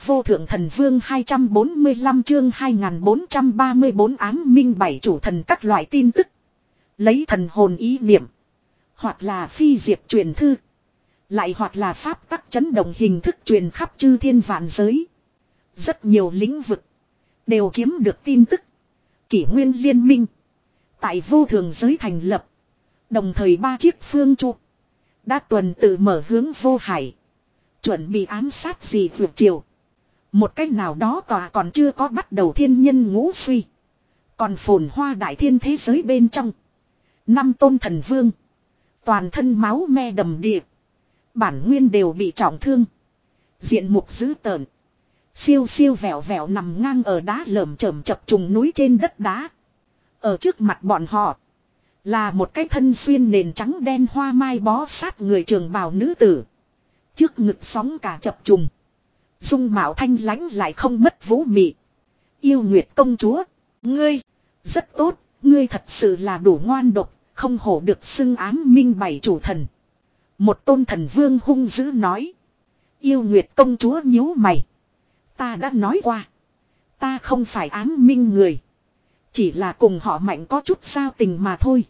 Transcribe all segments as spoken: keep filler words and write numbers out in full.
vô thượng thần vương hai trăm bốn mươi lăm chương hai nghìn bốn trăm ba mươi bốn áng minh bảy chủ thần các loại tin tức. Lấy thần hồn ý niệm. Hoặc là phi diệp truyền thư. Lại hoặc là pháp tắc chấn động hình thức truyền khắp chư thiên vạn giới. Rất nhiều lĩnh vực. Đều chiếm được tin tức. Kỷ nguyên liên minh. Tại vô thường giới thành lập. Đồng thời ba chiếc phương trụ. Đã tuần tự mở hướng vô hải. Chuẩn bị ám sát gì vượt chiều. Một cách nào đó tòa còn chưa có bắt đầu thiên nhân ngũ suy. Còn phồn hoa đại thiên thế giới bên trong. Năm tôn thần vương. Toàn thân máu me đầm đìa. Bản nguyên đều bị trọng thương. Diện mục dữ tợn. Siêu siêu vẹo vẹo nằm ngang ở đá lởm chởm chập trùng núi trên đất đá. Ở trước mặt bọn họ. Là một cái thân xuyên nền trắng đen hoa mai bó sát người trường bào nữ tử. Trước ngực sóng cả chập trùng. Dung mạo thanh lãnh lại không mất vũ mị. Yêu Nguyệt công chúa. Ngươi. Rất tốt. Ngươi thật sự là đủ ngoan độc. Không hổ được xưng ám minh bảy chủ thần. Một tôn thần vương hung dữ nói. Yêu Nguyệt công chúa nhíu mày. Ta đã nói qua. Ta không phải ám minh người. Chỉ là cùng họ Mạnh có chút giao tình mà thôi.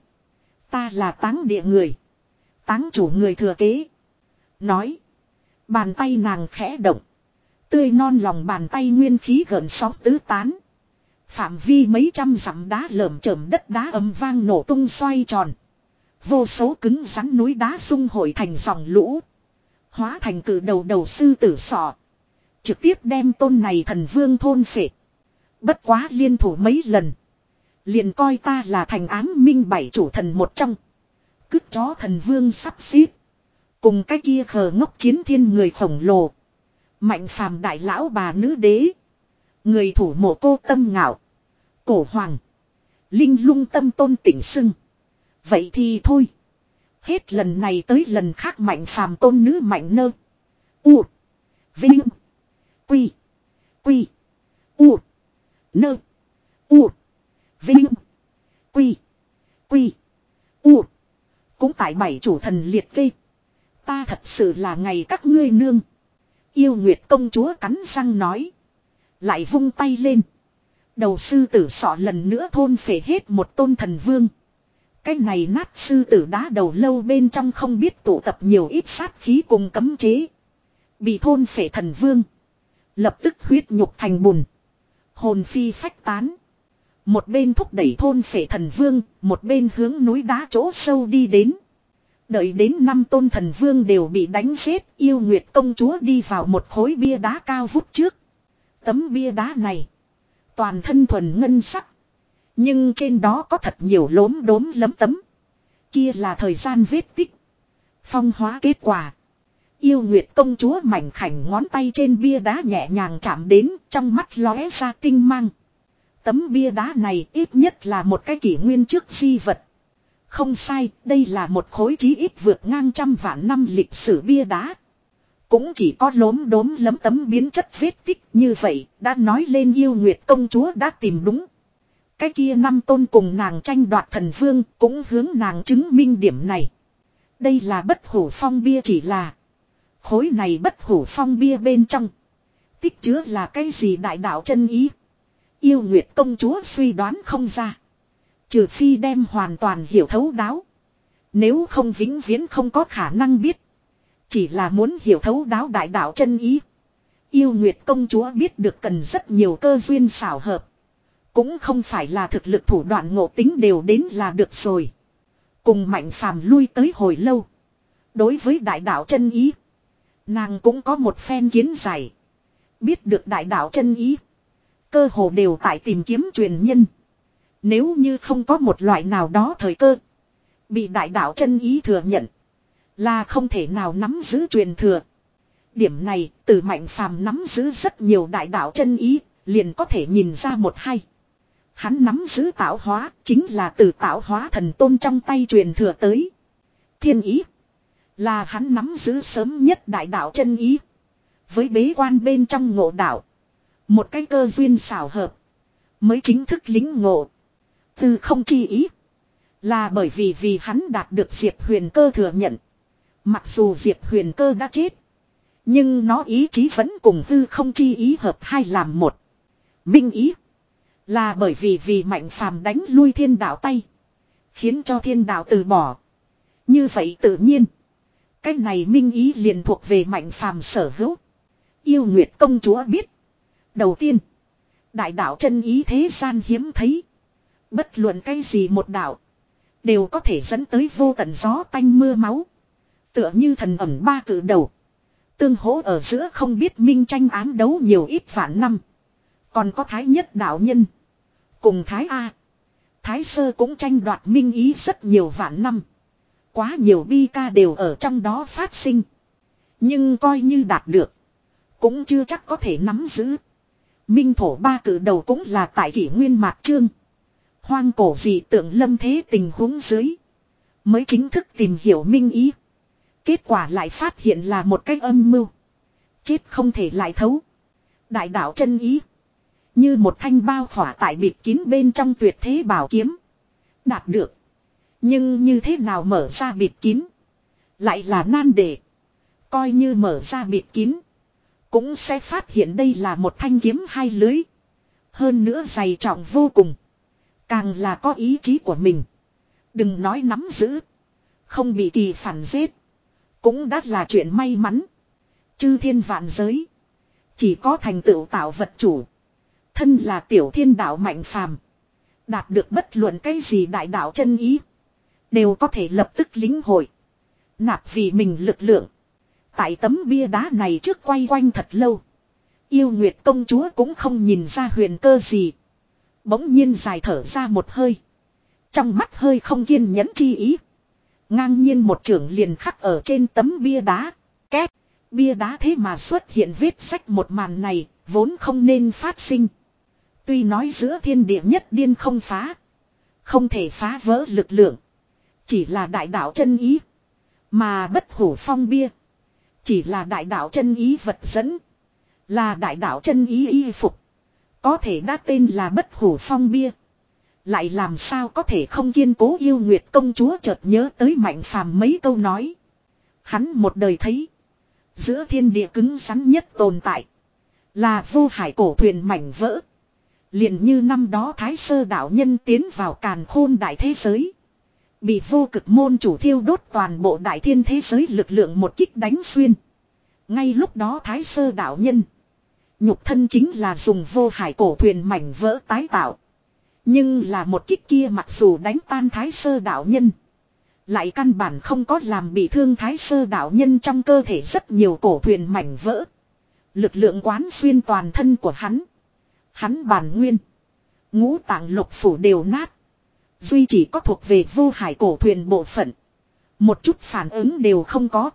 Ta là táng địa người. Táng chủ người thừa kế. Nói. Bàn tay nàng khẽ động. Tươi non lòng bàn tay nguyên khí gợn sóng tứ tán. Phạm vi mấy trăm dặm đá lởm chởm đất đá ầm vang nổ tung xoay tròn. Vô số cứng rắn núi đá xung hội thành dòng lũ. Hóa thành cử đầu đầu sư tử sọ. Trực tiếp đem tôn này thần vương thôn phệ. Bất quá liên thủ mấy lần. Liền coi ta là thành ám minh bảy chủ thần một trong. Cứt chó thần vương sắp xếp. Cùng cái kia khờ ngốc chiến thiên người khổng lồ. Mạnh phàm đại lão bà nữ đế. Người thủ mộ cô tâm ngạo. Cổ hoàng. Linh lung tâm tôn tỉnh sưng. Vậy thì thôi. Hết lần này tới lần khác mạnh phàm tôn nữ mạnh nơ. U. Vinh. Quy. Quy. U. Nơ. U. Vinh. Quy. Quy. U. Cũng tại bảy chủ thần liệt kê. Ta thật sự là ngày các ngươi nương. Yêu Nguyệt công chúa cắn răng nói. Lại vung tay lên. Đầu sư tử sọ lần nữa thôn phệ hết một tôn thần vương. Cái này nát sư tử đá đầu lâu bên trong không biết tụ tập nhiều ít sát khí cùng cấm chế. Bị thôn phệ thần vương. Lập tức huyết nhục thành bùn. Hồn phi phách tán. Một bên thúc đẩy thôn phệ thần vương. Một bên hướng núi đá chỗ sâu đi đến. Đợi đến năm tôn thần vương đều bị đánh giết. Yêu Nguyệt công chúa đi vào một khối bia đá cao vút trước. Tấm bia đá này. Toàn thân thuần ngân sắc. Nhưng trên đó có thật nhiều lốm đốm lấm tấm. Kia là thời gian vết tích. Phong hóa kết quả. Yêu Nguyệt công chúa mảnh khảnh ngón tay trên bia đá nhẹ nhàng chạm đến. Trong mắt lóe ra tinh mang. Tấm bia đá này ít nhất là một cái kỷ nguyên trước di vật. Không sai, đây là một khối chí ít vượt ngang trăm vạn năm lịch sử bia đá. Cũng chỉ có lốm đốm lấm tấm biến chất vết tích như vậy, đã nói lên Yêu Nguyệt công chúa đã tìm đúng. Cái kia năm tôn cùng nàng tranh đoạt thần vương cũng hướng nàng chứng minh điểm này. Đây là bất hủ phong bia chỉ là. Khối này bất hủ phong bia bên trong. Tích chứa là cái gì đại đạo chân ý. Yêu Nguyệt công chúa suy đoán không ra. Trừ phi đem hoàn toàn hiểu thấu đáo. Nếu không vĩnh viễn không có khả năng biết. Chỉ là muốn hiểu thấu đáo đại đạo chân ý. Yêu Nguyệt công chúa biết được cần rất nhiều cơ duyên xảo hợp. Cũng không phải là thực lực thủ đoạn ngộ tính đều đến là được rồi. Cùng Mạnh phàm lui tới hồi lâu. Đối với đại đạo chân ý. Nàng cũng có một phen kiến giải. Biết được đại đạo chân ý. Cơ hồ đều tại tìm kiếm truyền nhân. Nếu như không có một loại nào đó thời cơ. Bị đại đạo chân ý thừa nhận. Là không thể nào nắm giữ truyền thừa. Điểm này từ Mạnh phàm nắm giữ rất nhiều đại đạo chân ý. Liền có thể nhìn ra một hay. Hắn nắm giữ tạo hóa. Chính là từ tạo hóa thần tôn trong tay truyền thừa tới. Thiên ý. Là hắn nắm giữ sớm nhất đại đạo chân ý. Với bế quan bên trong ngộ đạo. Một cái cơ duyên xảo hợp. Mới chính thức lính ngộ. Từ không chi ý. Là bởi vì vì hắn đạt được Diệp Huyền Cơ thừa nhận. Mặc dù Diệp Huyền Cơ đã chết. Nhưng nó ý chí vẫn cùng hư không chi ý hợp hai làm một. Minh ý. Là bởi vì vì Mạnh Phàm đánh lui thiên đạo tay. Khiến cho thiên đạo từ bỏ. Như vậy tự nhiên. Cái này minh ý liền thuộc về Mạnh Phàm sở hữu. Yêu Nguyệt công chúa biết. Đầu tiên. Đại đạo chân ý thế gian hiếm thấy. Bất luận cái gì một đạo. Đều có thể dẫn tới vô tận gió tanh mưa máu. Tựa như thần ẩm ba cử đầu. Tương hỗ ở giữa không biết minh tranh ám đấu nhiều ít vạn năm. Còn có Thái Nhất đạo nhân. Cùng Thái A. Thái Sơ cũng tranh đoạt minh ý rất nhiều vạn năm. Quá nhiều bi ca đều ở trong đó phát sinh. Nhưng coi như đạt được. Cũng chưa chắc có thể nắm giữ. Minh thổ ba cử đầu cũng là tại kỷ nguyên mạt chương. Hoang cổ dị tượng lâm thế tình huống dưới. Mới chính thức tìm hiểu minh ý. Kết quả lại phát hiện là một cái âm mưu. Chết không thể lại thấu. Đại đạo chân ý. Như một thanh bao khỏa tại bịt kín bên trong tuyệt thế bảo kiếm. Đạt được. Nhưng như thế nào mở ra bịt kín. Lại là nan đề. Coi như mở ra bịt kín. Cũng sẽ phát hiện đây là một thanh kiếm hai lưới. Hơn nữa dày trọng vô cùng. Càng là có ý chí của mình. Đừng nói nắm giữ. Không bị kỳ phản giết. Cũng đã là chuyện may mắn. Chư thiên vạn giới. Chỉ có thành tựu tạo vật chủ. Thân là tiểu thiên đạo Mạnh Phàm. Đạt được bất luận cái gì đại đạo chân ý. Đều có thể lập tức lính hội. Nạp vì mình lực lượng. Tại tấm bia đá này trước quay quanh thật lâu. Yêu Nguyệt công chúa cũng không nhìn ra huyền cơ gì. Bỗng nhiên dài thở ra một hơi. Trong mắt hơi không kiên nhẫn chi ý. Ngang nhiên một chưởng liền khắc ở trên tấm bia đá. Két. Bia đá thế mà xuất hiện vết sách một màn này. Vốn không nên phát sinh. Tuy nói giữa thiên địa nhất điên không phá. Không thể phá vỡ lực lượng. Chỉ là đại đạo chân ý. Mà bất hủ phong bia. Chỉ là đại đạo chân ý vật dẫn. Là đại đạo chân ý y phục. Có thể đã tên là bất hủ phong bia. Lại làm sao có thể không kiên cố. Yêu Nguyệt công chúa chợt nhớ tới Mạnh Phàm mấy câu nói. Hắn một đời thấy. Giữa thiên địa cứng rắn nhất tồn tại. Là vô hải cổ thuyền mảnh vỡ. Liền như năm đó Thái Sơ đạo nhân tiến vào càn khôn đại thế giới. Bị vô cực môn chủ thiêu đốt toàn bộ đại thiên thế giới lực lượng một kích đánh xuyên. Ngay lúc đó Thái Sơ đạo nhân. Nhục thân chính là dùng vô hải cổ thuyền mảnh vỡ tái tạo. Nhưng là một kích kia mặc dù đánh tan Thái Sơ đạo nhân. Lại căn bản không có làm bị thương Thái Sơ đạo nhân trong cơ thể rất nhiều cổ thuyền mảnh vỡ. Lực lượng quán xuyên toàn thân của hắn. Hắn bản nguyên. Ngũ tạng lục phủ đều nát. Duy chỉ có thuộc về vô hải cổ thuyền bộ phận. Một chút phản ứng đều không có.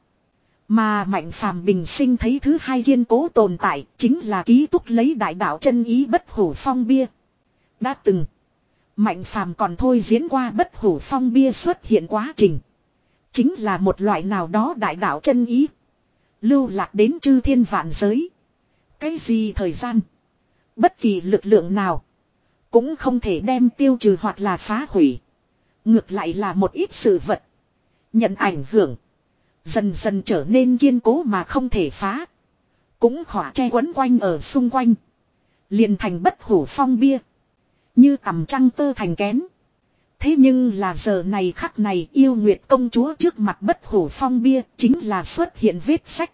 Mà Mạnh Phàm bình sinh thấy thứ hai kiên cố tồn tại. Chính là ký túc lấy đại đạo chân ý bất hủ phong bia. Đã từng. Mạnh Phàm còn thôi diễn qua bất hủ phong bia xuất hiện quá trình. Chính là một loại nào đó đại đạo chân ý. Lưu lạc đến chư thiên vạn giới. Cái gì thời gian. Bất kỳ lực lượng nào. Cũng không thể đem tiêu trừ hoặc là phá hủy. Ngược lại là một ít sự vật. Nhận ảnh hưởng. Dần dần trở nên kiên cố mà không thể phá. Cũng khỏa che quấn quanh ở xung quanh. Liền thành bất hủ phong bia. Như tầm trăng tơ thành kén. Thế nhưng là giờ này khắc này Yêu Nguyệt công chúa trước mặt bất hủ phong bia chính là xuất hiện vết sách.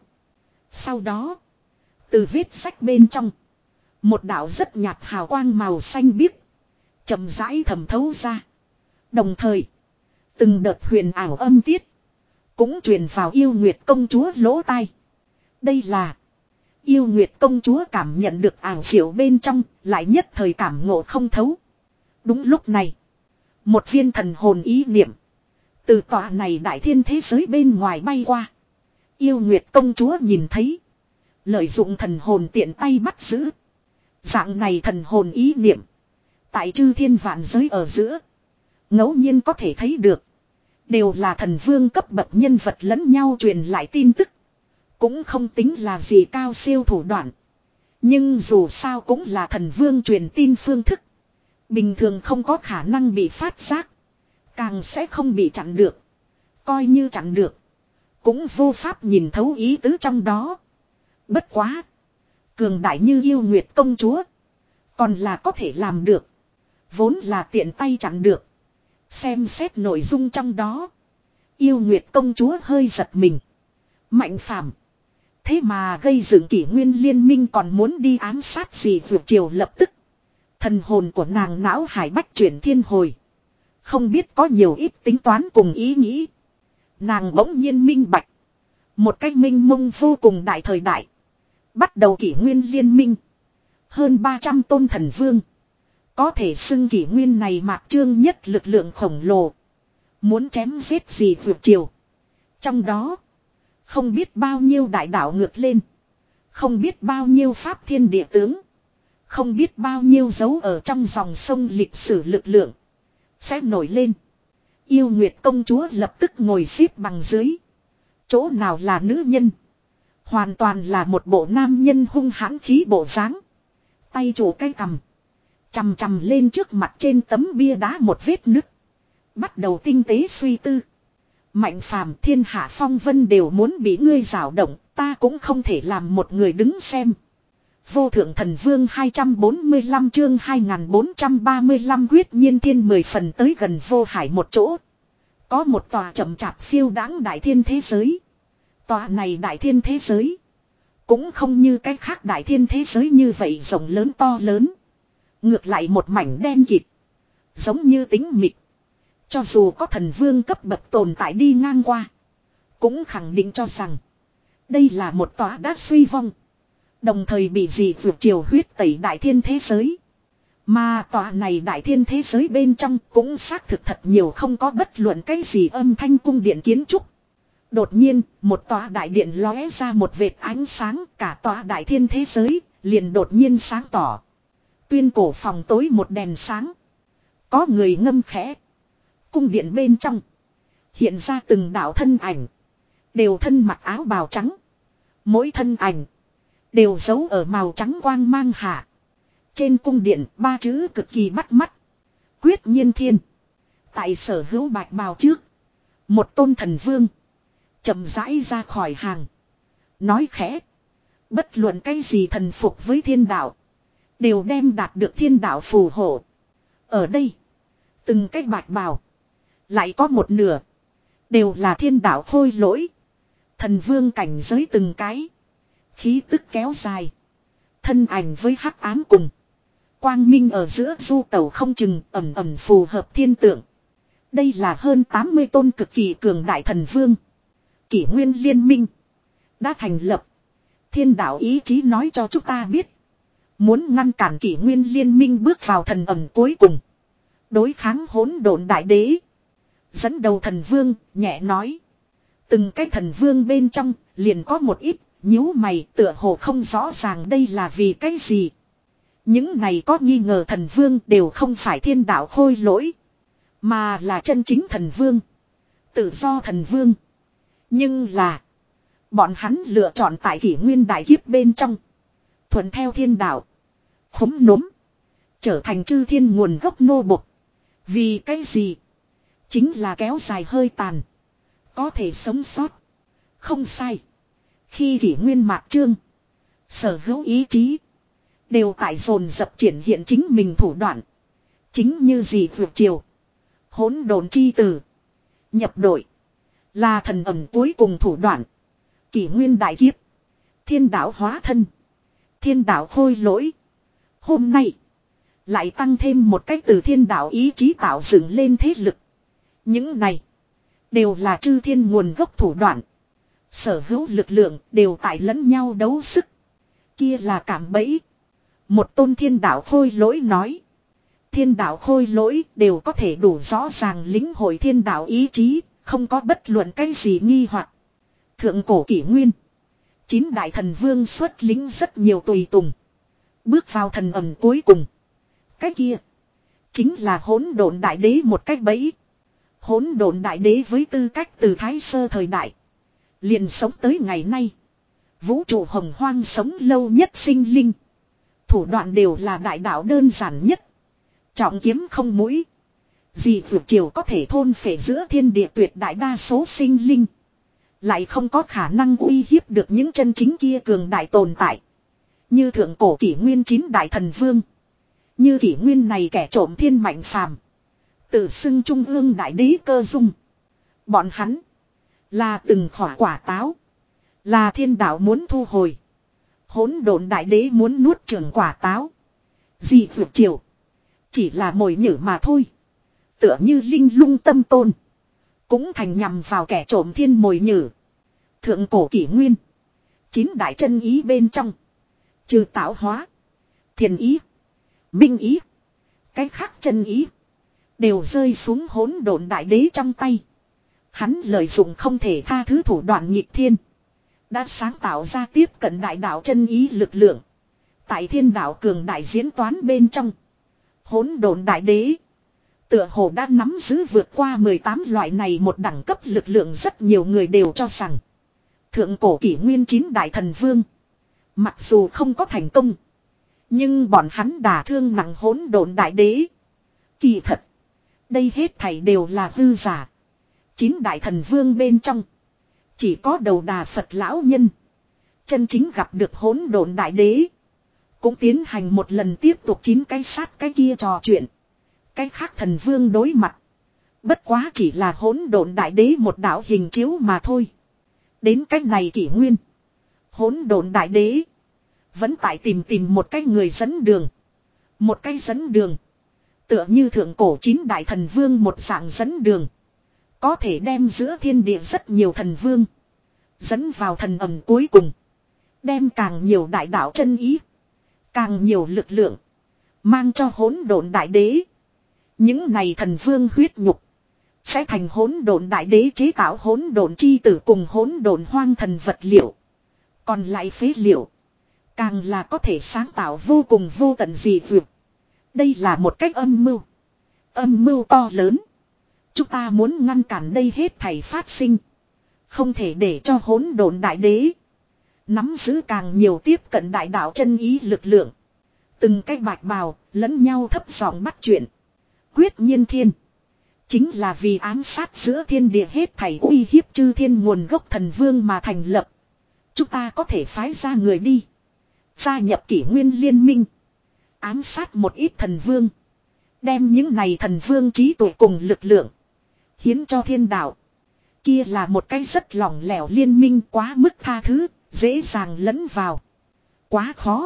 Sau đó. Từ vết sách bên trong. Một đạo rất nhạt hào quang màu xanh biếc. Chậm rãi thẩm thấu ra. Đồng thời. Từng đợt huyền ảo âm tiết. Cũng truyền vào Yêu Nguyệt công chúa lỗ tai. Đây là. Yêu Nguyệt công chúa cảm nhận được ảo diệu bên trong. Lại nhất thời cảm ngộ không thấu. Đúng lúc này. Một viên thần hồn ý niệm. Từ tòa này đại thiên thế giới bên ngoài bay qua. Yêu Nguyệt công chúa nhìn thấy. Lợi dụng thần hồn tiện tay bắt giữ. Dạng này thần hồn ý niệm. Tại chư thiên vạn giới ở giữa. Ngẫu nhiên có thể thấy được. Đều là thần vương cấp bậc nhân vật lẫn nhau truyền lại tin tức. Cũng không tính là gì cao siêu thủ đoạn. Nhưng dù sao cũng là thần vương truyền tin phương thức. Bình thường không có khả năng bị phát giác. Càng sẽ không bị chặn được. Coi như chặn được. Cũng vô pháp nhìn thấu ý tứ trong đó. Bất quá. Cường đại như yêu nguyệt công chúa. Còn là có thể làm được. Vốn là tiện tay chặn được. Xem xét nội dung trong đó. Yêu nguyệt công chúa hơi giật mình. Mạnh phàm. Thế mà gây dựng kỷ nguyên liên minh còn muốn đi ám sát gì vượt chiều lập tức. Thần hồn của nàng não hải bách chuyển thiên hồi. Không biết có nhiều ít tính toán cùng ý nghĩ. Nàng bỗng nhiên minh bạch. Một cách minh mông vô cùng đại thời đại. Bắt đầu kỷ nguyên liên minh. Hơn ba trăm tôn thần vương. Có thể xưng kỷ nguyên này mạc trương nhất lực lượng khổng lồ. Muốn chém giết gì vượt chiều. Trong đó. Không biết bao nhiêu đại đạo ngược lên. Không biết bao nhiêu pháp thiên địa tướng. Không biết bao nhiêu dấu ở trong dòng sông lịch sử lực lượng. Sẽ nổi lên. Yêu Nguyệt công chúa lập tức ngồi xếp bằng dưới. Chỗ nào là nữ nhân. Hoàn toàn là một bộ nam nhân hung hãn khí bộ dáng. Tay chủ cái cằm. Chầm chầm lên trước mặt trên tấm bia đá một vết nứt. Bắt đầu tinh tế suy tư. Mạnh phàm thiên hạ phong vân đều muốn bị ngươi rào động. Ta cũng không thể làm một người đứng xem. Vô thượng thần vương hai trăm bốn mươi lăm chương hai nghìn bốn trăm ba mươi lăm quyết nhiên thiên mười phần tới gần vô hải một chỗ. Có một tòa chậm chạp phiêu đáng đại thiên thế giới. Tòa này đại thiên thế giới. Cũng không như cái khác đại thiên thế giới như vậy rộng lớn to lớn. Ngược lại một mảnh đen kịt. Giống như tính mịt. Cho dù có thần vương cấp bậc tồn tại đi ngang qua. Cũng khẳng định cho rằng. Đây là một tòa đã suy vong. Đồng thời bị dị vượt chiều huyết tẩy đại thiên thế giới. Mà tòa này đại thiên thế giới bên trong cũng xác thực thật nhiều không có bất luận cái gì âm thanh cung điện kiến trúc. Đột nhiên, một tòa đại điện lóe ra một vệt ánh sáng, cả tòa đại thiên thế giới liền đột nhiên sáng tỏ. Tuyên cổ phòng tối một đèn sáng. Có người ngâm khẽ. Cung điện bên trong hiện ra từng đạo thân ảnh, đều thân mặc áo bào trắng. Mỗi thân ảnh đều giấu ở màu trắng quang mang hạ. Trên cung điện ba chữ cực kỳ bắt mắt. Quyết nhiên thiên. Tại sở hữu bạch bào trước, một tôn thần vương chậm rãi ra khỏi hàng. Nói khẽ. Bất luận cái gì thần phục với thiên đạo, đều đem đạt được thiên đạo phù hộ. Ở đây, từng cái bạch bào lại có một nửa đều là thiên đạo khôi lỗi. Thần vương cảnh giới từng cái. Khí tức kéo dài. Thân ảnh với hắc ám cùng. Quang minh ở giữa du tẩu không chừng ẩm ẩm phù hợp thiên tượng. Đây là hơn tám mươi tôn cực kỳ cường đại thần vương. Kỷ nguyên liên minh đã thành lập. Thiên đạo ý chí nói cho chúng ta biết. Muốn ngăn cản kỷ nguyên liên minh bước vào thần ẩm cuối cùng. Đối kháng hỗn độn đại đế. Dẫn đầu thần vương nhẹ nói. Từng cái thần vương bên trong liền có một ít nhíu mày tựa hồ không rõ ràng đây là vì cái gì. Những này có nghi ngờ thần vương đều không phải thiên đạo khôi lỗi. Mà là chân chính thần vương. Tự do thần vương. Nhưng là. Bọn hắn lựa chọn tại kỷ nguyên đại kiếp bên trong. Thuận theo thiên đạo. Khúm núm. Trở thành chư thiên nguồn gốc nô bộc. Vì cái gì? Chính là kéo dài hơi tàn. Có thể sống sót. Không sai. Khi kỷ nguyên mạc trương. Sở hữu ý chí. Đều tại dồn dập triển hiện chính mình thủ đoạn. Chính như gì vượt chiều. Hỗn độn chi tử. Nhập đội. Là thần ẩm cuối cùng thủ đoạn. Kỷ nguyên đại kiếp. Thiên đạo hóa thân. Thiên đạo khôi lỗi. Hôm nay. Lại tăng thêm một cách từ thiên đạo ý chí tạo dựng lên thế lực. Những này. Đều là chư thiên nguồn gốc thủ đoạn. Sở hữu lực lượng đều tại lẫn nhau đấu sức. Kia là cảm bẫy. Một tôn thiên đạo khôi lỗi nói. Thiên đạo khôi lỗi đều có thể đủ rõ ràng lĩnh hội thiên đạo ý chí. Không có bất luận cái gì nghi hoặc. Thượng cổ kỷ nguyên. Chín đại thần vương xuất lính rất nhiều tùy tùng. Bước vào thần ẩm cuối cùng. Cái kia. Chính là hỗn độn đại đế một cách bẫy. Hỗn độn đại đế với tư cách từ thái sơ thời đại. Liền sống tới ngày nay. Vũ trụ hồng hoang sống lâu nhất sinh linh. Thủ đoạn đều là đại đạo đơn giản nhất. Trọng kiếm không mũi. Dị vượt chiều có thể thôn phệ giữa thiên địa tuyệt đại đa số sinh linh. lại không có khả năng uy hiếp được những chân chính kia cường đại tồn tại. Như thượng cổ kỷ nguyên chín đại thần vương. Như kỷ nguyên này kẻ trộm thiên mạnh phàm. Tự xưng trung ương đại đế Cơ Dung. Bọn hắn là từng khỏa quả táo. Là thiên đạo muốn thu hồi. Hỗn độn đại đế muốn nuốt chửng quả táo. Dị vượt chiều. Chỉ là mồi nhử mà thôi. Tựa như linh lung tâm tôn. Cũng thành nhằm vào kẻ trộm thiên mồi nhử. Thượng cổ kỷ nguyên. Chín đại chân ý bên trong. Trừ tạo hóa. Thiền ý. Minh ý. Cái khác chân ý. Đều rơi xuống hỗn độn đại đế trong tay. Hắn lợi dụng không thể tha thứ thủ đoạn nghịch thiên. Đã sáng tạo ra tiếp cận đại đạo chân ý lực lượng. Tại thiên đạo cường đại diễn toán bên trong. Hỗn độn đại đế. Tựa hồ đã nắm giữ vượt qua mười tám loại này một đẳng cấp lực lượng, rất nhiều người đều cho rằng. Thượng cổ kỷ nguyên chín đại thần vương. Mặc dù không có thành công. Nhưng bọn hắn đả thương nặng hỗn độn đại đế. Kỳ thật. Đây hết thảy đều là hư giả. Chín đại thần vương bên trong. Chỉ có đầu đà Phật lão nhân. Chân chính gặp được hỗn độn đại đế. Cũng tiến hành một lần tiếp tục chín cái sát cái kia trò chuyện. Cái khác thần vương đối mặt. Bất quá chỉ là hỗn độn đại đế một đạo hình chiếu mà thôi. Đến cách này kỷ nguyên. Hỗn độn đại đế. Vẫn tại tìm tìm một cái người dẫn đường. Một cái dẫn đường. Tựa như thượng cổ chín đại thần vương một dạng dẫn đường. Có thể đem giữa thiên địa rất nhiều thần vương. Dẫn vào thần ẩm cuối cùng. Đem càng nhiều đại đạo chân ý. Càng nhiều lực lượng. Mang cho hỗn độn đại đế. Những này thần vương huyết nhục. Sẽ thành hỗn độn đại đế chế tạo hỗn độn chi tử cùng hỗn độn hoang thần vật liệu. Còn lại phế liệu. Càng là có thể sáng tạo vô cùng vô tận dị vượt. Đây là một cách âm mưu. Âm mưu to lớn. Chúng ta muốn ngăn cản đây hết thảy phát sinh. Không thể để cho hỗn độn đại đế nắm giữ càng nhiều tiếp cận đại đạo chân ý lực lượng. Từng cái bạch bào lẫn nhau thấp giọng bắt chuyện. Quyết nhiên thiên. Chính là vì ám sát giữa thiên địa hết thảy uy hiếp chư thiên nguồn gốc thần vương mà thành lập. Chúng ta có thể phái ra người đi. Gia nhập kỷ nguyên liên minh. Ám sát một ít thần vương. Đem những này thần vương trí tuệ cùng lực lượng. Hiến cho thiên đạo. Kia là một cái rất lỏng lẻo liên minh, quá mức tha thứ. Dễ dàng lẫn vào. Quá khó.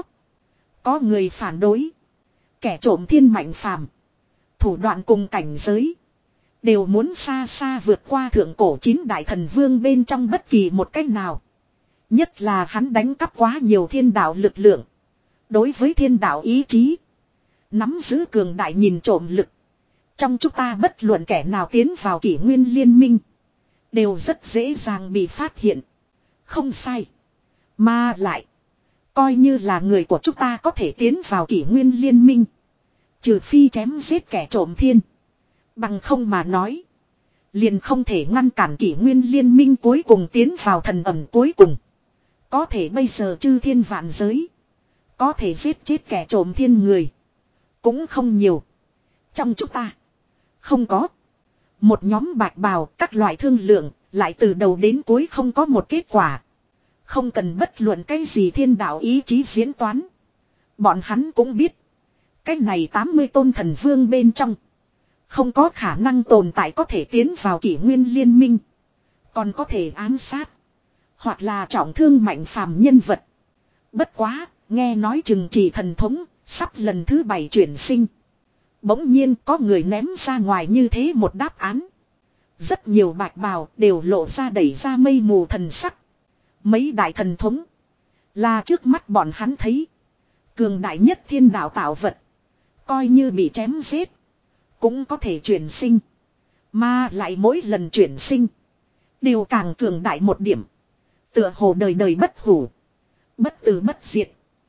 Có người phản đối. Kẻ trộm thiên mạnh phàm. Thủ đoạn cùng cảnh giới. Đều muốn xa xa vượt qua thượng cổ chín đại thần vương bên trong bất kỳ một cách nào. Nhất là hắn đánh cắp quá nhiều thiên đạo lực lượng. Đối với thiên đạo ý chí. Nắm giữ cường đại nhìn trộm lực. Trong chúng ta bất luận kẻ nào tiến vào kỷ nguyên liên minh. Đều rất dễ dàng bị phát hiện. Không sai. Mà lại. Coi như là người của chúng ta có thể tiến vào kỷ nguyên liên minh. Trừ phi chém giết kẻ trộm thiên. Bằng không mà nói. Liền không thể ngăn cản kỷ nguyên liên minh cuối cùng tiến vào thần ẩm cuối cùng. Có thể bây giờ chư thiên vạn giới. Có thể giết chết kẻ trộm thiên người. Cũng không nhiều. Trong chúng ta. Không có. Một nhóm bạch bào các loại thương lượng. Lại từ đầu đến cuối không có một kết quả. Không cần bất luận cái gì thiên đạo ý chí diễn toán. Bọn hắn cũng biết. Cái này tám mươi tôn thần vương bên trong. Không có khả năng tồn tại có thể tiến vào kỷ nguyên liên minh. Còn có thể ám sát. Hoặc là trọng thương mạnh phàm nhân vật. Bất quá, nghe nói chừng chỉ thần thống, sắp lần thứ bảy chuyển sinh. Bỗng nhiên có người ném ra ngoài như thế một đáp án. Rất nhiều bạch bào đều lộ ra đẩy ra mây mù thần sắc. Mấy đại thần thống. Là trước mắt bọn hắn thấy. Cường đại nhất thiên đạo tạo vật. Coi như bị chém giết. Cũng có thể chuyển sinh. Mà lại mỗi lần chuyển sinh. Đều càng cường đại một điểm. Tựa hồ đời đời bất hủ. Bất tử bất diệt.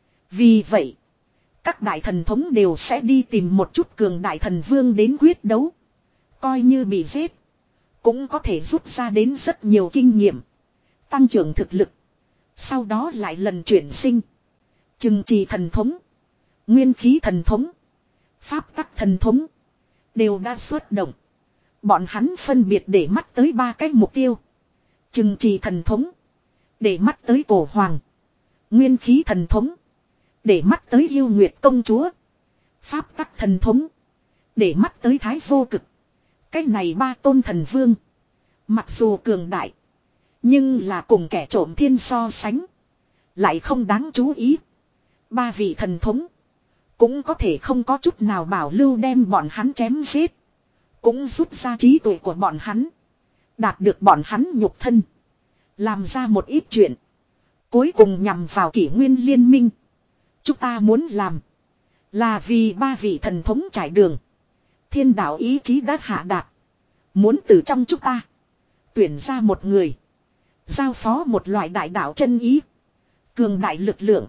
Vì vậy. Các đại thần thống đều sẽ đi tìm một chút cường đại thần vương đến quyết đấu. Coi như bị giết. Cũng có thể rút ra đến rất nhiều kinh nghiệm. Tăng trưởng thực lực. Sau đó lại lần chuyển sinh. Chừng trì thần thống. Nguyên khí thần thống. Pháp tắc thần thống. Đều đã xuất động. Bọn hắn phân biệt để mắt tới ba cái mục tiêu. Trừng trì thần thống. Để mắt tới cổ hoàng. Nguyên khí thần thống. Để mắt tới yêu nguyệt công chúa. Pháp tắc thần thống. Để mắt tới thái vô cực. Cái này ba tôn thần vương. Mặc dù cường đại. Nhưng là cùng kẻ trộm thiên so sánh. Lại không đáng chú ý. Ba vị thần thống. Cũng có thể không có chút nào bảo lưu đem bọn hắn chém giết. Cũng rút ra trí tuệ của bọn hắn. Đạt được bọn hắn nhục thân. Làm ra một ít chuyện. Cuối cùng nhằm vào kỷ nguyên liên minh. Chúng ta muốn làm. Là vì ba vị thần thống trải đường. Thiên đạo ý chí đã hạ đạt. Muốn từ trong chúng ta. Tuyển ra một người. Giao phó một loại đại đạo chân ý. Cường đại lực lượng.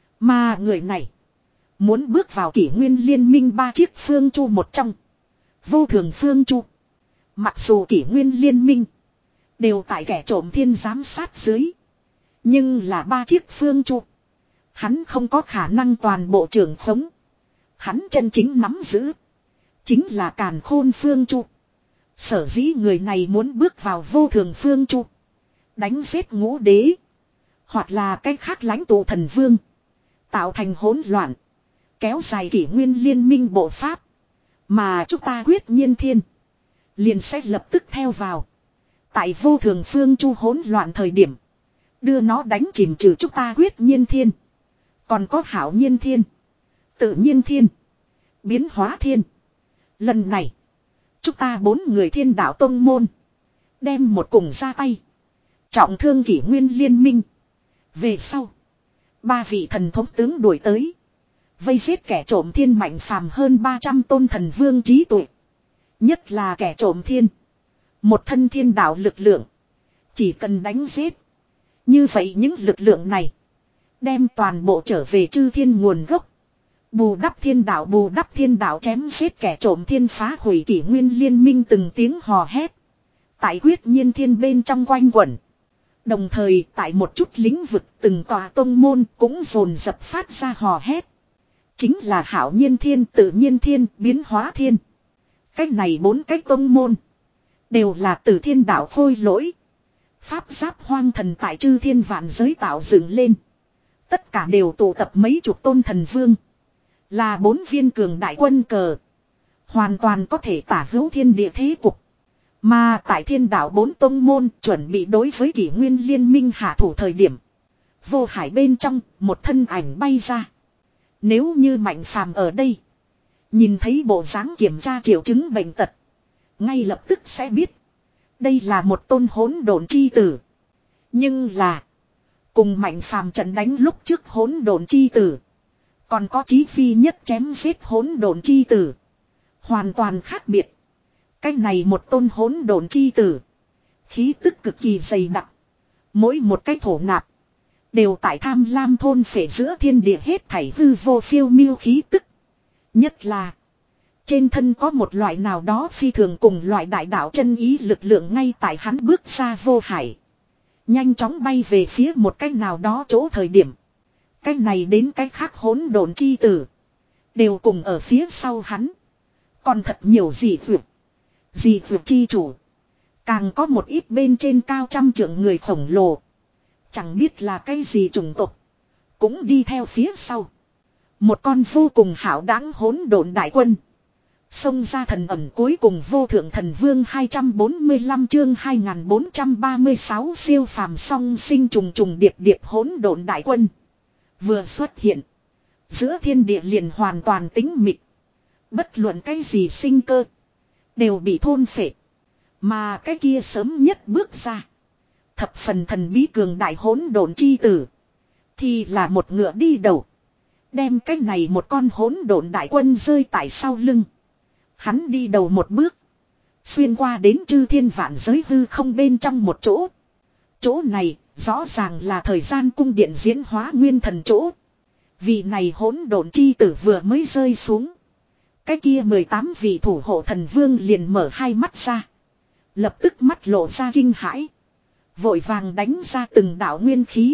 Mà người này. Muốn bước vào kỷ nguyên liên minh ba chiếc phương chu một trong. Vô thường phương chu. Mặc dù kỷ nguyên liên minh. Đều tại kẻ trộm thiên giám sát dưới. Nhưng là ba chiếc phương chu. Hắn không có khả năng toàn bộ trưởng khống. Hắn chân chính nắm giữ. Chính là càn khôn phương chu. Sở dĩ người này muốn bước vào vô thường phương chu. Đánh giết ngũ đế. Hoặc là cách khác lãnh tụ thần vương. Tạo thành hỗn loạn. Kéo dài kỷ nguyên liên minh bộ pháp. Mà chúng ta quyết nhiên thiên. Liền sẽ lập tức theo vào. Tại vô thường phương chu hỗn loạn thời điểm. Đưa nó đánh chìm trừ chúng ta quyết nhiên thiên. Còn có hảo nhiên thiên. Tự nhiên thiên. Biến hóa thiên. Lần này. Chúng ta bốn người thiên đạo tông môn. Đem một cùng ra tay. Trọng thương kỷ nguyên liên minh. Về sau. Ba vị thần thống tướng đuổi tới. Vây giết kẻ trộm thiên mạnh phàm hơn ba trăm tôn thần vương trí tuệ. Nhất là kẻ trộm thiên. Một thân thiên đạo lực lượng. Chỉ cần đánh giết. Như vậy những lực lượng này. Đem toàn bộ trở về chư thiên nguồn gốc. Bù đắp thiên đạo bù đắp thiên đạo chém giết kẻ trộm thiên phá hủy kỷ nguyên liên minh từng tiếng hò hét. Tại quyết nhiên thiên bên trong quanh quẩn. Đồng thời tại một chút lĩnh vực từng tòa tông môn cũng dồn dập phát ra hò hét. Chính là hảo nhiên thiên, tự nhiên thiên, biến hóa thiên. Cách này bốn cách tông môn. Đều là từ thiên đạo khôi lỗi. Pháp giáp hoang thần tại chư thiên vạn giới tạo dựng lên. Tất cả đều tụ tập mấy chục tôn thần vương. Là bốn viên cường đại quân cờ. Hoàn toàn có thể tả hữu thiên địa thế cục. Mà tại thiên đạo bốn tông môn chuẩn bị đối với kỷ nguyên liên minh hạ thủ thời điểm. Vô hải bên trong một thân ảnh bay ra. Nếu như mạnh phàm ở đây. Nhìn thấy bộ dáng kiểm tra triệu chứng bệnh tật. Ngay lập tức sẽ biết. Đây là một tôn hỗn độn chi tử. Nhưng là. Cùng mạnh phàm trận đánh lúc trước hỗn độn chi tử. Còn có chí phi nhất chém giết hỗn độn chi tử. Hoàn toàn khác biệt. Cái này một tôn hỗn độn chi tử. Khí tức cực kỳ dày đặc. Mỗi một cái thổ nạp. Đều tại tham lam thôn phệ giữa thiên địa hết thảy hư vô phiêu miêu khí tức. Nhất là. Trên thân có một loại nào đó phi thường cùng loại đại đạo chân ý lực lượng ngay tại hắn bước ra vô hải. Nhanh chóng bay về phía một cái nào đó chỗ thời điểm. Cái này đến cái khác hỗn độn chi tử. Đều cùng ở phía sau hắn. Còn thật nhiều dị vượt. Dị vượt chi chủ. Càng có một ít bên trên cao trăm trượng người khổng lồ. Chẳng biết là cái gì chủng tộc. Cũng đi theo phía sau. Một con vô cùng hảo đáng hỗn độn đại quân. Xông ra thần ẩm cuối cùng vô thượng thần vương hai trăm bốn mươi lăm chương hai nghìn bốn trăm ba mươi sáu siêu phàm song sinh trùng trùng điệp điệp hỗn độn đại quân. Vừa xuất hiện. Giữa thiên địa liền hoàn toàn tĩnh mịch. Bất luận cái gì sinh cơ. Đều bị thôn phệ. Mà cái kia sớm nhất bước ra. Thập phần thần bí cường đại hỗn độn chi tử. Thì là một ngựa đi đầu. Đem cái này một con hỗn độn đại quân rơi tại sau lưng. Hắn đi đầu một bước. Xuyên qua đến chư thiên vạn giới hư không bên trong một chỗ. Chỗ này rõ ràng là thời gian cung điện diễn hóa nguyên thần chỗ. Vị này hỗn độn chi tử vừa mới rơi xuống. Cái kia mười tám vị thủ hộ thần vương liền mở hai mắt ra. Lập tức mắt lộ ra kinh hãi. Vội vàng đánh ra từng đạo nguyên khí.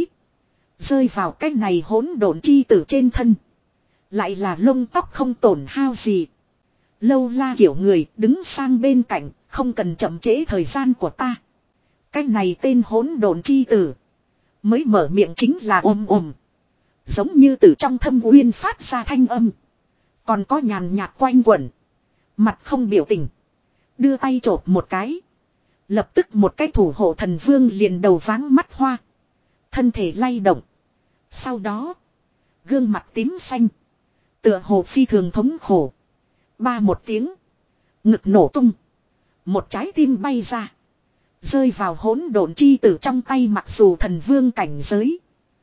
Rơi vào cái này hỗn độn chi tử trên thân. Lại là lông tóc không tổn hao gì. Lâu la kiểu người đứng sang bên cạnh. Không cần chậm trễ thời gian của ta. Cái này tên hỗn độn chi tử. Mới mở miệng chính là ồm ồm. Giống như từ trong thâm uyên phát ra thanh âm. Còn có nhàn nhạt quanh quẩn. Mặt không biểu tình. Đưa tay chộp một cái. Lập tức một cái thủ hộ thần vương liền đầu váng mắt hoa. Thân thể lay động. Sau đó. Gương mặt tím xanh. Tựa hồ phi thường thống khổ. Ba một tiếng. Ngực nổ tung. Một trái tim bay ra. Rơi vào hỗn độn chi tử trong tay, mặc dù thần vương cảnh giới.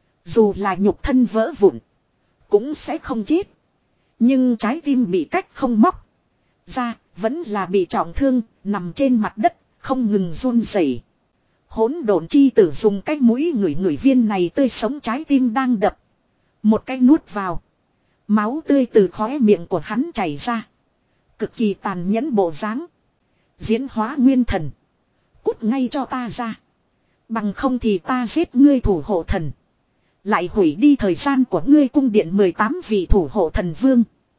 Dù là nhục thân vỡ vụn. Cũng sẽ không chết. Nhưng trái tim bị cách không móc ra. Vẫn là bị trọng thương. Nằm trên mặt đất. Không ngừng run rẩy. Hỗn độn chi tử dùng cái mũi ngửi ngửi viên này tươi sống trái tim đang đập. Một cái nuốt vào. Máu tươi từ khóe miệng của hắn chảy ra. Cực kỳ tàn nhẫn bộ dáng. Diễn hóa nguyên thần. Cút ngay cho ta ra. Bằng không thì ta giết ngươi thủ hộ thần. Lại hủy đi thời gian của ngươi cung điện mười tám vị thủ hộ thần vương.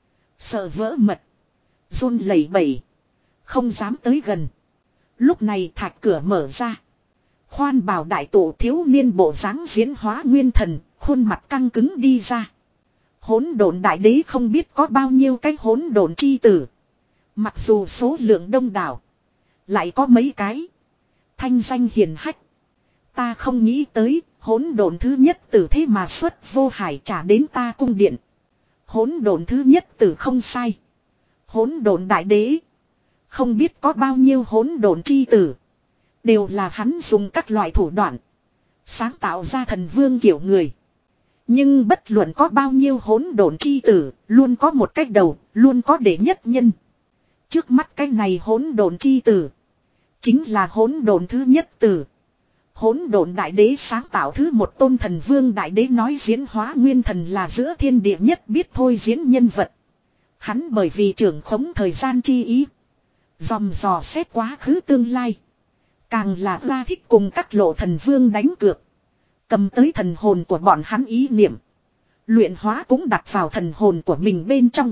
Sợ vỡ mật. Run lẩy bẩy. Không dám tới gần. Lúc này thạch cửa mở ra. Khoan bảo đại tổ thiếu niên bộ dáng diễn hóa nguyên thần. Khuôn mặt căng cứng đi ra. Hỗn độn đại đế không biết có bao nhiêu cái hỗn độn chi tử. Mặc dù số lượng đông đảo. Lại có mấy cái. Thanh danh hiền hách. Ta không nghĩ tới. Hỗn độn thứ nhất tử thế mà xuất vô hải trả đến ta cung điện. Hỗn độn thứ nhất tử không sai. Hỗn độn đại đế. Không biết có bao nhiêu hỗn độn chi tử. Đều là hắn dùng các loại thủ đoạn. Sáng tạo ra thần vương kiểu người. Nhưng bất luận có bao nhiêu hỗn độn chi tử. Luôn có một cách đầu. Luôn có đệ nhất nhân. Trước mắt cái này hỗn độn chi tử. Chính là hỗn độn thứ nhất tử. Hỗn độn đại đế sáng tạo thứ một tôn thần vương đại đế nói diễn hóa nguyên thần là giữa thiên địa nhất biết thôi diễn nhân vật. Hắn bởi vì trưởng khống thời gian chi ý. Dòm dò xét quá khứ tương lai. Càng là ra thích cùng các lộ thần vương đánh cược. Cầm tới thần hồn của bọn hắn ý niệm. Luyện hóa cũng đặt vào thần hồn của mình bên trong.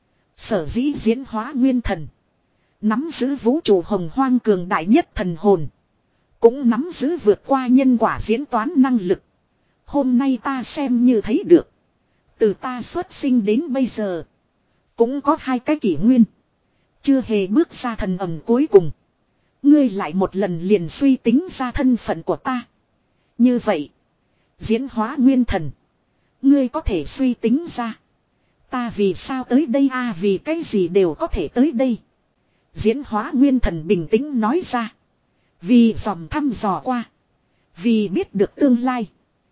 Sở dĩ diễn hóa nguyên thần. Nắm giữ vũ trụ hồng hoang cường đại nhất thần hồn. Cũng nắm giữ vượt qua nhân quả diễn toán năng lực. Hôm nay ta xem như thấy được. Từ ta xuất sinh đến bây giờ. Cũng có hai cái kỷ nguyên. Chưa hề bước ra thần ẩm cuối cùng. Ngươi lại một lần liền suy tính ra thân phận của ta. Như vậy. Diễn hóa nguyên thần. Ngươi có thể suy tính ra. Ta vì sao tới đây a à, vì cái gì đều có thể tới đây. Diễn hóa nguyên thần bình tĩnh nói ra. Vì dòm thăm dò qua. Vì biết được tương lai.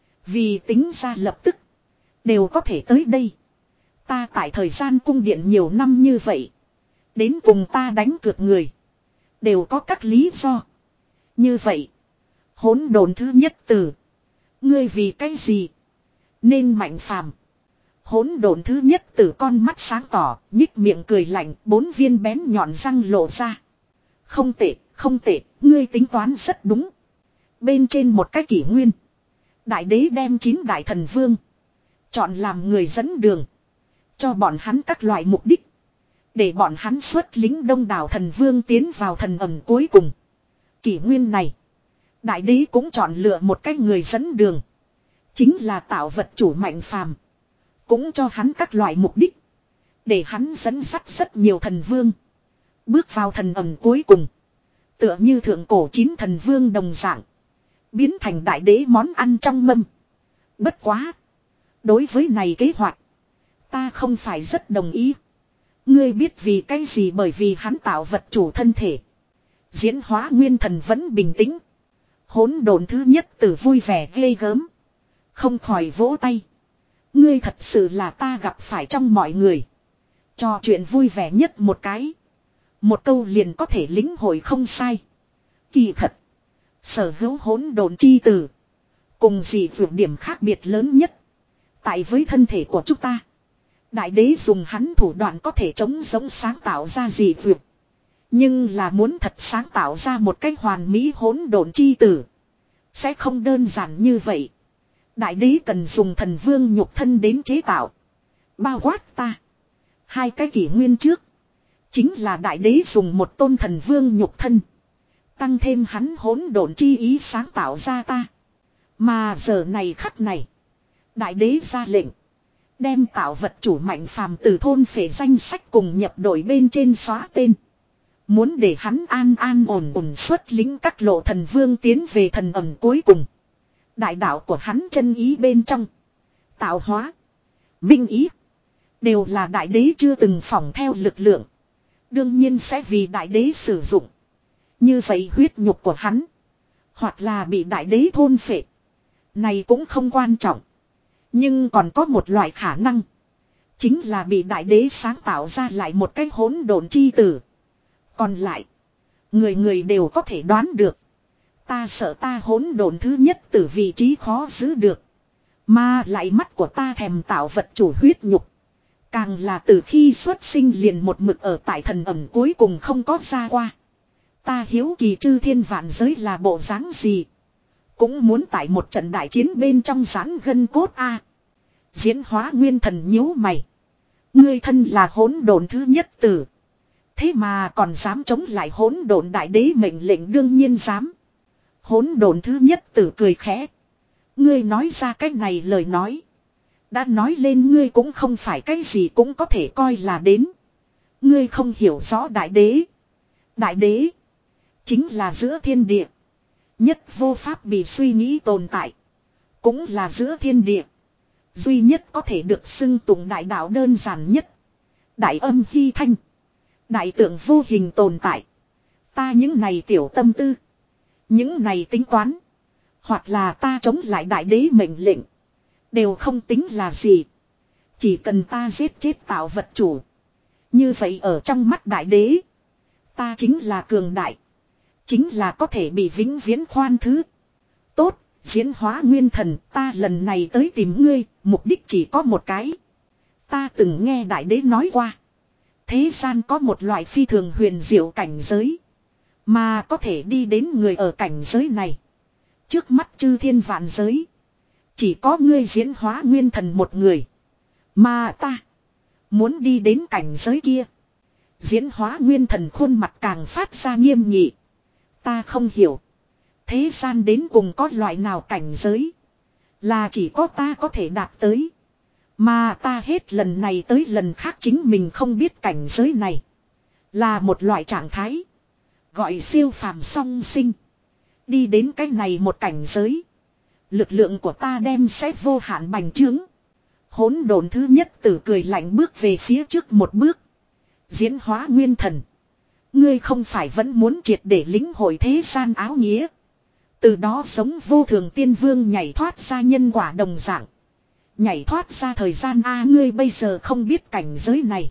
Vì tính ra lập tức. Đều có thể tới đây. Ta tại thời gian cung điện nhiều năm như vậy. Đến cùng ta đánh cược người. Đều có các lý do. Như vậy. Hỗn độn thứ nhất từ. Ngươi vì cái gì. Nên mạnh phàm. Hỗn độn thứ nhất từ con mắt sáng tỏ. Nhích miệng cười lạnh. Bốn viên bén nhọn răng lộ ra. Không tệ. Không tệ. Ngươi tính toán rất đúng. Bên trên một cái kỷ nguyên. Đại đế đem chín đại thần vương. Chọn làm người dẫn đường. Cho bọn hắn các loại mục đích. Để bọn hắn xuất lính đông đảo thần vương tiến vào thần ẩm cuối cùng. Kỷ nguyên này. Đại đế cũng chọn lựa một cái người dẫn đường. Chính là tạo vật chủ mạnh phàm. Cũng cho hắn các loại mục đích. Để hắn dẫn dắt rất nhiều thần vương. Bước vào thần ẩm cuối cùng. Tựa như thượng cổ chín thần vương đồng dạng. Biến thành đại đế món ăn trong mâm. Bất quá. Đối với này kế hoạch. Ta không phải rất đồng ý. Ngươi biết vì cái gì, bởi vì hắn tạo vật chủ thân thể. Diễn hóa nguyên thần vẫn bình tĩnh. Hỗn độn thứ nhất từ vui vẻ ghê gớm. Không khỏi vỗ tay. Ngươi thật sự là ta gặp phải trong mọi người. Trò chuyện vui vẻ nhất một cái. Một câu liền có thể lĩnh hội không sai. Kỳ thật. Sở hữu hỗn độn chi tử. Cùng dị vượt điểm khác biệt lớn nhất. Tại với thân thể của chúng ta. Đại đế dùng hắn thủ đoạn có thể chống giống sáng tạo ra dị vượt. Nhưng là muốn thật sáng tạo ra một cái hoàn mỹ hỗn độn chi tử. Sẽ không đơn giản như vậy. Đại đế cần dùng thần vương nhục thân đến chế tạo. Bao quát ta. Hai cái kỷ nguyên trước. Chính là đại đế dùng một tôn thần vương nhục thân. Tăng thêm hắn hỗn độn chi ý sáng tạo ra ta. Mà giờ này khắc này. Đại đế ra lệnh. Đem tạo vật chủ Mạnh Phàm từ thôn phệ danh sách cùng nhập đội bên trên xóa tên. Muốn để hắn an an ổn ổn xuất lính các lộ thần vương tiến về thần ẩm cuối cùng. Đại đạo của hắn chân ý bên trong. Tạo hóa. Minh ý. Đều là đại đế chưa từng phỏng theo lực lượng. Đương nhiên sẽ vì đại đế sử dụng. Như vậy huyết nhục của hắn. Hoặc là bị đại đế thôn phệ. Này cũng không quan trọng. Nhưng còn có một loại khả năng. Chính là bị đại đế sáng tạo ra lại một cái hỗn độn chi tử. Còn lại. Người người đều có thể đoán được. Ta sợ ta hỗn độn thứ nhất từ vị trí khó giữ được. Mà lại mắt của ta thèm tạo vật chủ huyết nhục. Càng là từ khi xuất sinh liền một mực ở tại thần ẩm cuối cùng không có ra qua. Ta hiếu kỳ chư thiên vạn giới là bộ dáng gì. Cũng muốn tại một trận đại chiến bên trong giãn gân cốt a. Diễn hóa nguyên thần nhíu mày. Ngươi thân là hỗn độn thứ nhất tử. Thế mà còn dám chống lại hỗn độn đại đế mệnh lệnh đương nhiên dám. Hỗn độn thứ nhất tử cười khẽ. Ngươi nói ra cái này lời nói. Đã nói lên ngươi cũng không phải cái gì cũng có thể coi là đến. Ngươi không hiểu rõ đại đế. Đại đế. Chính là giữa thiên địa. Nhất vô pháp bị suy nghĩ tồn tại. Cũng là giữa thiên địa. Duy nhất có thể được xưng tụng đại đạo đơn giản nhất. Đại âm hy thanh. Đại tượng vô hình tồn tại. Ta những này tiểu tâm tư. Những này tính toán. Hoặc là ta chống lại đại đế mệnh lệnh. Đều không tính là gì. Chỉ cần ta giết chết tạo vật chủ. Như vậy ở trong mắt đại đế. Ta chính là cường đại. Chính là có thể bị vĩnh viễn khoan thứ. Tốt, diễn hóa nguyên thần, ta lần này tới tìm ngươi, mục đích chỉ có một cái. Ta từng nghe đại đế nói qua. Thế gian có một loại phi thường huyền diệu cảnh giới. Mà có thể đi đến người ở cảnh giới này. Trước mắt chư thiên vạn giới. Chỉ có ngươi diễn hóa nguyên thần một người. Mà ta muốn đi đến cảnh giới kia. Diễn hóa nguyên thần khuôn mặt càng phát ra nghiêm nghị. Ta không hiểu. Thế gian đến cùng có loại nào cảnh giới. Là chỉ có ta có thể đạt tới. Mà ta hết lần này tới lần khác chính mình không biết cảnh giới này. Là một loại trạng thái. Gọi siêu phàm song sinh. Đi đến cái này một cảnh giới. Lực lượng của ta đem sẽ vô hạn bành trướng. Hỗn độn thứ nhất tử cười lạnh bước về phía trước một bước. Diễn hóa nguyên thần. Ngươi không phải vẫn muốn triệt để lĩnh hội thế gian áo nghĩa. Từ đó sống vô thường tiên vương nhảy thoát ra nhân quả đồng dạng. Nhảy thoát ra thời gian a ngươi bây giờ không biết cảnh giới này.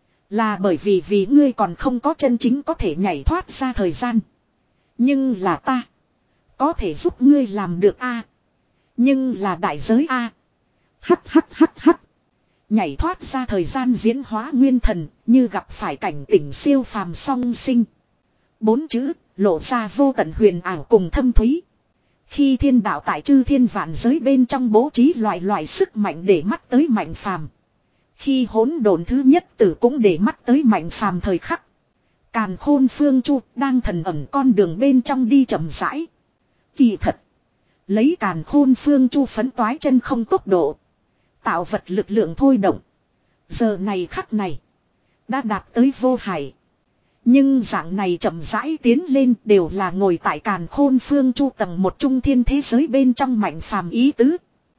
Là bởi vì vì ngươi còn không có chân chính có thể nhảy thoát ra thời gian. Nhưng là ta. Có thể giúp ngươi làm được a. Nhưng là đại giới a. Hắt hắt hắt hắt. Nhảy thoát ra thời gian diễn hóa nguyên thần, như gặp phải cảnh tỉnh siêu phàm song sinh. Bốn chữ, lộ ra vô tận huyền ảo cùng thâm thúy. Khi thiên đạo tại chư thiên vạn giới bên trong bố trí loại loại sức mạnh để mắt tới Mạnh Phàm. Khi hỗn độn thứ nhất tử cũng để mắt tới Mạnh Phàm thời khắc. Càn Khôn Phương Chu đang thần ẩn con đường bên trong đi chậm rãi. Kỳ thật. Lấy Càn Khôn Phương Chu phấn toái chân không tốc độ. Tạo vật lực lượng thôi động. Giờ này khắc này. Đã đạt tới vô hải. Nhưng dạng này chậm rãi tiến lên đều là ngồi tại Càn Khôn Phương Chu tầng một trung thiên thế giới bên trong Mạnh Phàm ý tứ.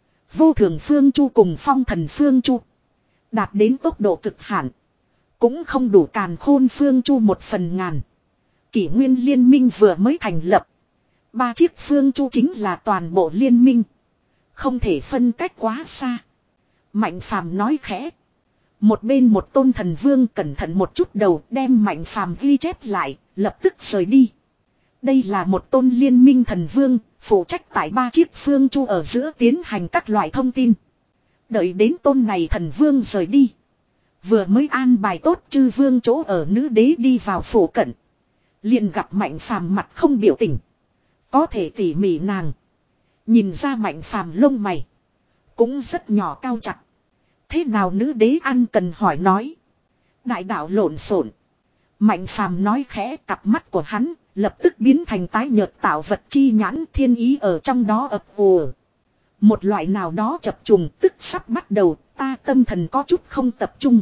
Vô thường Phương Chu cùng phong thần Phương Chu. Đạt đến tốc độ cực hạn. Cũng không đủ Càn Khôn Phương Chu một phần ngàn. Kỷ nguyên liên minh vừa mới thành lập. Ba chiếc Phương Chu chính là toàn bộ liên minh. Không thể phân cách quá xa. Mạnh Phàm nói khẽ. Một bên một tôn thần vương cẩn thận một chút đầu đem Mạnh Phàm ghi chép lại, lập tức rời đi. Đây là một tôn liên minh thần vương, phụ trách tại ba chiếc phương chu ở giữa tiến hành các loại thông tin. Đợi đến tôn này thần vương rời đi. Vừa mới an bài tốt chư vương chỗ ở nữ đế đi vào phủ cận. Liền gặp Mạnh Phàm mặt không biểu tình. Có thể tỉ mỉ nàng. Nhìn ra Mạnh Phàm lông mày. Cũng rất nhỏ cao chặt. Thế nào nữ đế ăn cần hỏi nói. Đại đạo lộn xộn. Mạnh Phàm nói khẽ, cặp mắt của hắn lập tức biến thành tái nhợt tạo vật chi nhãn, thiên ý ở trong đó ập ùa. Một loại nào đó chập trùng tức sắp bắt đầu, ta tâm thần có chút không tập trung.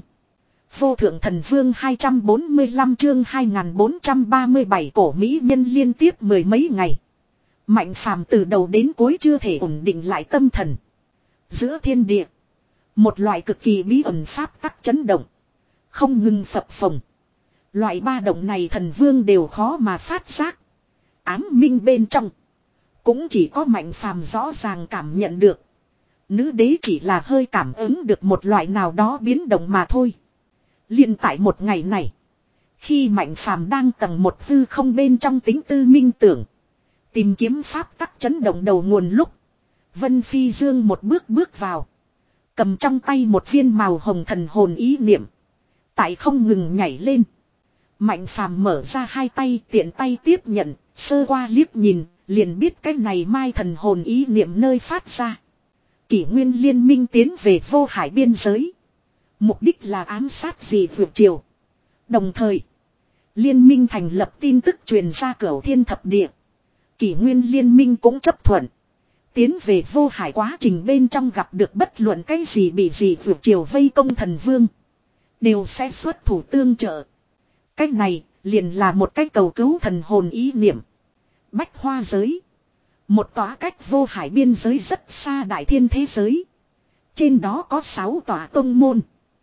Vô thượng thần vương hai trăm bốn mươi lăm chương hai nghìn bốn trăm ba mươi bảy cổ mỹ nhân liên tiếp mười mấy ngày. Mạnh phàm từ đầu đến cuối chưa thể ổn định lại tâm thần. Giữa thiên địa, một loại cực kỳ bí ẩn pháp tắc chấn động, không ngừng phập phồng. Loại ba động này thần vương đều khó mà phát giác. Ám minh bên trong, cũng chỉ có mạnh phàm rõ ràng cảm nhận được. Nữ đế chỉ là hơi cảm ứng được một loại nào đó biến động mà thôi. Liên tại một ngày này, khi mạnh phàm đang tầng một hư không bên trong tính tư minh tưởng, tìm kiếm pháp tắc chấn động đầu nguồn lúc, Vân Phi Dương một bước bước vào, cầm trong tay một viên màu hồng thần hồn ý niệm, tại không ngừng nhảy lên. Mạnh phàm mở ra hai tay, tiện tay tiếp nhận, sơ qua liếc nhìn, liền biết cái này mai thần hồn ý niệm nơi phát ra. Kỷ nguyên liên minh tiến về vô hải biên giới, mục đích là ám sát dị vượt triều. Đồng thời, liên minh thành lập tin tức truyền ra cửu thiên thập địa. Kỷ nguyên liên minh cũng chấp thuận. Tiến về vô hải quá trình bên trong gặp được bất luận cái gì bị dị vượt triều vây công thần vương, đều sẽ xuất thủ tương trợ. Cái này liền là một cái cầu cứu thần hồn ý niệm. Bách hoa giới, một tòa cách vô hải biên giới rất xa đại thiên thế giới. Trên đó có sáu tòa tông môn.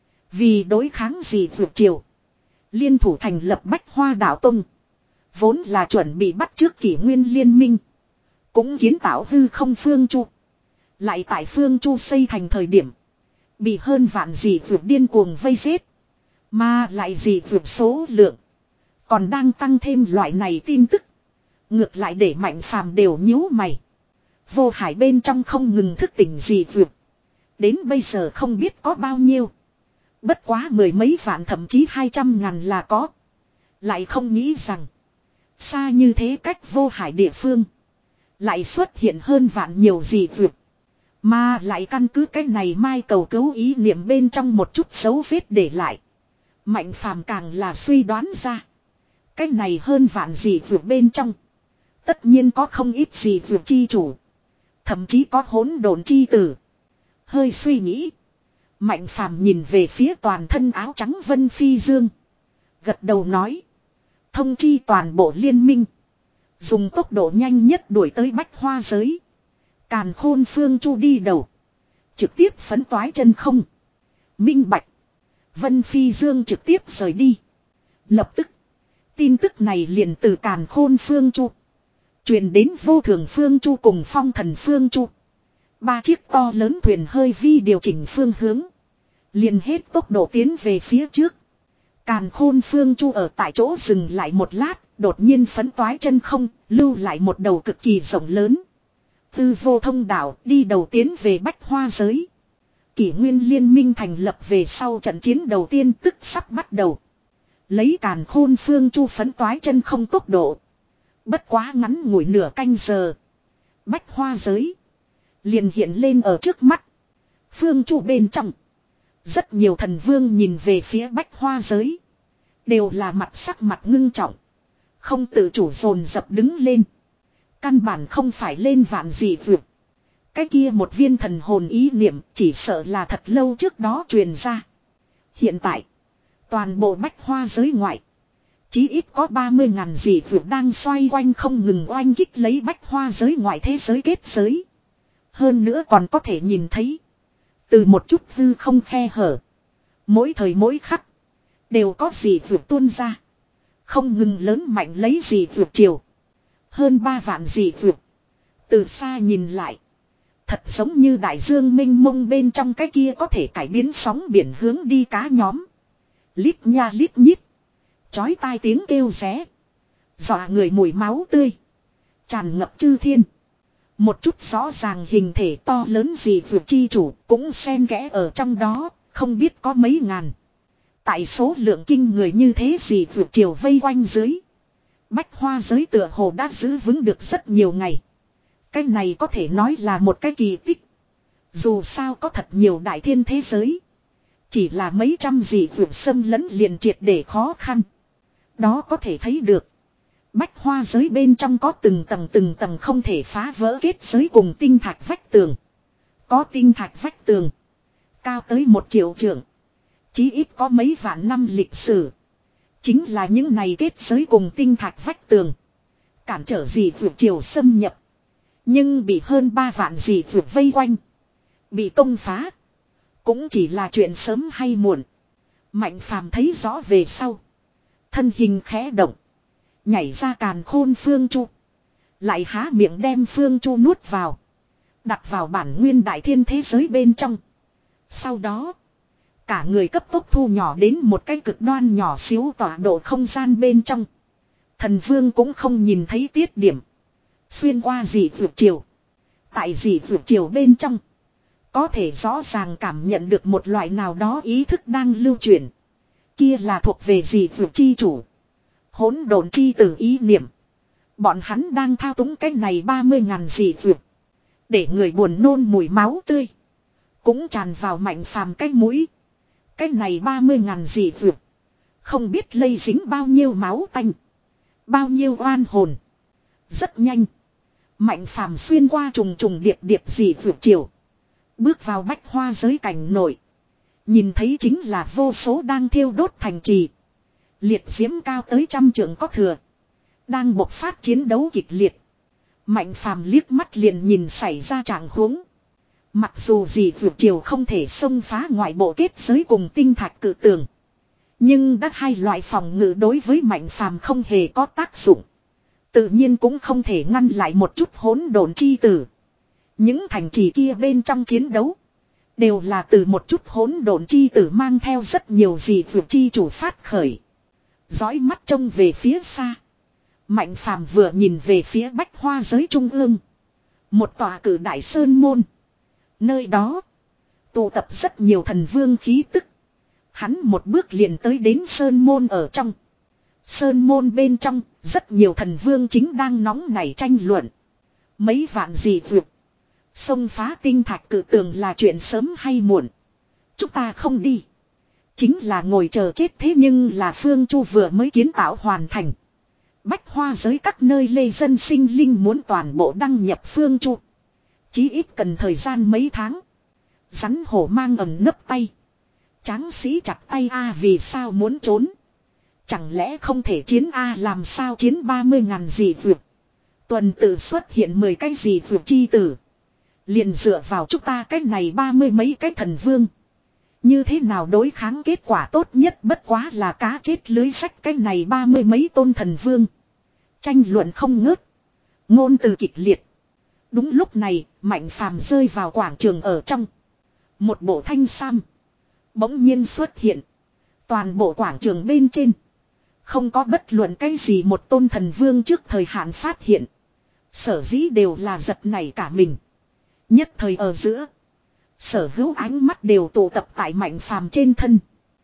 Vì đối kháng dị vượt triều, liên thủ thành lập Bách Hoa Đạo Tông. Vốn là chuẩn bị bắt trước kỷ nguyên liên minh, cũng kiến tạo hư không phương chu. Lại tại phương chu xây thành thời điểm, bị hơn vạn dị vượt điên cuồng vây giết. Mà lại dị vượt số lượng còn đang tăng thêm, loại này tin tức ngược lại để mạnh phàm đều nhíu mày. Vô hải bên trong không ngừng thức tỉnh dị vượt, đến bây giờ không biết có bao nhiêu. Bất quá mười mấy vạn thậm chí hai trăm ngàn là có. Lại không nghĩ rằng, xa như thế cách vô hải địa phương, lại xuất hiện hơn vạn nhiều dị vượt. Mà lại căn cứ cái này mai cầu cứu ý niệm bên trong một chút dấu vết để lại. Mạnh phàm càng là suy đoán ra, cái này hơn vạn dị vượt bên trong, tất nhiên có không ít dị vượt chi chủ, thậm chí có hỗn độn chi tử. Hơi suy nghĩ, Mạnh phàm nhìn về phía toàn thân áo trắng Vân Phi Dương, gật đầu nói: thông chi toàn bộ liên minh, dùng tốc độ nhanh nhất đuổi tới Bách Hoa giới. Càn Khôn Phương Chu đi đầu, trực tiếp phấn toái chân không. Minh bạch. Vân Phi Dương trực tiếp rời đi. Lập tức, tin tức này liền từ Càn Khôn Phương Chu truyền đến Vô Thường Phương Chu cùng Phong Thần Phương Chu. Ba chiếc to lớn thuyền hơi vi điều chỉnh phương hướng, liền hết tốc độ tiến về phía trước. Càn Khôn Phương Chu ở tại chỗ dừng lại một lát, đột nhiên phấn toái chân không, lưu lại một đầu cực kỳ rộng lớn. Tư vô thông đạo đi đầu tiến về Bách Hoa giới. Kỷ nguyên liên minh thành lập về sau trận chiến đầu tiên tức sắp bắt đầu. Lấy Càn Khôn Phương Chu phấn toái chân không tốc độ, bất quá ngắn ngủi nửa canh giờ, Bách Hoa giới liền hiện lên ở trước mắt. Phương Chu bên trong, rất nhiều thần vương nhìn về phía Bách Hoa giới, đều là mặt sắc mặt ngưng trọng, không tự chủ dồn dập đứng lên. Căn bản không phải lên vạn dị vượt. Cái kia một viên thần hồn ý niệm chỉ sợ là thật lâu trước đó truyền ra. Hiện tại, toàn bộ Bách Hoa giới ngoại, chí ít có ba mươi ngàn dị vượt đang xoay quanh không ngừng oanh kích lấy Bách Hoa giới ngoại thế giới kết giới. Hơn nữa còn có thể nhìn thấy, từ một chút hư không khe hở, mỗi thời mỗi khắc, đều có dị vượt tuôn ra, không ngừng lớn mạnh lấy dị vượt chiều. Hơn ba vạn dị vượt, từ xa nhìn lại, thật giống như đại dương mênh mông bên trong cái kia có thể cải biến sóng biển hướng đi cá nhóm. Lít nha lít nhít, chói tai tiếng kêu ré, dọa người mùi máu tươi, tràn ngập chư thiên. Một chút rõ ràng hình thể to lớn dị vượt chi chủ cũng xen kẽ ở trong đó, không biết có mấy ngàn. Tại số lượng kinh người như thế dị vượt chiều vây quanh dưới, Bách Hoa giới tựa hồ đã giữ vững được rất nhiều ngày. Cái này có thể nói là một cái kỳ tích. Dù sao có thật nhiều đại thiên thế giới, chỉ là mấy trăm dị vượt xâm lấn liền triệt để khó khăn. Đó có thể thấy được, Bách hoa giới bên trong có từng tầng từng tầng không thể phá vỡ kết giới cùng tinh thạch vách tường. Có tinh thạch vách tường. Cao tới một triệu trượng. Chí ít có mấy vạn năm lịch sử. Chính là những này kết giới cùng tinh thạch vách tường. Cản trở dị vượt triều xâm nhập. Nhưng bị hơn ba vạn dị vượt vây quanh. Bị công phá. Cũng chỉ là chuyện sớm hay muộn. Mạnh phàm thấy rõ về sau. Thân hình khẽ động. Nhảy ra càn khôn phương chu. Lại há miệng đem phương chu nuốt vào. Đặt vào bản nguyên đại thiên thế giới bên trong. Sau đó. Cả người cấp tốc thu nhỏ đến một cái cực đoan nhỏ xíu tọa độ không gian bên trong. Thần vương cũng không nhìn thấy tiết điểm. Xuyên qua dị vượt triều. Tại dị vượt triều bên trong. Có thể rõ ràng cảm nhận được một loại nào đó ý thức đang lưu chuyển. Kia là thuộc về dị vượt chi chủ. Hỗn độn chi tử ý niệm. Bọn hắn đang thao túng cái này ba mươi ngàn dị vượt. Để người buồn nôn mùi máu tươi. Cũng tràn vào mạnh phàm cái mũi. Cái này ba mươi ngàn dị vượt. Không biết lây dính bao nhiêu máu tanh. Bao nhiêu oan hồn. Rất nhanh. Mạnh phàm xuyên qua trùng trùng điệp điệp dị vượt triều. Bước vào bách hoa giới cảnh nội. Nhìn thấy chính là vô số đang thiêu đốt thành trì. Liệt diễm cao tới trăm trượng có thừa. Đang bộc phát chiến đấu kịch liệt. Mạnh phàm liếc mắt liền nhìn xảy ra trạng huống. Mặc dù dị vượt triều không thể xông phá ngoại bộ kết giới cùng tinh thạch cự tường. Nhưng đã hai loại phòng ngự đối với mạnh phàm không hề có tác dụng. Tự nhiên cũng không thể ngăn lại một chút hỗn độn chi tử. Những thành trì kia bên trong chiến đấu. Đều là từ một chút hỗn độn chi tử mang theo rất nhiều dị vượt chi chủ phát khởi. Dõi mắt trông về phía xa. Mạnh phàm vừa nhìn về phía bách hoa giới trung ương. Một tòa cử đại sơn môn. Nơi đó. Tụ tập rất nhiều thần vương khí tức. Hắn một bước liền tới đến sơn môn ở trong. Sơn môn bên trong. Rất nhiều thần vương chính đang nóng nảy tranh luận. Mấy vạn dị vượt. Xông phá tinh thạch cự tường là chuyện sớm hay muộn. Chúng ta không đi. Chính là ngồi chờ chết thế nhưng là phương chu vừa mới kiến tạo hoàn thành. Bách hoa giới các nơi lê dân sinh linh muốn toàn bộ đăng nhập phương chu. Chí ít cần thời gian mấy tháng. Rắn hổ mang ẩm nấp tay. Tráng sĩ chặt tay A vì sao muốn trốn. Chẳng lẽ không thể chiến A làm sao chiến ba mươi ngàn dị vượt. Tuần tự xuất hiện mười cái dị vượt chi tử. Liền dựa vào chúng ta cái này ba mươi mấy cái thần vương. Như thế nào đối kháng kết quả tốt nhất bất quá là cá chết lưới sách cái này ba mươi mấy tôn thần vương. Tranh luận không ngớt. Ngôn từ kịch liệt. Đúng lúc này, Mạnh phàm rơi vào quảng trường ở trong. Một bộ thanh sam. Bỗng nhiên xuất hiện. Toàn bộ quảng trường bên trên. Không có bất luận cái gì một tôn thần vương trước thời hạn phát hiện. Sở dĩ đều là giật nảy cả mình. Nhất thời ở giữa. Sở hữu ánh mắt đều tụ tập tại Mạnh phàm trên thân.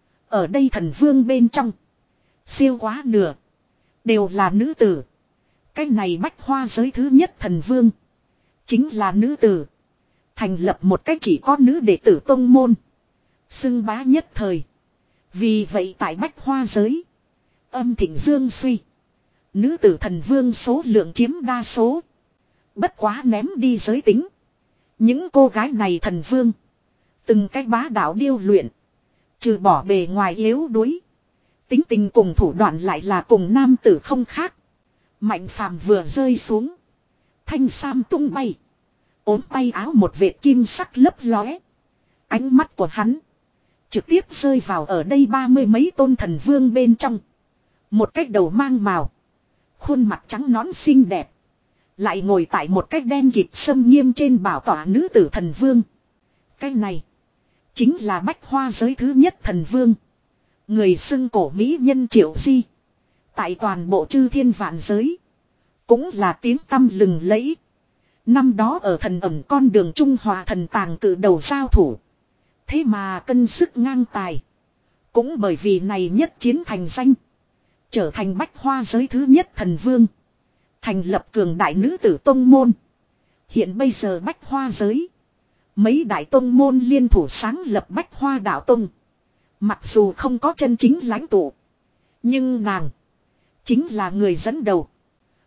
Ở đây thần vương bên trong. Siêu quá nửa. Đều là nữ tử. Cái này bách hoa giới thứ nhất thần vương. Chính là nữ tử. Thành lập một cách chỉ có nữ đệ tử tông môn. Xưng bá nhất thời. Vì vậy tại bách hoa giới. Âm thịnh dương suy. Nữ tử thần vương số lượng chiếm đa số. Bất quá ném đi giới tính. Những cô gái này thần vương. Từng cái bá đạo điêu luyện. Trừ bỏ bề ngoài yếu đuối. Tính tình cùng thủ đoạn lại là cùng nam tử không khác. Mạnh phàm vừa rơi xuống. Thanh sam tung bay. Ốm tay áo một vệt kim sắc lấp lóe. Ánh mắt của hắn. Trực tiếp rơi vào ở đây ba mươi mấy tôn thần vương bên trong. Một cách đầu mang màu. Khuôn mặt trắng nõn xinh đẹp. Lại ngồi tại một cách đen kịt sâm nghiêm trên bảo tọa nữ tử thần vương. Cái này. Chính là bách hoa giới thứ nhất thần vương. Người xưng cổ mỹ nhân Triệu Di. Tại toàn bộ chư thiên vạn giới. Cũng là tiếng tăm lừng lẫy. Năm đó ở thần ẩm con đường Trung Hòa thần tàng cử đầu giao thủ. Thế mà cân sức ngang tài. Cũng bởi vì này nhất chiến thành danh. Trở thành bách hoa giới thứ nhất thần vương. Thành lập cường đại nữ tử tông môn. Hiện bây giờ bách hoa giới. Mấy đại tông môn liên thủ sáng lập bách hoa đạo tông. Mặc dù không có chân chính lãnh tụ. Nhưng nàng. Chính là người dẫn đầu.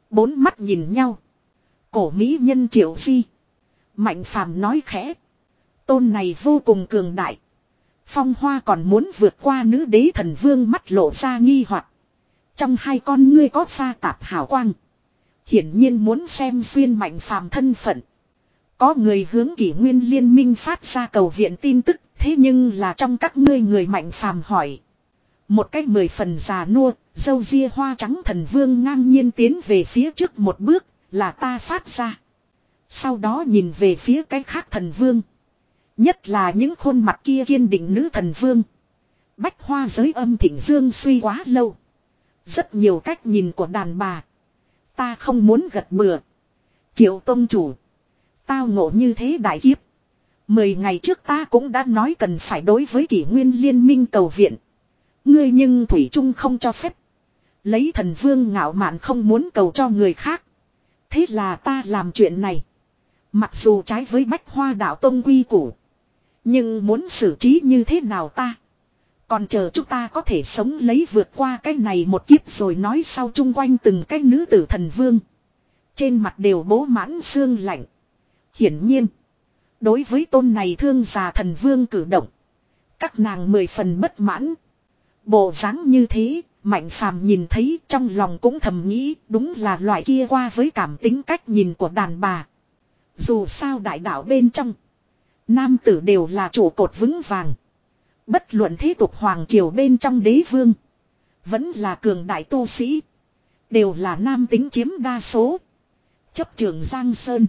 Bốn mắt nhìn nhau. Cổ mỹ nhân Triệu Di. Mạnh Phàm nói khẽ. Tôn này vô cùng cường đại. Phong Hoa còn muốn vượt qua nữ đế thần vương, mắt lộ ra nghi hoặc. Trong hai con ngươi có pha tạp hào quang. Hiển nhiên muốn xem xuyên Mạnh Phàm thân phận. Có người hướng Kỷ Nguyên Liên minh phát ra cầu viện tin tức. Thế nhưng là trong các ngươi người Mạnh Phàm hỏi. Một cách mười phần già nua, râu ria hoa trắng thần vương ngang nhiên tiến về phía trước một bước, là ta phát ra. Sau đó nhìn về phía cái khác thần vương. Nhất là những khuôn mặt kia kiên định nữ thần vương. Bách hoa giới âm thịnh dương suy quá lâu. Rất nhiều cách nhìn của đàn bà. Ta không muốn gật bừa. Triệu tông chủ. Tao ngộ như thế đại kiếp. Mười ngày trước ta cũng đã nói cần phải đối với Kỷ Nguyên Liên minh cầu viện. Ngươi nhưng thủy chung không cho phép. Lấy thần vương ngạo mạn không muốn cầu cho người khác. Thế là ta làm chuyện này. Mặc dù trái với Bách Hoa đạo tông quy củ. Nhưng muốn xử trí như thế nào ta. Còn chờ chúng ta có thể sống lấy vượt qua cái này một kiếp rồi nói sau, chung quanh từng cái nữ tử thần vương. Trên mặt đều bố mãn xương lạnh. Hiển nhiên. Đối với tôn này thương già thần vương cử động. Các nàng mười phần bất mãn. Bộ dáng như thế, Mạnh Phàm nhìn thấy trong lòng cũng thầm nghĩ đúng là loại kia qua với cảm tính cách nhìn của đàn bà. Dù sao đại đạo bên trong. Nam tử đều là trụ cột vững vàng. Bất luận thế tục hoàng triều bên trong đế vương. Vẫn là cường đại tu sĩ. Đều là nam tính chiếm đa số. Chấp trường Giang Sơn.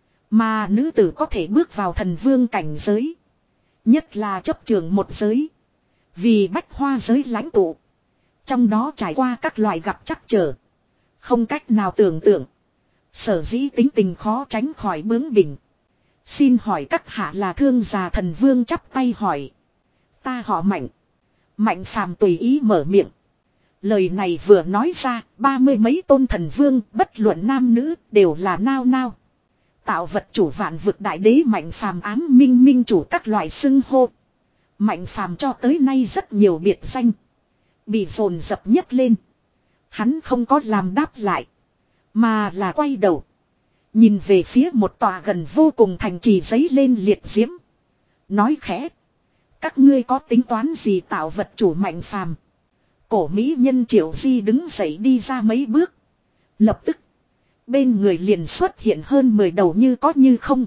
Mà nữ tử có thể bước vào thần vương cảnh giới. Nhất là chấp trường một giới. Vì bách hoa giới lãnh tụ. Trong đó trải qua các loại gặp trắc trở. Không cách nào tưởng tượng. Sở dĩ tính tình khó tránh khỏi bướng bỉnh. Xin hỏi các hạ là thương già thần vương chắp tay hỏi. Ta họ Mạnh. Mạnh Phàm tùy ý mở miệng. Lời này vừa nói ra, ba mươi mấy tôn thần vương, bất luận nam nữ, đều là nao nao. Tạo vật chủ vạn vực đại đế Mạnh Phàm, ám minh minh chủ các loại xưng hô. Mạnh Phàm cho tới nay rất nhiều biệt danh. Bị dồn dập nhất lên. Hắn không có làm đáp lại. Mà là quay đầu. Nhìn về phía một tòa gần vô cùng thành trì giấy lên liệt diễm. Nói khẽ. Các ngươi có tính toán gì tạo vật chủ Mạnh Phàm? Cổ mỹ nhân Triệu Di đứng dậy đi ra mấy bước. Lập tức. Bên người liền xuất hiện hơn mười đầu như có như không.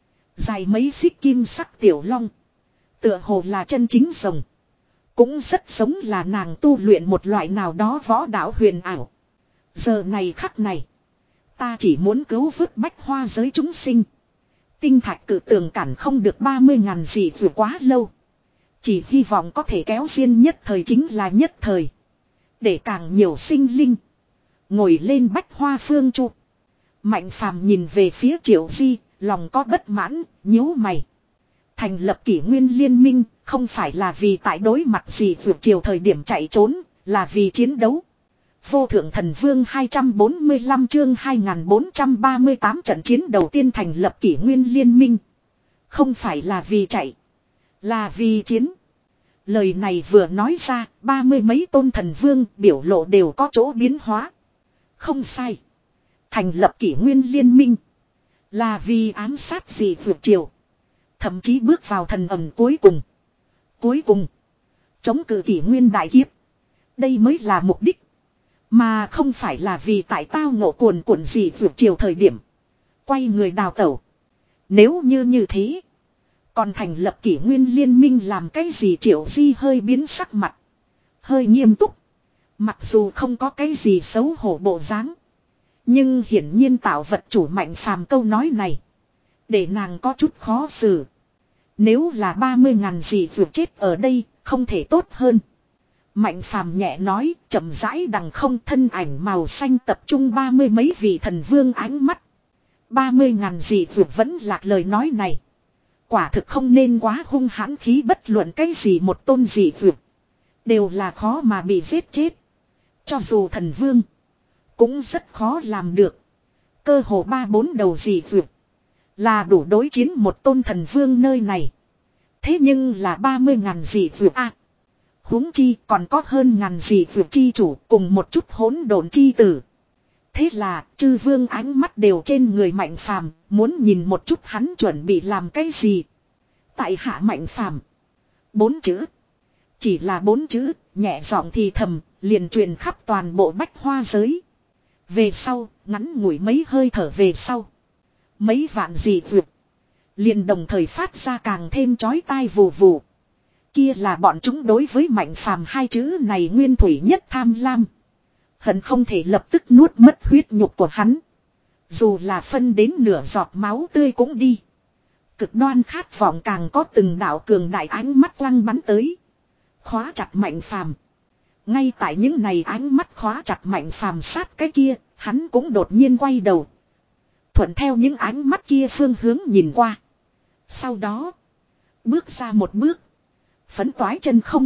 Dài mấy xích kim sắc tiểu long. Tựa hồ là chân chính rồng. Cũng rất giống là nàng tu luyện một loại nào đó võ đạo huyền ảo. Giờ này khắc này. Ta chỉ muốn cứu vớt bách hoa giới chúng sinh. Tinh thạch cử tường cản không được ba mươi ngàn gì vừa quá lâu. Chỉ hy vọng có thể kéo xiên nhất thời chính là nhất thời. Để càng nhiều sinh linh. Ngồi lên bách hoa phương chu. Mạnh Phàm nhìn về phía Triệu Di. Lòng có bất mãn, nhíu mày. Thành lập Kỷ Nguyên Liên minh. Không phải là vì tại đối mặt gì vượt chiều thời điểm chạy trốn. Là vì chiến đấu. Vô thượng thần vương hai trăm bốn mươi lăm chương hai nghìn bốn trăm ba mươi tám trận chiến đầu tiên thành lập Kỷ Nguyên Liên minh. Không phải là vì chạy. Là vì chiến. Lời này vừa nói ra, ba mươi mấy tôn thần vương biểu lộ đều có chỗ biến hóa. Không sai. Thành lập Kỷ Nguyên Liên minh. Là vì ám sát gì vượt chiều. Thậm chí bước vào thần ẩm cuối cùng. Cuối cùng. Chống cự Kỷ Nguyên đại kiếp. Đây mới là mục đích. Mà không phải là vì tại tao ngộ cuồn cuộn gì vượt chiều thời điểm. Quay người đào tẩu. Nếu như như thế. Còn thành lập Kỷ Nguyên Liên minh làm cái gì Triệu Di hơi biến sắc mặt. Hơi nghiêm túc. Mặc dù không có cái gì xấu hổ bộ dáng. Nhưng hiển nhiên tạo vật chủ Mạnh Phàm câu nói này. Để nàng có chút khó xử. Nếu là ba mươi ngàn gì vượt chết ở đây không thể tốt hơn. Mạnh Phàm nhẹ nói, chậm rãi đằng không, thân ảnh màu xanh tập trung ba mươi mấy vị thần vương ánh mắt. Ba mươi ngàn dị vượt vẫn lạc lời nói này. Quả thực không nên quá hung hãn khí, bất luận cái gì một tôn dị vượt. Đều là khó mà bị giết chết. Cho dù thần vương. Cũng rất khó làm được. Cơ hồ ba bốn đầu dị vượt. Là đủ đối chiến một tôn thần vương nơi này. Thế nhưng là ba mươi ngàn dị vượt a. Huống chi còn có hơn ngàn dị vượt chi chủ cùng một chút hỗn độn chi tử. Thế là chư vương ánh mắt đều trên người Mạnh Phàm, muốn nhìn một chút hắn chuẩn bị làm cái gì. Tại hạ Mạnh Phàm. Bốn chữ. Chỉ là bốn chữ, nhẹ giọng thì thầm, liền truyền khắp toàn bộ bách hoa giới. Về sau, ngắn ngủi mấy hơi thở về sau. Mấy vạn dị vượt. Liền đồng thời phát ra càng thêm chói tai vù vù. Kia là bọn chúng đối với Mạnh Phàm hai chữ này nguyên thủy nhất tham lam. Hận không thể lập tức nuốt mất huyết nhục của hắn. Dù là phân đến nửa giọt máu tươi cũng đi. Cực đoan khát vọng càng có từng đạo cường đại ánh mắt lăng bắn tới. Khóa chặt Mạnh Phàm. Ngay tại những này ánh mắt khóa chặt Mạnh Phàm sát cái kia, hắn cũng đột nhiên quay đầu. Thuận theo những ánh mắt kia phương hướng nhìn qua. Sau đó, bước ra một bước. Phấn toái chân không.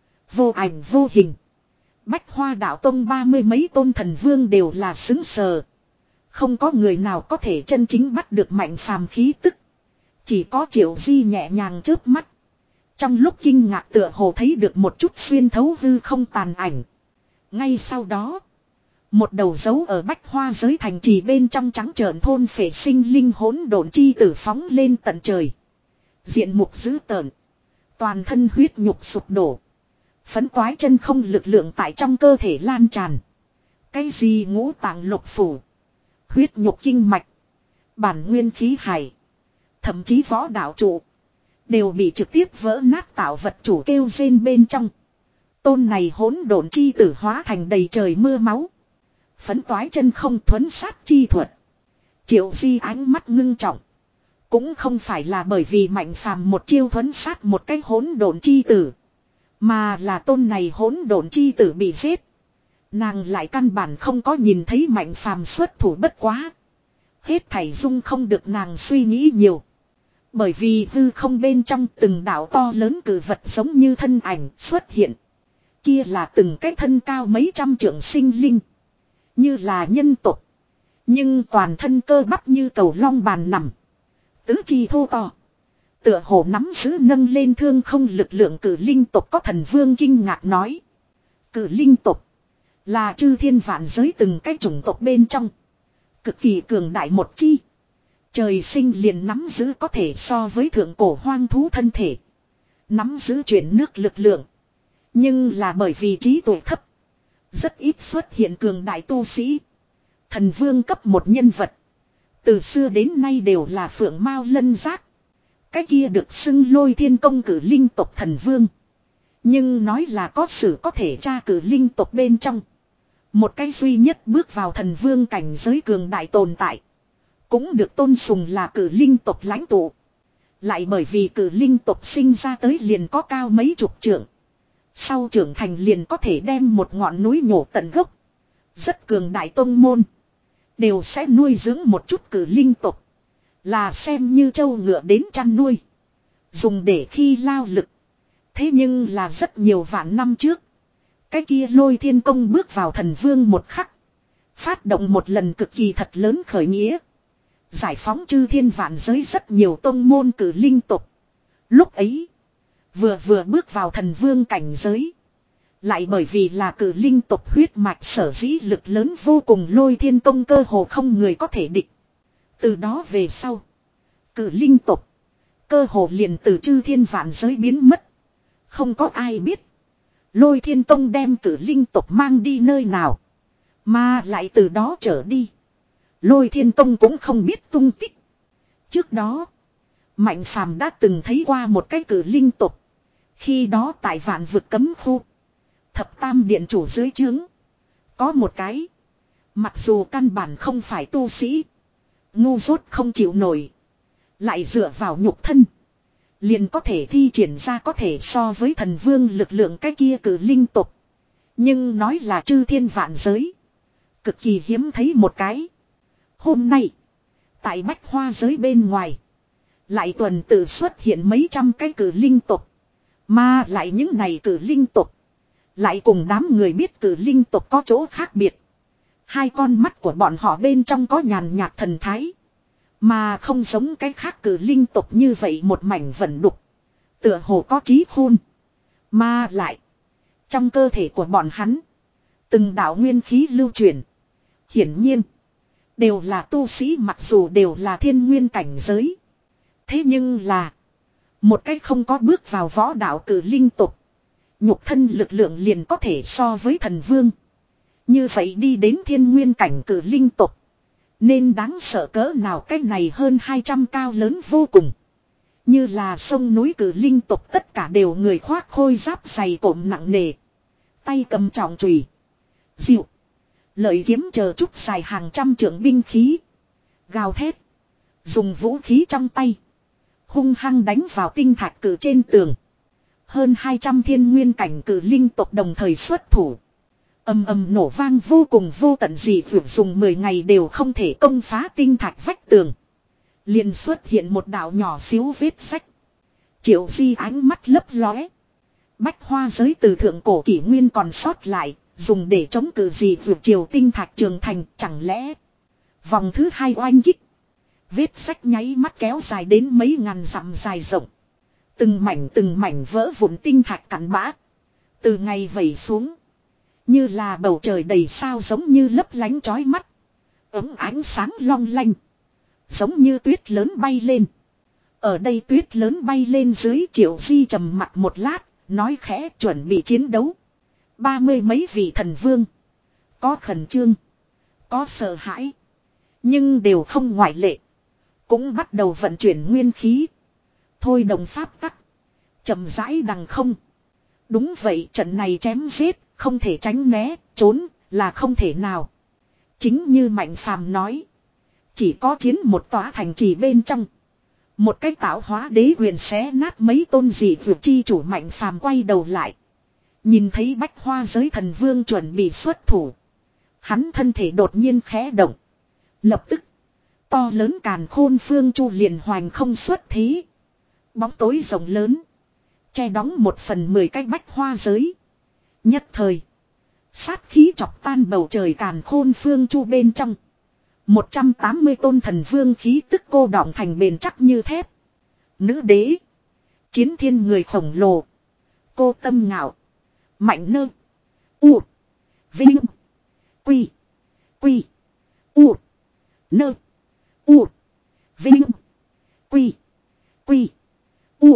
Vô ảnh vô hình. Bách Hoa Đạo Tông ba mươi mấy tôn thần vương đều là xứng sờ. Không có người nào có thể chân chính bắt được Mạnh Phàm khí tức. Chỉ có Triệu Di nhẹ nhàng chớp mắt. Trong lúc kinh ngạc tựa hồ thấy được một chút xuyên thấu hư không tàn ảnh. Ngay sau đó, một đầu dấu ở Bách Hoa giới thành trì bên trong trắng trợn thôn phệ sinh linh hỗn độn chi tử phóng lên tận trời. Diện mục dữ tợn, toàn thân huyết nhục sụp đổ. Phấn toái chân không lực lượng tại trong cơ thể lan tràn. Cái gì ngũ tạng lục phủ, huyết nhục kinh mạch, bản nguyên khí hải, thậm chí võ đạo trụ, đều bị trực tiếp vỡ nát tạo vật chủ kêu rên bên trong. Tôn này hỗn độn chi tử hóa thành đầy trời mưa máu. Phấn toái chân không thuấn sát chi thuật. Triệu Di ánh mắt ngưng trọng. Cũng không phải là bởi vì Mạnh Phàm một chiêu thuấn sát một cái hỗn độn chi tử. Mà là tôn này hỗn độn chi tử bị giết. Nàng lại căn bản không có nhìn thấy Mạnh Phàm xuất thủ bất quá. Hết thảy dung không được nàng suy nghĩ nhiều. Bởi vì hư không bên trong từng đạo to lớn cử vật giống như thân ảnh xuất hiện. Kia là từng cái thân cao mấy trăm trượng sinh linh. Như là nhân tộc. Nhưng toàn thân cơ bắp như cầu long bàn nằm. Tứ chi thô to. Tựa hồ nắm giữ nâng lên thương không lực lượng cử linh tộc có thần vương kinh ngạc nói. Cử linh tộc là chư thiên vạn giới từng cái chủng tộc bên trong. Cực kỳ cường đại một chi. Trời sinh liền nắm giữ có thể so với thượng cổ hoang thú thân thể. Nắm giữ chuyển nước lực lượng. Nhưng là bởi vì trí tuệ thấp. Rất ít xuất hiện cường đại tu sĩ. Thần vương cấp một nhân vật. Từ xưa đến nay đều là phượng mao lân giác. Cái kia được xưng Lôi Thiên Công cử linh tộc thần vương. Nhưng nói là có sự có thể tra cử linh tộc bên trong. Một cái duy nhất bước vào thần vương cảnh giới cường đại tồn tại. Cũng được tôn sùng là cử linh tộc lãnh tụ. Lại bởi vì cử linh tộc sinh ra tới liền có cao mấy chục trượng. Sau trưởng thành liền có thể đem một ngọn núi nhổ tận gốc. Rất cường đại tông môn. Đều sẽ nuôi dưỡng một chút cử linh tộc. Là xem như trâu ngựa đến chăn nuôi. Dùng để khi lao lực. Thế nhưng là rất nhiều vạn năm trước. Cái kia Lôi Thiên Công bước vào thần vương một khắc. Phát động một lần cực kỳ thật lớn khởi nghĩa. Giải phóng chư thiên vạn giới rất nhiều tông môn cử linh tộc. Lúc ấy. Vừa vừa bước vào thần vương cảnh giới. Lại bởi vì là cử linh tộc huyết mạch sở dĩ lực lớn vô cùng Lôi Thiên Công cơ hồ không người có thể địch. Từ đó về sau. Cử linh tộc. Cơ hồ liền từ chư thiên vạn giới biến mất. Không có ai biết. Lôi Thiên Công đem cử linh tộc mang đi nơi nào. Mà lại từ đó trở đi. Lôi Thiên Công cũng không biết tung tích. Trước đó. Mạnh Phàm đã từng thấy qua một cái cử linh tộc. Khi đó tại vạn vực cấm khu. Thập tam điện chủ dưới trướng. Có một cái. Mặc dù căn bản không phải tu sĩ. Ngu dốt không chịu nổi. Lại dựa vào nhục thân. Liền có thể thi triển ra có thể so với thần vương lực lượng cái kia cử linh tộc. Nhưng nói là chư thiên vạn giới. Cực kỳ hiếm thấy một cái. Hôm nay. Tại bách hoa giới bên ngoài. Lại tuần tự xuất hiện mấy trăm cái cử linh tộc. Mà lại những này cử linh tộc. Lại cùng đám người biết cử linh tộc có chỗ khác biệt. Hai con mắt của bọn họ bên trong có nhàn nhạt thần thái. Mà không giống cái khác cử linh tộc như vậy một mảnh vẩn đục. Tựa hồ có trí khôn. Mà lại. Trong cơ thể của bọn hắn. Từng đạo nguyên khí lưu truyền. Hiển nhiên. Đều là tu sĩ mặc dù đều là thiên nguyên cảnh giới. Thế nhưng là. Một cách không có bước vào võ đạo cử linh tục. Nhục thân lực lượng liền có thể so với thần vương. Như vậy đi đến thiên nguyên cảnh cử linh tục. Nên đáng sợ cỡ nào, cái này hơn hai trăm cao lớn vô cùng. Như là sông núi cử linh tục tất cả đều người khoác khôi giáp dày cộm nặng nề. Tay cầm trọng chùy, diệu, lợi kiếm chờ chút dài hàng trăm trượng binh khí. Gào thét. Dùng vũ khí trong tay. Hung hăng đánh vào tinh thạch cử trên tường. Hơn hai trăm thiên nguyên cảnh cử linh tộc đồng thời xuất thủ. Ầm ầm nổ vang vô cùng vô tận, dị vượt dùng mười ngày đều không thể công phá tinh thạch vách tường. Liền xuất hiện một đạo nhỏ xíu vết sách. Triệu Di ánh mắt lấp lóe. Bách hoa giới từ thượng cổ kỷ nguyên còn sót lại, dùng để chống cự dị vượt triều tinh thạch trường thành, chẳng lẽ. Vòng thứ hai oanh kích. Vết sách nháy mắt kéo dài đến mấy ngàn dặm dài rộng. Từng mảnh từng mảnh vỡ vụn tinh thạch cắn bã. Từ ngày vẩy xuống. Như là bầu trời đầy sao, giống như lấp lánh chói mắt. Ấm ánh sáng long lanh. Giống như tuyết lớn bay lên. Ở đây tuyết lớn bay lên dưới, Triệu Di trầm mặt một lát, nói khẽ chuẩn bị chiến đấu. Ba mươi mấy vị thần vương. Có khẩn trương. Có sợ hãi. Nhưng đều không ngoại lệ. Cũng bắt đầu vận chuyển nguyên khí. Thôi đồng pháp tắc. Chậm rãi đằng không. Đúng vậy, trận này chém giết, không thể tránh né, trốn, là không thể nào. Chính như Mạnh Phàm nói. Chỉ có chiến một tòa thành trì bên trong. Một cách tạo hóa đế huyền xé nát mấy tôn dị vượt chi chủ. Mạnh Phàm quay đầu lại. Nhìn thấy bách hoa giới thần vương chuẩn bị xuất thủ. Hắn thân thể đột nhiên khẽ động. Lập tức. To lớn càn khôn phương chu liền hoành không xuất thế. Bóng tối rộng lớn. Che đóng một phần mười cái bách hoa giới. Nhất thời. Sát khí chọc tan bầu trời càn khôn phương chu bên trong. một trăm tám mươi tôn thần vương khí tức cô đọng thành bền chắc như thép. Nữ đế. Chiến thiên người khổng lồ. Cô tâm ngạo. Mạnh nơ. U. Vinh. Quy. Quy. U. Nơ. U. Vinh. Quy. Quy. U.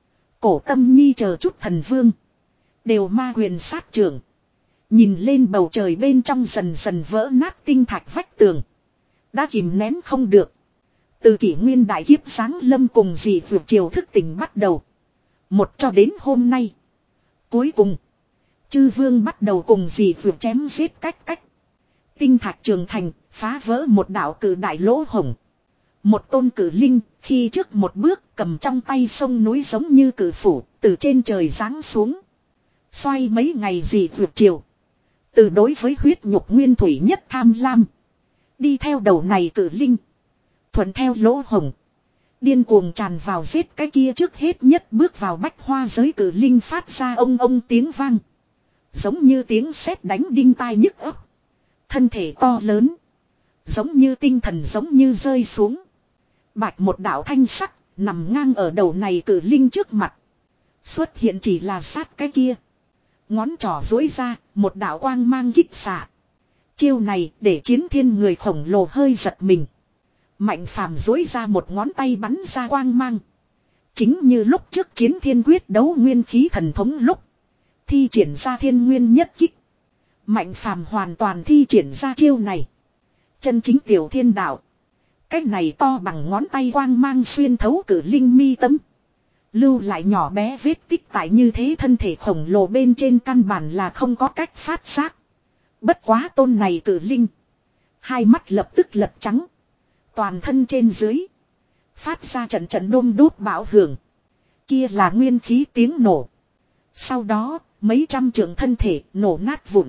Cổ tâm nhi chờ chút thần vương. Đều ma huyền sát trưởng. Nhìn lên bầu trời bên trong dần dần vỡ nát tinh thạch vách tường. Đã kìm nén không được. Từ kỷ nguyên đại kiếp sáng lâm cùng dị vượt triều thức tỉnh bắt đầu. Một cho đến hôm nay. Cuối cùng. Chư vương bắt đầu cùng dị vượt chém giết cách cách. Tinh thạch trường thành phá vỡ một đạo cử đại lỗ hổng. Một tôn cử linh khi trước một bước cầm trong tay sông núi giống như cử phủ từ trên trời giáng xuống. Xoay mấy ngày dị vượt triều. Từ đối với huyết nhục nguyên thủy nhất tham lam. Đi theo đầu này cử linh. Thuận theo lỗ hồng. Điên cuồng tràn vào giết cái kia trước hết nhất bước vào bách hoa giới cử linh phát ra ông ông tiếng vang. Giống như tiếng sét đánh đinh tai nhức óc. Thân thể to lớn. Giống như tinh thần giống như rơi xuống. Bạch một đạo thanh sắc nằm ngang ở đầu này cử linh trước mặt. Xuất hiện chỉ là sát cái kia. Ngón trỏ duỗi ra, một đạo quang mang kích xạ. Chiêu này để chiến thiên người khổng lồ hơi giật mình. Mạnh Phàm duỗi ra một ngón tay bắn ra quang mang. Chính như lúc trước chiến thiên quyết đấu nguyên khí thần thống lúc. Thi triển ra thiên nguyên nhất kích. Mạnh Phàm hoàn toàn thi triển ra chiêu này. Chân chính tiểu thiên đạo. Cái này to bằng ngón tay quang mang xuyên thấu cử linh mi tâm. Lưu lại nhỏ bé vết tích tại như thế thân thể khổng lồ bên trên căn bản là không có cách phát giác. Bất quá tôn này cử linh. Hai mắt lập tức lật trắng. Toàn thân trên dưới. Phát ra trận trận đôm đốt bão hưởng. Kia là nguyên khí tiếng nổ. Sau đó mấy trăm trượng thân thể nổ nát vụn.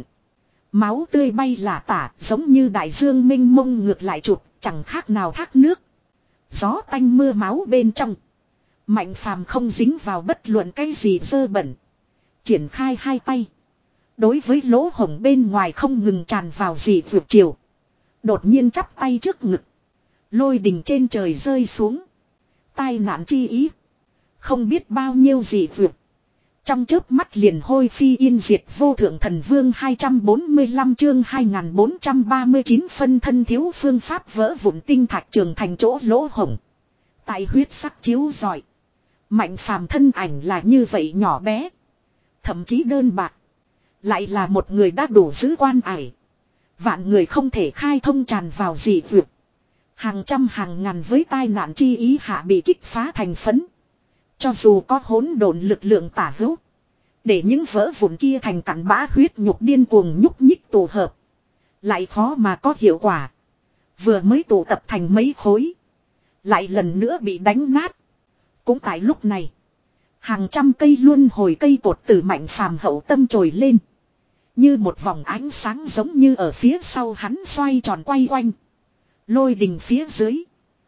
Máu tươi bay lả tả giống như đại dương mênh mông ngược lại chụp. Chẳng khác nào thác nước. Gió tanh mưa máu bên trong. Mạnh Phàm không dính vào bất luận cái gì dơ bẩn. Triển khai hai tay. Đối với lỗ hổng bên ngoài không ngừng tràn vào dị vượt chiều. Đột nhiên chắp tay trước ngực. Lôi đình trên trời rơi xuống. Tai nạn chi ý. Không biết bao nhiêu dị vượt. Trong chớp mắt liền hôi phi yên diệt vô thượng thần vương hai trăm bốn mươi lăm chương hai nghìn bốn trăm ba mươi chín phân thân thiếu phương pháp vỡ vụn tinh thạch trường thành chỗ lỗ hổng. Tại huyết sắc chiếu rọi. Mạnh phàm thân ảnh là như vậy nhỏ bé. Thậm chí đơn bạc. Lại là một người đã đủ giữ quan ải. Vạn người không thể khai thông tràn vào dị vượt. Hàng trăm hàng ngàn với tai nạn chi ý hạ bị kích phá thành phấn. Cho dù có hỗn độn lực lượng tả hữu. Để những vỡ vụn kia thành cặn bã huyết nhục điên cuồng nhúc nhích tụ hợp. Lại khó mà có hiệu quả. Vừa mới tụ tập thành mấy khối. Lại lần nữa bị đánh nát. Cũng tại lúc này. Hàng trăm cây luân hồi cây cột từ mạnh phàm hậu tâm trồi lên. Như một vòng ánh sáng giống như ở phía sau hắn xoay tròn quay quanh. Lôi đình phía dưới.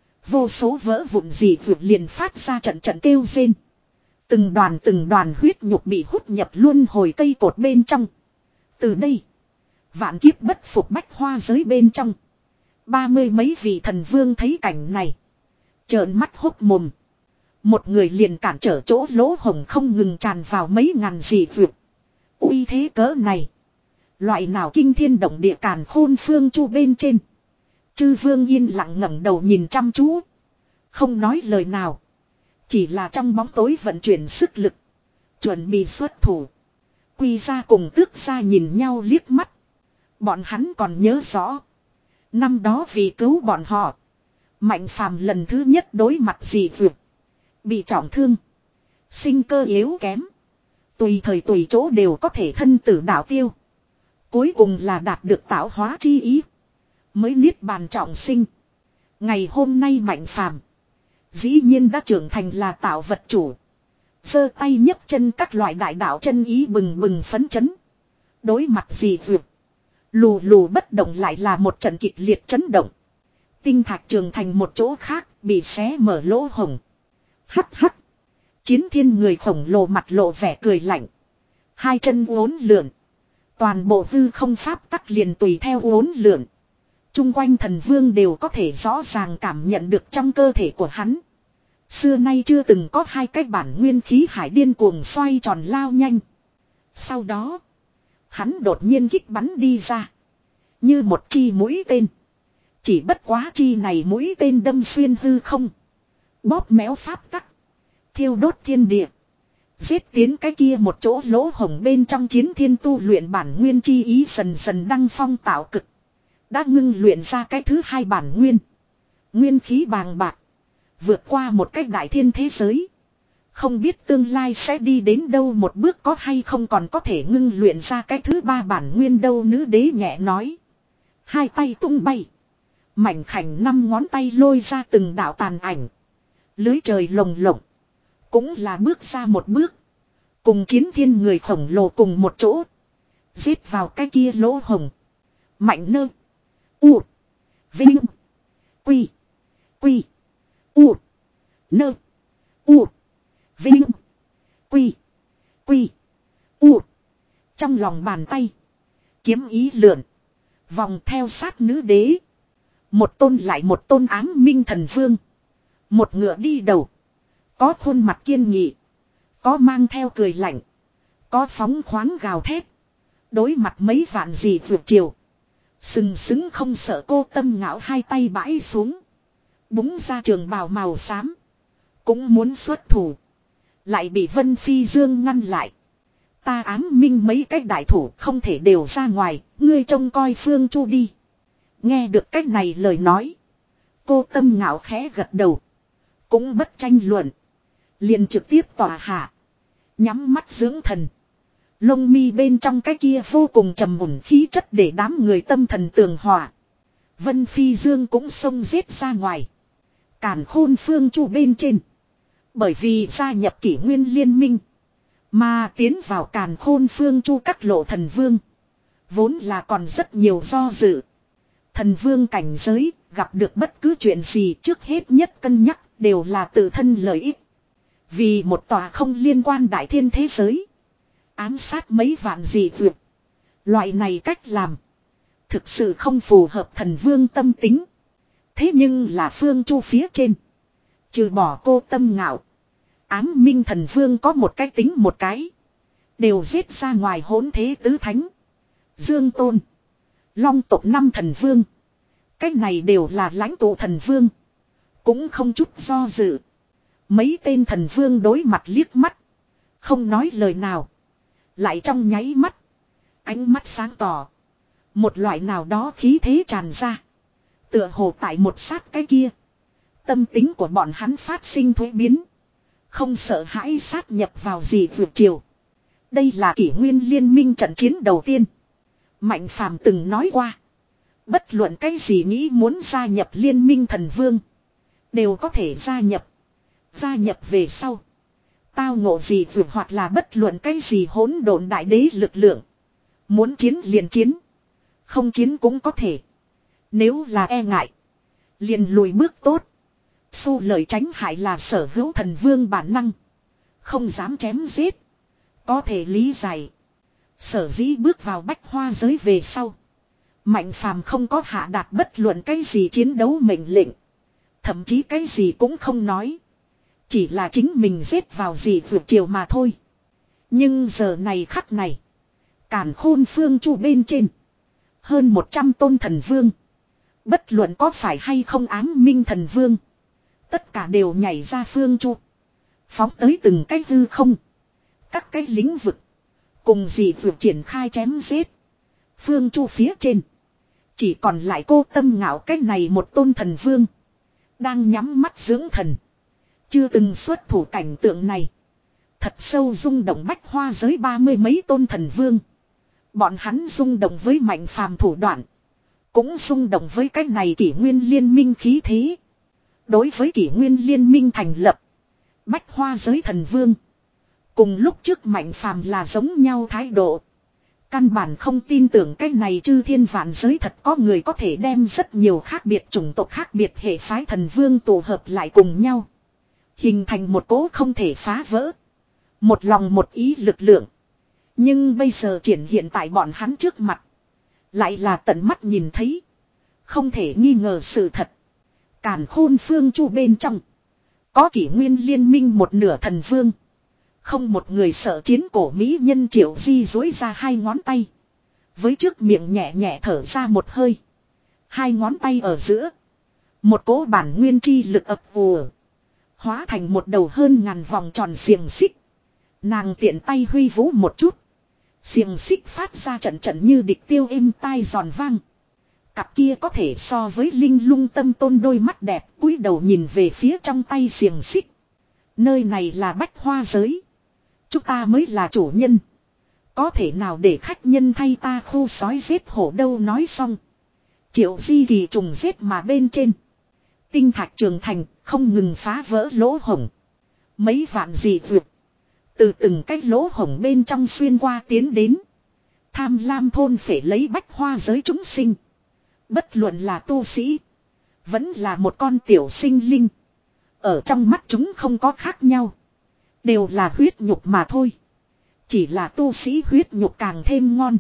Vô số vỡ vụn gì vượt liền phát ra trận trận kêu rên. Từng đoàn từng đoàn huyết nhục bị hút nhập luân hồi cây cột bên trong. Từ đây. Vạn kiếp bất phục bách hoa giới bên trong. Ba mươi mấy vị thần vương thấy cảnh này. Trợn mắt hốc mồm. Một người liền cản trở chỗ lỗ hổng không ngừng tràn vào mấy ngàn dị vượt. Uy thế cỡ này. Loại nào kinh thiên động địa càn khôn phương chu bên trên. Chư vương yên lặng ngẩng đầu nhìn chăm chú. Không nói lời nào. Chỉ là trong bóng tối vận chuyển sức lực. Chuẩn bị xuất thủ. Quy ra cùng tước ra nhìn nhau liếc mắt. Bọn hắn còn nhớ rõ. Năm đó vì cứu bọn họ. Mạnh phàm lần thứ nhất đối mặt dị vượt. Bị trọng thương. Sinh cơ yếu kém. Tùy thời tùy chỗ đều có thể thân tử đạo tiêu. Cuối cùng là đạt được tạo hóa chi ý. Mới niết bàn trọng sinh. Ngày hôm nay mạnh phàm. Dĩ nhiên đã trưởng thành là tạo vật chủ. Giơ tay nhấc chân các loại đại đạo chân ý bừng bừng phấn chấn. Đối mặt gì vượt. Lù lù bất động lại là một trận kịch liệt chấn động. Tinh thạch trường thành một chỗ khác bị xé mở lỗ hổng. Hắc hắc. Chiến thiên người khổng lồ mặt lộ vẻ cười lạnh. Hai chân uốn lượn. Toàn bộ hư không pháp tắc liền tùy theo uốn lượn. Trung quanh thần vương đều có thể rõ ràng cảm nhận được trong cơ thể của hắn. Xưa nay chưa từng có hai cái bản nguyên khí hải điên cuồng xoay tròn lao nhanh. Sau đó, hắn đột nhiên kích bắn đi ra. Như một chi mũi tên. Chỉ bất quá chi này mũi tên đâm xuyên hư không. Bóp méo pháp tắc. Thiêu đốt thiên địa. Giết tiến cái kia một chỗ lỗ hổng bên trong chiến thiên tu luyện bản nguyên chi ý dần dần đăng phong tạo cực. Đã ngưng luyện ra cái thứ hai bản nguyên. Nguyên khí bàng bạc. Vượt qua một cái đại thiên thế giới. Không biết tương lai sẽ đi đến đâu một bước có hay không còn có thể ngưng luyện ra cái thứ ba bản nguyên đâu, nữ đế nhẹ nói. Hai tay tung bay. Mảnh khảnh năm ngón tay lôi ra từng đạo tàn ảnh. Lưới trời lồng lộng. Cũng là bước ra một bước. Cùng chiến thiên người khổng lồ cùng một chỗ. Giết vào cái kia lỗ hồng. Mạnh nơ. U. Vinh. Quy. Quy. U. Nơ. U. Vinh. Quy. Quy. U. Trong lòng bàn tay. Kiếm ý lượn. Vòng theo sát nữ đế. Một tôn lại một tôn ám minh thần vương. Một ngựa đi đầu. Có khuôn mặt kiên nghị. Có mang theo cười lạnh. Có phóng khoáng gào thét. Đối mặt mấy vạn gì vượt chiều. Sừng sững không sợ cô tâm ngạo hai tay bãi xuống. Búng ra trường bào màu xám. Cũng muốn xuất thủ. Lại bị Vân Phi Dương ngăn lại. Ta ám minh mấy cách đại thủ không thể đều ra ngoài. Ngươi trông coi Phương Chu đi. Nghe được cách này lời nói. Cô tâm ngạo khẽ gật đầu. Cũng bất tranh luận. Liền trực tiếp tỏa hạ. Nhắm mắt dưỡng thần. Lông mi bên trong cái kia vô cùng trầm mùn khí chất để đám người tâm thần tường hòa. Vân Phi Dương cũng xông giết ra ngoài. Càn khôn phương chu bên trên. Bởi vì gia nhập kỷ nguyên liên minh. Mà tiến vào càn khôn phương chu các lộ thần vương. Vốn là còn rất nhiều do dự. Thần vương cảnh giới gặp được bất cứ chuyện gì trước hết nhất cân nhắc đều là tự thân lợi ích. Vì một tòa không liên quan đại thiên thế giới. Ám sát mấy vạn dị vượt. Loại này cách làm. Thực sự không phù hợp thần vương tâm tính. Thế nhưng là phương chu phía trên. Trừ bỏ cô tâm ngạo. Ám minh thần vương có một cái tính một cái. Đều giết ra ngoài hỗn thế tứ thánh. Dương Tôn. Long tộc năm thần vương. Cách này đều là lãnh tụ thần vương. Cũng không chút do dự. Mấy tên thần vương đối mặt liếc mắt. Không nói lời nào. Lại trong nháy mắt. Ánh mắt sáng tỏ. Một loại nào đó khí thế tràn ra. Tựa hồ tại một sát cái kia. Tâm tính của bọn hắn phát sinh thuế biến. Không sợ hãi sát nhập vào gì vượt chiều. Đây là kỷ nguyên liên minh trận chiến đầu tiên. Mạnh Phàm từng nói qua. Bất luận cái gì nghĩ muốn gia nhập liên minh thần vương. Đều có thể gia nhập. Gia nhập về sau. Tao ngộ gì vượt hoặc là bất luận cái gì hỗn độn đại đế lực lượng. Muốn chiến liền chiến. Không chiến cũng có thể. Nếu là e ngại. Liền lùi bước tốt. Xu lợi tránh hại là sở hữu thần vương bản năng. Không dám chém giết. Có thể lý giải. Sở dĩ bước vào bách hoa giới về sau. Mạnh Phàm không có hạ đạt bất luận cái gì chiến đấu mệnh lệnh. Thậm chí cái gì cũng không nói. Chỉ là chính mình giết vào gì vượt chiều mà thôi. Nhưng giờ này khắc này. Càn khôn phương chu bên trên. Hơn một trăm tôn thần vương. Bất luận có phải hay không ám minh thần vương. Tất cả đều nhảy ra phương chu. Phóng tới từng cái hư không. Các cái lĩnh vực. Cùng dị vượt triển khai chém giết. Phương chu phía trên. Chỉ còn lại cô Tâm Ngạo cái này một tôn thần vương. Đang nhắm mắt dưỡng thần. Chưa từng xuất thủ cảnh tượng này. Thật sâu rung động bách hoa giới ba mươi mấy tôn thần vương. Bọn hắn rung động với Mạnh Phàm thủ đoạn. Cũng rung động với cái này kỷ nguyên liên minh khí thế. Đối với kỷ nguyên liên minh thành lập. Bách hoa giới thần vương. Cùng lúc trước Mạnh Phàm là giống nhau thái độ. Căn bản không tin tưởng cái này chư thiên vạn giới thật có người có thể đem rất nhiều khác biệt chủng tộc khác biệt hệ phái thần vương tụ hợp lại cùng nhau. Hình thành một cỗ không thể phá vỡ. Một lòng một ý lực lượng. Nhưng bây giờ triển hiện tại bọn hắn trước mặt. Lại là tận mắt nhìn thấy. Không thể nghi ngờ sự thật. Càn khôn phương chu bên trong. Có kỷ nguyên liên minh một nửa thần vương. Không một người sợ chiến cổ mỹ nhân Triệu Di duỗi ra hai ngón tay. Với trước miệng nhẹ nhẹ thở ra một hơi. Hai ngón tay ở giữa. Một cỗ bản nguyên chi lực ập ùa. Hóa thành một đầu hơn ngàn vòng tròn xiềng xích. Nàng tiện tay huy vũ một chút. Xiềng xích phát ra trận trận như địch tiêu êm tai giòn vang. Cặp kia có thể so với linh lung tâm tôn đôi mắt đẹp cúi đầu nhìn về phía trong tay xiềng xích. Nơi này là bách hoa giới. Chúng ta mới là chủ nhân. Có thể nào để khách nhân thay ta khu sói giết hổ đâu nói xong. Triệu Di kỳ trùng giết mà bên trên. Tinh thạch trường thành không ngừng phá vỡ lỗ hổng. Mấy vạn dị vượt. Từ từng cái lỗ hổng bên trong xuyên qua tiến đến. Tham lam thôn phể lấy bách hoa giới chúng sinh. Bất luận là tu sĩ. Vẫn là một con tiểu sinh linh. Ở trong mắt chúng không có khác nhau. Đều là huyết nhục mà thôi. Chỉ là tu sĩ huyết nhục càng thêm ngon.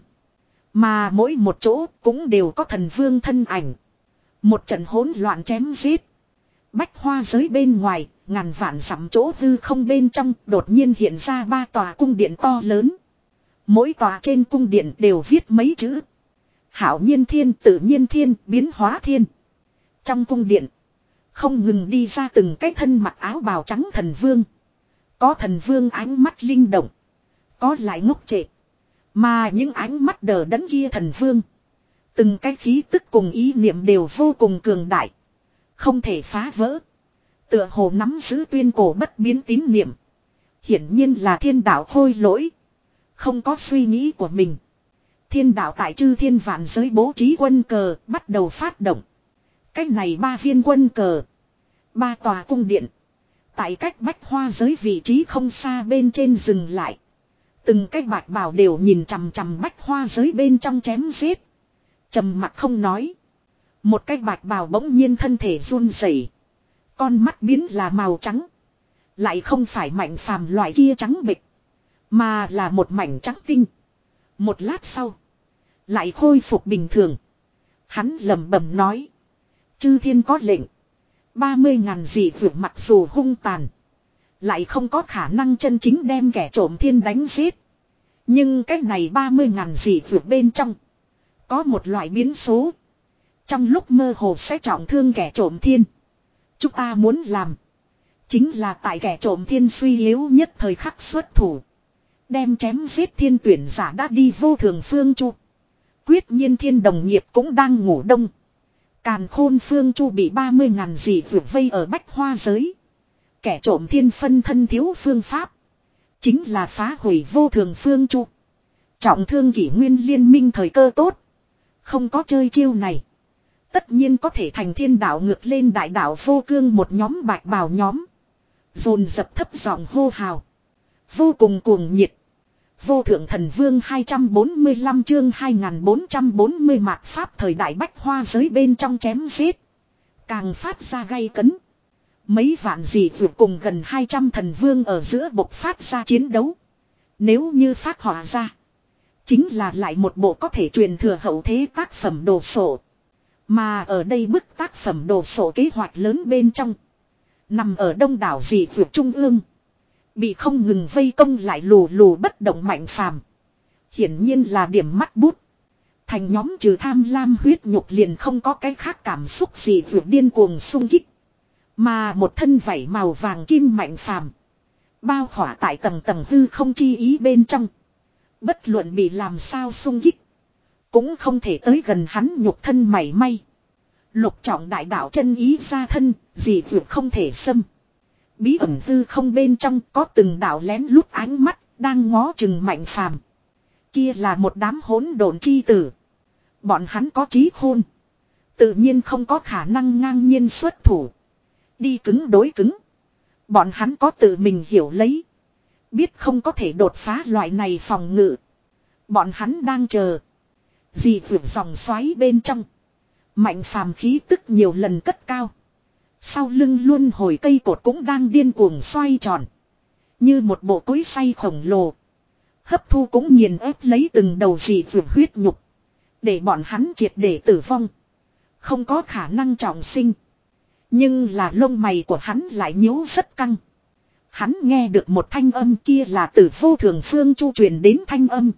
Mà mỗi một chỗ cũng đều có thần vương thân ảnh. Một trận hỗn loạn chém giết. Bách hoa giới bên ngoài, ngàn vạn dặm chỗ hư không bên trong đột nhiên hiện ra ba tòa cung điện to lớn. Mỗi tòa trên cung điện đều viết mấy chữ. Hảo nhiên thiên, tự nhiên thiên, biến hóa thiên. Trong cung điện, không ngừng đi ra từng cái thân mặc áo bào trắng thần vương. Có thần vương ánh mắt linh động. Có lại ngốc trệ. Mà những ánh mắt đờ đẫn kia thần vương. Từng cái khí tức cùng ý niệm đều vô cùng cường đại. Không thể phá vỡ. Tựa hồ nắm giữ tuyên cổ bất biến tín niệm. Hiển nhiên là thiên đạo khôi lỗi. Không có suy nghĩ của mình. Thiên đạo tại chư thiên vạn giới bố trí quân cờ bắt đầu phát động. Cách này ba viên quân cờ. Ba tòa cung điện. Tại cách bách hoa giới vị trí không xa bên trên dừng lại. Từng cái bạch bào đều nhìn chằm chằm bách hoa giới bên trong chém giết. Trầm mặt không nói. Một cái bạch bào bỗng nhiên thân thể run rẩy, con mắt biến là màu trắng. Lại không phải Mạnh Phàm loại kia trắng bệch, mà là một mảnh trắng tinh. Một lát sau, lại khôi phục bình thường. Hắn lẩm bẩm nói: chư thiên có lệnh, ba mươi ngàn dị vượt mặc dù hung tàn, lại không có khả năng chân chính đem kẻ trộm thiên đánh giết. Nhưng cái này ba mươi ngàn dị vượt bên trong. Có một loại biến số. Trong lúc mơ hồ sẽ trọng thương kẻ trộm thiên. Chúng ta muốn làm. Chính là tại kẻ trộm thiên suy yếu nhất thời khắc xuất thủ. Đem chém giết thiên tuyển giả đã đi vô thường phương chu. Quyết nhiên thiên đồng nghiệp cũng đang ngủ đông. Càn khôn phương chu bị ba mươi ngàn dị vượt vây ở bách hoa giới. Kẻ trộm thiên phân thân thiếu phương pháp. Chính là phá hủy vô thường phương chu. Trọng thương kỷ nguyên liên minh thời cơ tốt. Không có chơi chiêu này. Tất nhiên có thể thành thiên đạo ngược lên đại đạo vô cương một nhóm bạch bào nhóm. Dồn dập thấp giọng hô hào. Vô cùng cuồng nhiệt. Vô thượng thần vương hai trăm bốn mươi lăm chương hai nghìn bốn trăm bốn mươi mạt pháp thời đại bách hoa giới bên trong chém giết. Càng phát ra gay cấn. Mấy vạn dị vượt cùng gần hai trăm thần vương ở giữa bộc phát ra chiến đấu. Nếu như phát họa ra. Chính là lại một bộ có thể truyền thừa hậu thế tác phẩm đồ sộ. Mà ở đây bức tác phẩm đồ sộ kế hoạch lớn bên trong. Nằm ở đông đảo dị vượt trung ương. Bị không ngừng vây công lại lù lù bất động mạnh phàm. Hiển nhiên là điểm mắt bút. Thành nhóm trừ tham lam huyết nhục liền không có cái khác cảm xúc gì vượt điên cuồng sung kích. Mà một thân vảy màu vàng kim mạnh phàm. Bao khỏa tại tầng tầng hư không chi ý bên trong. Bất luận bị làm sao sung kích. Cũng không thể tới gần hắn nhục thân mảy may. Lục trọng đại đạo chân ý ra thân, dị vượt không thể xâm. Bí ẩn hư không bên trong có từng đạo lén lút ánh mắt, đang ngó chừng mạnh phàm. Kia là một đám hỗn độn chi tử. Bọn hắn có trí khôn. Tự nhiên không có khả năng ngang nhiên xuất thủ. Đi cứng đối cứng. Bọn hắn có tự mình hiểu lấy. Biết không có thể đột phá loại này phòng ngự. Bọn hắn đang chờ. Dị vượt dòng xoáy bên trong. Mạnh phàm khí tức nhiều lần cất cao. Sau lưng luôn hồi cây cột cũng đang điên cuồng xoay tròn. Như một bộ cối xay khổng lồ. Hấp thu cũng nghiền ép lấy từng đầu dị vượt huyết nhục. Để bọn hắn triệt để tử vong. Không có khả năng trọng sinh. Nhưng là lông mày của hắn lại nhíu rất căng. Hắn nghe được một thanh âm kia là từ vô thường phương chu truyền đến thanh âm.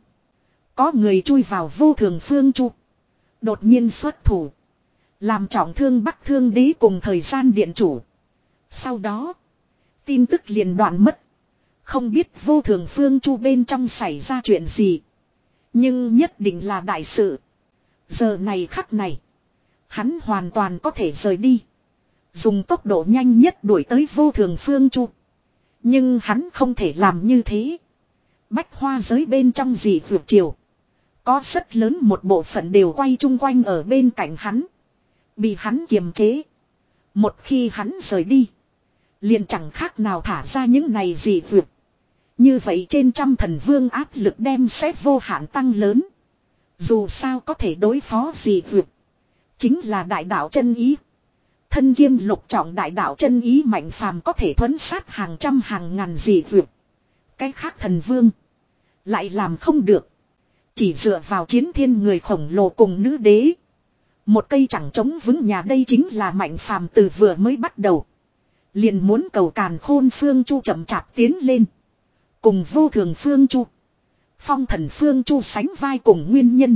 Có người chui vào vô thường phương chu. Đột nhiên xuất thủ. Làm trọng thương Bắc Thương Đế cùng thời gian điện chủ. Sau đó. Tin tức liền đoạn mất. Không biết vô thường phương chu bên trong xảy ra chuyện gì. Nhưng nhất định là đại sự. Giờ này khắc này. Hắn hoàn toàn có thể rời đi. Dùng tốc độ nhanh nhất đuổi tới vô thường phương chu. Nhưng hắn không thể làm như thế. Bách hoa giới bên trong dị vượt triều. Có rất lớn một bộ phận đều quay chung quanh ở bên cạnh hắn. Bị hắn kiềm chế. Một khi hắn rời đi. Liền chẳng khác nào thả ra những này dị vượt. Như vậy trên trăm thần vương áp lực đem sẽ vô hạn tăng lớn. Dù sao có thể đối phó dị vượt. Chính là đại đạo chân ý. Thân kiêm lục trọng đại đạo chân ý mạnh phàm có thể thuấn sát hàng trăm hàng ngàn dị vượt. Cái khác thần vương. Lại làm không được. Chỉ dựa vào chiến thiên người khổng lồ cùng nữ đế. Một cây chẳng chống vững nhà đây chính là mạnh phàm từ vừa mới bắt đầu. Liền muốn cầu càn khôn phương chu chậm chạp tiến lên. Cùng vô thường phương chu. Phong thần phương chu sánh vai cùng nguyên nhân.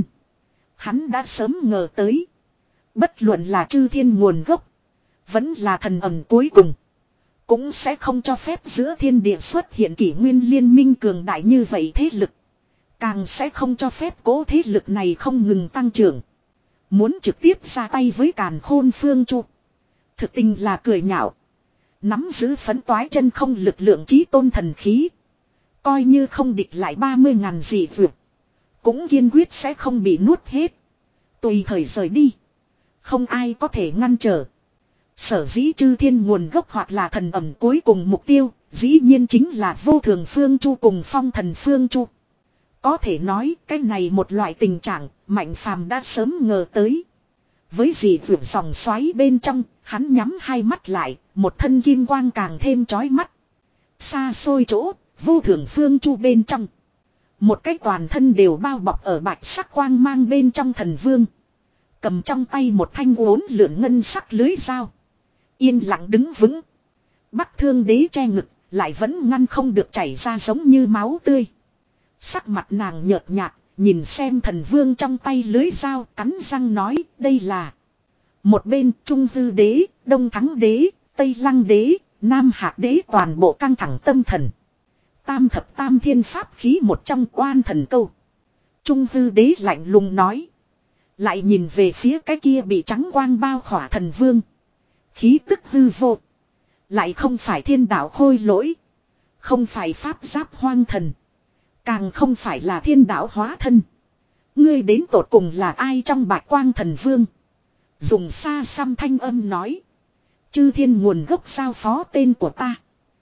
Hắn đã sớm ngờ tới. Bất luận là chư thiên nguồn gốc. Vẫn là thần ẩm cuối cùng. Cũng sẽ không cho phép giữa thiên địa xuất hiện kỷ nguyên liên minh cường đại như vậy thế lực. Càng sẽ không cho phép cố thế lực này không ngừng tăng trưởng. Muốn trực tiếp ra tay với càn khôn phương chu. Thực tình là cười nhạo. Nắm giữ phấn toái chân không lực lượng chí tôn thần khí. Coi như không địch lại ba mươi ngàn dị vượt. Cũng kiên quyết sẽ không bị nuốt hết. Tùy thời rời đi. Không ai có thể ngăn trở. Sở dĩ chư thiên nguồn gốc hoặc là thần ẩm cuối cùng mục tiêu. Dĩ nhiên chính là vô thường phương chu cùng phong thần phương chu. Có thể nói cái này một loại tình trạng mạnh phàm đã sớm ngờ tới. Với dị vượt dòng xoáy bên trong, hắn nhắm hai mắt lại, một thân kim quang càng thêm chói mắt. Xa xôi chỗ, vô thường phương chu bên trong. Một cái toàn thân đều bao bọc ở bạch sắc quang mang bên trong thần vương. Cầm trong tay một thanh uốn lượn ngân sắc lưới dao. Yên lặng đứng vững. Bắc Thương Đế che ngực, lại vẫn ngăn không được chảy ra giống như máu tươi. Sắc mặt nàng nhợt nhạt, nhìn xem thần vương trong tay lưới dao, cắn răng nói đây là. Một bên Trung Hư Đế, Đông Thắng Đế, Tây Lăng Đế, Nam Hạc Đế toàn bộ căng thẳng tâm thần. Tam thập tam thiên pháp khí một trong oan thần câu. Trung Hư Đế lạnh lùng nói. Lại nhìn về phía cái kia bị trắng quang bao khỏa thần vương. Khí tức hư vô. Lại không phải thiên đạo khôi lỗi. Không phải pháp giáp hoang thần. Càng không phải là thiên đạo hóa thân. Ngươi đến tột cùng là ai trong bạch quang thần vương. Dùng xa xăm thanh âm nói. Chư thiên nguồn gốc giao phó tên của ta.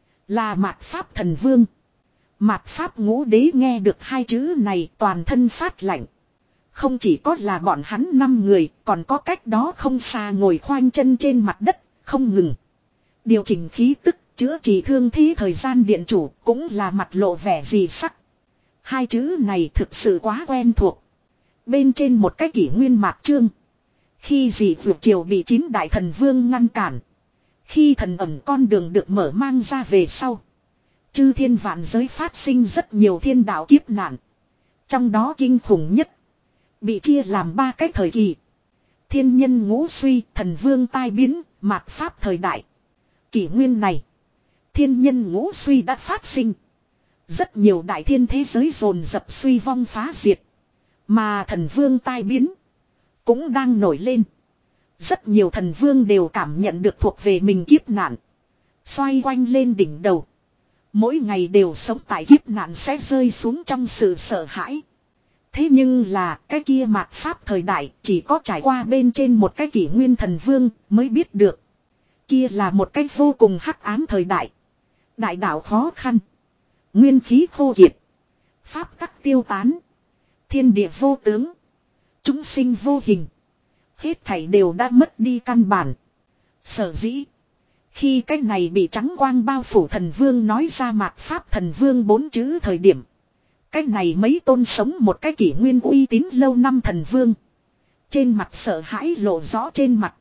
Là mạt pháp thần vương. Mạt pháp ngũ đế nghe được hai chữ này toàn thân phát lạnh. Không chỉ có là bọn hắn năm người, còn có cách đó không xa ngồi khoanh chân trên mặt đất, không ngừng. Điều chỉnh khí tức, chữa trị thương thế thời gian điện chủ cũng là mặt lộ vẻ gì sắc. Hai chữ này thực sự quá quen thuộc. Bên trên một cái kỷ nguyên mạt chương. Khi dị vượt triều bị chín đại thần vương ngăn cản. Khi thần ẩm con đường được mở mang ra về sau. Chư thiên vạn giới phát sinh rất nhiều thiên đạo kiếp nạn. Trong đó kinh khủng nhất. Bị chia làm ba cái thời kỳ. Thiên nhân ngũ suy, thần vương tai biến, mạt pháp thời đại. Kỷ nguyên này. Thiên nhân ngũ suy đã phát sinh. Rất nhiều đại thiên thế giới dồn dập suy vong phá diệt. Mà thần vương tai biến. Cũng đang nổi lên. Rất nhiều thần vương đều cảm nhận được thuộc về mình kiếp nạn. Xoay quanh lên đỉnh đầu. Mỗi ngày đều sống tại kiếp nạn sẽ rơi xuống trong sự sợ hãi. Thế nhưng là cái kia mạt pháp thời đại chỉ có trải qua bên trên một cái kỷ nguyên thần vương mới biết được. Kia là một cái vô cùng hắc ám thời đại. Đại đạo khó khăn. Nguyên khí khô kiệt. Pháp tắc tiêu tán. Thiên địa vô tướng. Chúng sinh vô hình. Hết thảy đều đã mất đi căn bản. Sở dĩ. Khi cái này bị trắng quang bao phủ thần vương nói ra mạt pháp thần vương bốn chữ thời điểm. Cái này mấy tôn sống một cái kỷ nguyên uy tín lâu năm thần vương. Trên mặt sợ hãi lộ rõ trên mặt.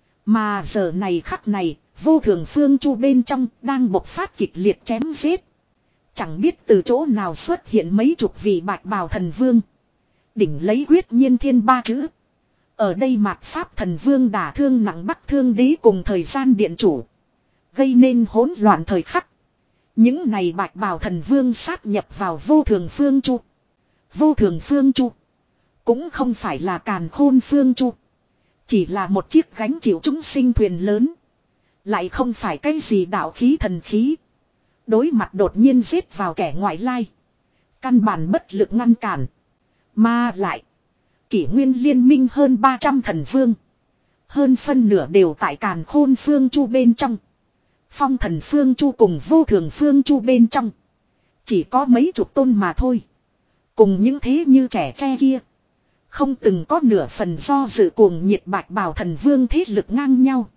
Mà giờ này khắc này, vô thường phương chu bên trong đang bộc phát kịch liệt chém giết. Chẳng biết từ chỗ nào xuất hiện mấy chục vị bạch bào thần vương. Đỉnh lấy quyết nhiên thiên ba chữ. Ở đây mạt pháp thần vương đả thương nặng bắc thương đế cùng thời gian điện chủ. Gây nên hỗn loạn thời khắc. Những này bạch bào thần vương sát nhập vào vô thường phương chu. Vô thường phương chu. Cũng không phải là càn khôn phương chu. Chỉ là một chiếc gánh chịu chúng sinh thuyền lớn. Lại không phải cái gì đạo khí thần khí. Đối mặt đột nhiên giết vào kẻ ngoại lai. Căn bản bất lực ngăn cản. Mà lại. Kỷ nguyên liên minh hơn ba trăm thần vương. Hơn phân nửa đều tại càn khôn phương chu bên trong. Phong thần phương chu cùng vô thường phương chu bên trong. Chỉ có mấy chục tôn mà thôi. Cùng những thế như trẻ tre kia. Không từng có nửa phần do dự cuồng nhiệt bạch bào thần vương thế lực ngang nhau.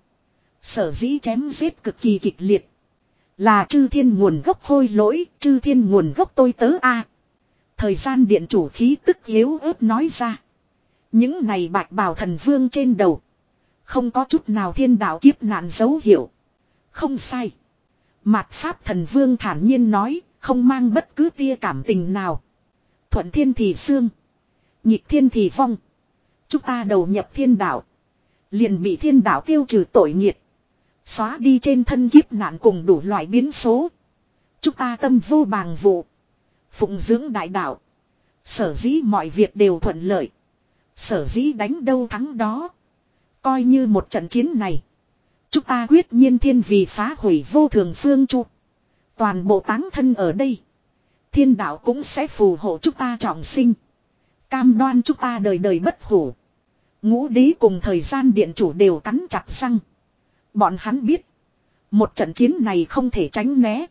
Sở dĩ chém giết cực kỳ kịch liệt. Là chư thiên nguồn gốc khôi lỗi, chư thiên nguồn gốc tôi tớ a. Thời gian điện chủ khí tức yếu ớt nói ra. Những này bạch bào thần vương trên đầu. Không có chút nào thiên đạo kiếp nạn dấu hiệu. Không sai. Mạt pháp thần vương thản nhiên nói, không mang bất cứ tia cảm tình nào. Thuận thiên thì xương. Nhịp thiên thì vong. Chúng ta đầu nhập thiên đạo. Liền bị thiên đạo tiêu trừ tội nghiệt. Xóa đi trên thân kiếp nạn cùng đủ loại biến số. Chúng ta tâm vô bàng vụ. Phụng dưỡng đại đạo. Sở dĩ mọi việc đều thuận lợi. Sở dĩ đánh đâu thắng đó. Coi như một trận chiến này. Chúng ta quyết nhiên thiên vì phá hủy vô thường phương chu. Toàn bộ táng thân ở đây. Thiên đạo cũng sẽ phù hộ chúng ta trọng sinh. Cam đoan chúng ta đời đời bất hủ. Ngũ đế cùng thời gian điện chủ đều cắn chặt răng. Bọn hắn biết. Một trận chiến này không thể tránh né.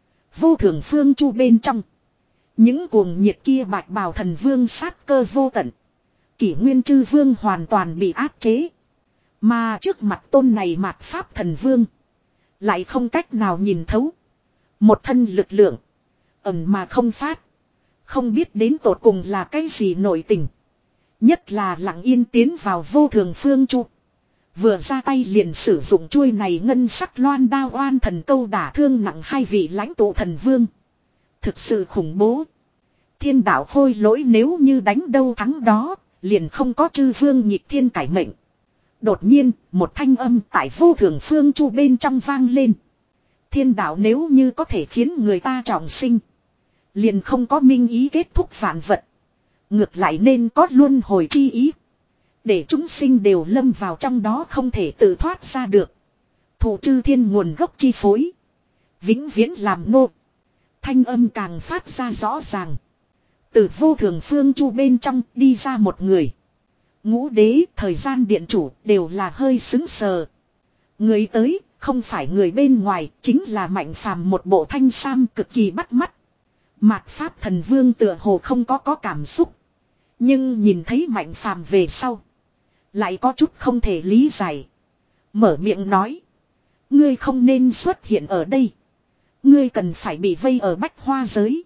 Vô thường phương chu bên trong. Những cuồng nhiệt kia bạch bào thần vương sát cơ vô tận. Kỷ nguyên chư vương hoàn toàn bị áp chế. Mà trước mặt tôn này mạt pháp thần vương. Lại không cách nào nhìn thấu. Một thân lực lượng. Ẩm mà không phát. Không biết đến tột cùng là cái gì nội tình. Nhất là lặng yên tiến vào vô thường phương chu. Vừa ra tay liền sử dụng chuôi này ngân sắc loan đao oan thần câu đả thương nặng hai vị lãnh tụ thần vương. Thực sự khủng bố. thiên đạo khôi lỗi nếu như đánh đâu thắng đó, liền không có chư vương nhịp thiên cải mệnh. Đột nhiên, một thanh âm tại vô thường phương chu bên trong vang lên. Thiên đạo nếu như có thể khiến người ta trọng sinh, liền không có minh ý kết thúc vạn vật. Ngược lại nên có luân hồi chi ý. Để chúng sinh đều lâm vào trong đó không thể tự thoát ra được. Thủ chư thiên nguồn gốc chi phối. Vĩnh viễn làm nô. Thanh âm càng phát ra rõ ràng. Từ vô thường phương chu bên trong đi ra một người. Ngũ đế, thời gian điện chủ đều là hơi xứng sờ. Người tới, không phải người bên ngoài, chính là Mạnh Phàm, một bộ thanh sam cực kỳ bắt mắt. Mạt Pháp Thần Vương tựa hồ không có có cảm xúc. Nhưng nhìn thấy Mạnh Phàm về sau, lại có chút không thể lý giải. Mở miệng nói. Ngươi không nên xuất hiện ở đây. Ngươi cần phải bị vây ở bách hoa giới.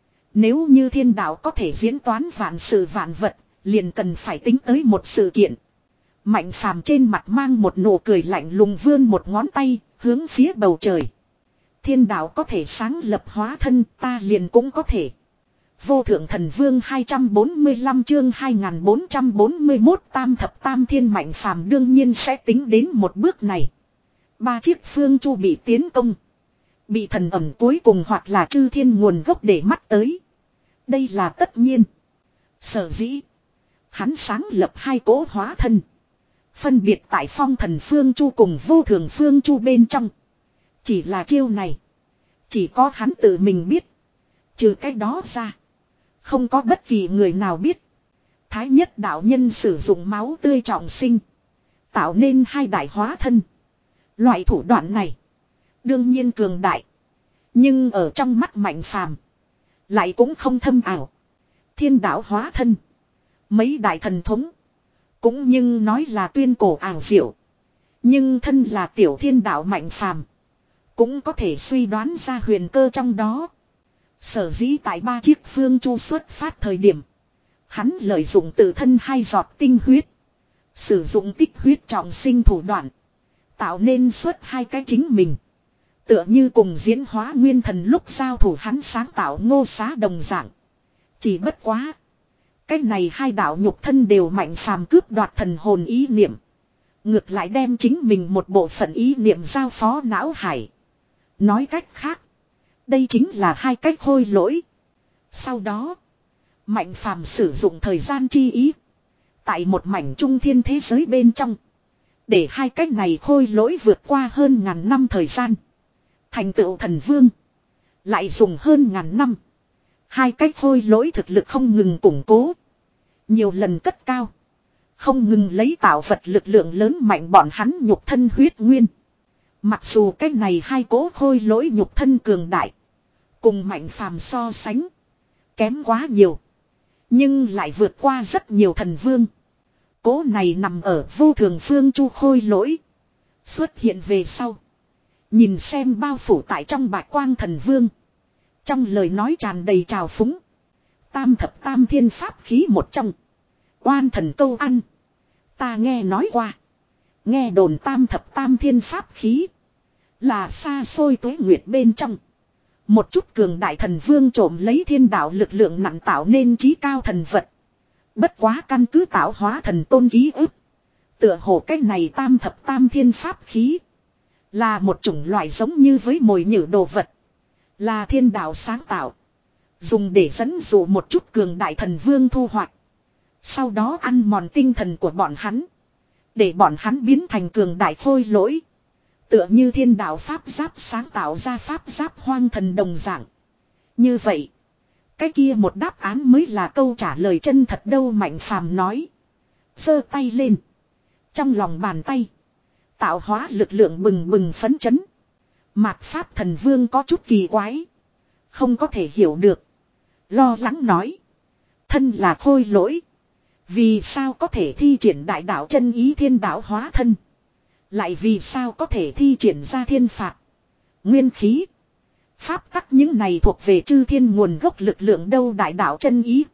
Nếu như thiên đạo có thể diễn toán vạn sự vạn vật, liền cần phải tính tới một sự kiện. Mạnh Phàm trên mặt mang một nụ cười lạnh lùng, vươn một ngón tay, hướng phía bầu trời. Thiên đạo có thể sáng lập hóa thân, ta liền cũng có thể. Vô thượng thần vương hai trăm bốn mươi lăm chương hai nghìn bốn trăm bốn mươi mốt tam thập tam thiên. Mạnh Phàm đương nhiên sẽ tính đến một bước này. Ba chiếc phương chu bị tiến công. Bị thần ẩm cuối cùng hoặc là chư thiên nguồn gốc để mắt tới. Đây là tất nhiên. Sở dĩ. Hắn sáng lập hai cỗ hóa thân. Phân biệt tại phong thần phương chu cùng vô thường phương chu bên trong. Chỉ là chiêu này. Chỉ có hắn tự mình biết. Trừ cái đó ra. Không có bất kỳ người nào biết. Thái nhất đạo nhân sử dụng máu tươi trọng sinh. Tạo nên hai đại hóa thân. Loại thủ đoạn này. Đương nhiên cường đại. Nhưng ở trong mắt Mạnh Phàm lại cũng không thâm ảo. Thiên đạo hóa thân. Mấy đại thần thống. Cũng nhưng nói là tuyên cổ ảo diệu. Nhưng thân là tiểu thiên đạo Mạnh Phàm cũng có thể suy đoán ra huyền cơ trong đó. Sở dĩ tại ba chiếc phương chu xuất phát thời điểm. Hắn lợi dụng tự thân hai giọt tinh huyết. Sử dụng tích huyết trọng sinh thủ đoạn. Tạo nên xuất hai cái chính mình. Tựa như cùng diễn hóa nguyên thần lúc giao thủ hắn sáng tạo ngô xá đồng dạng. Chỉ bất quá. Cái này hai đạo nhục thân đều Mạnh Phàm cướp đoạt thần hồn ý niệm. Ngược lại đem chính mình một bộ phận ý niệm giao phó não hải. Nói cách khác. Đây chính là hai cách khôi lỗi. Sau đó. Mạnh Phàm sử dụng thời gian chi ý. Tại một mảnh trung thiên thế giới bên trong. Để hai cách này khôi lỗi vượt qua hơn ngàn năm thời gian. Thành tựu thần vương. Lại dùng hơn ngàn năm. Hai cách khôi lỗi thực lực không ngừng củng cố. Nhiều lần cất cao. Không ngừng lấy tạo vật lực lượng lớn mạnh bọn hắn nhục thân huyết nguyên. Mặc dù cái này hai cố khôi lỗi nhục thân cường đại. Cùng Mạnh Phàm so sánh. Kém quá nhiều. Nhưng lại vượt qua rất nhiều thần vương. Cố này nằm ở vô thường phương chu khôi lỗi. Xuất hiện về sau. Nhìn xem bao phủ tại trong bạch quang thần vương. Trong lời nói tràn đầy trào phúng. Tam thập tam thiên pháp khí một trong. Oan thần câu ăn. Ta nghe nói qua. Nghe đồn tam thập tam thiên pháp khí. Là xa xôi tuế nguyệt bên trong. Một chút cường đại thần vương trộm lấy thiên đạo lực lượng nặng tạo nên trí cao thần vật. Bất quá căn cứ tạo hóa thần tôn ký ức. Tựa hồ cái này tam thập tam thiên pháp khí. Là một chủng loại giống như với mồi nhử đồ vật. Là thiên đạo sáng tạo. Dùng để dẫn dụ một chút cường đại thần vương thu hoạch. Sau đó ăn mòn tinh thần của bọn hắn. Để bọn hắn biến thành cường đại khôi lỗi. Tựa như thiên đạo pháp giáp sáng tạo ra pháp giáp hoang thần đồng dạng. Như vậy. Cái kia một đáp án mới là câu trả lời chân thật đâu. Mạnh Phàm nói. Giơ tay lên. Trong lòng bàn tay. Tạo hóa lực lượng bừng bừng phấn chấn. Mạt Pháp Thần Vương có chút kỳ quái. Không có thể hiểu được. Lo lắng nói. Thân là khôi lỗi. Vì sao có thể thi triển đại đạo chân ý thiên đạo hóa thân. Lại vì sao có thể thi triển ra thiên phạt. Nguyên khí. Pháp tắc những này thuộc về chư thiên nguồn gốc lực lượng đâu. Đại đạo chân ý.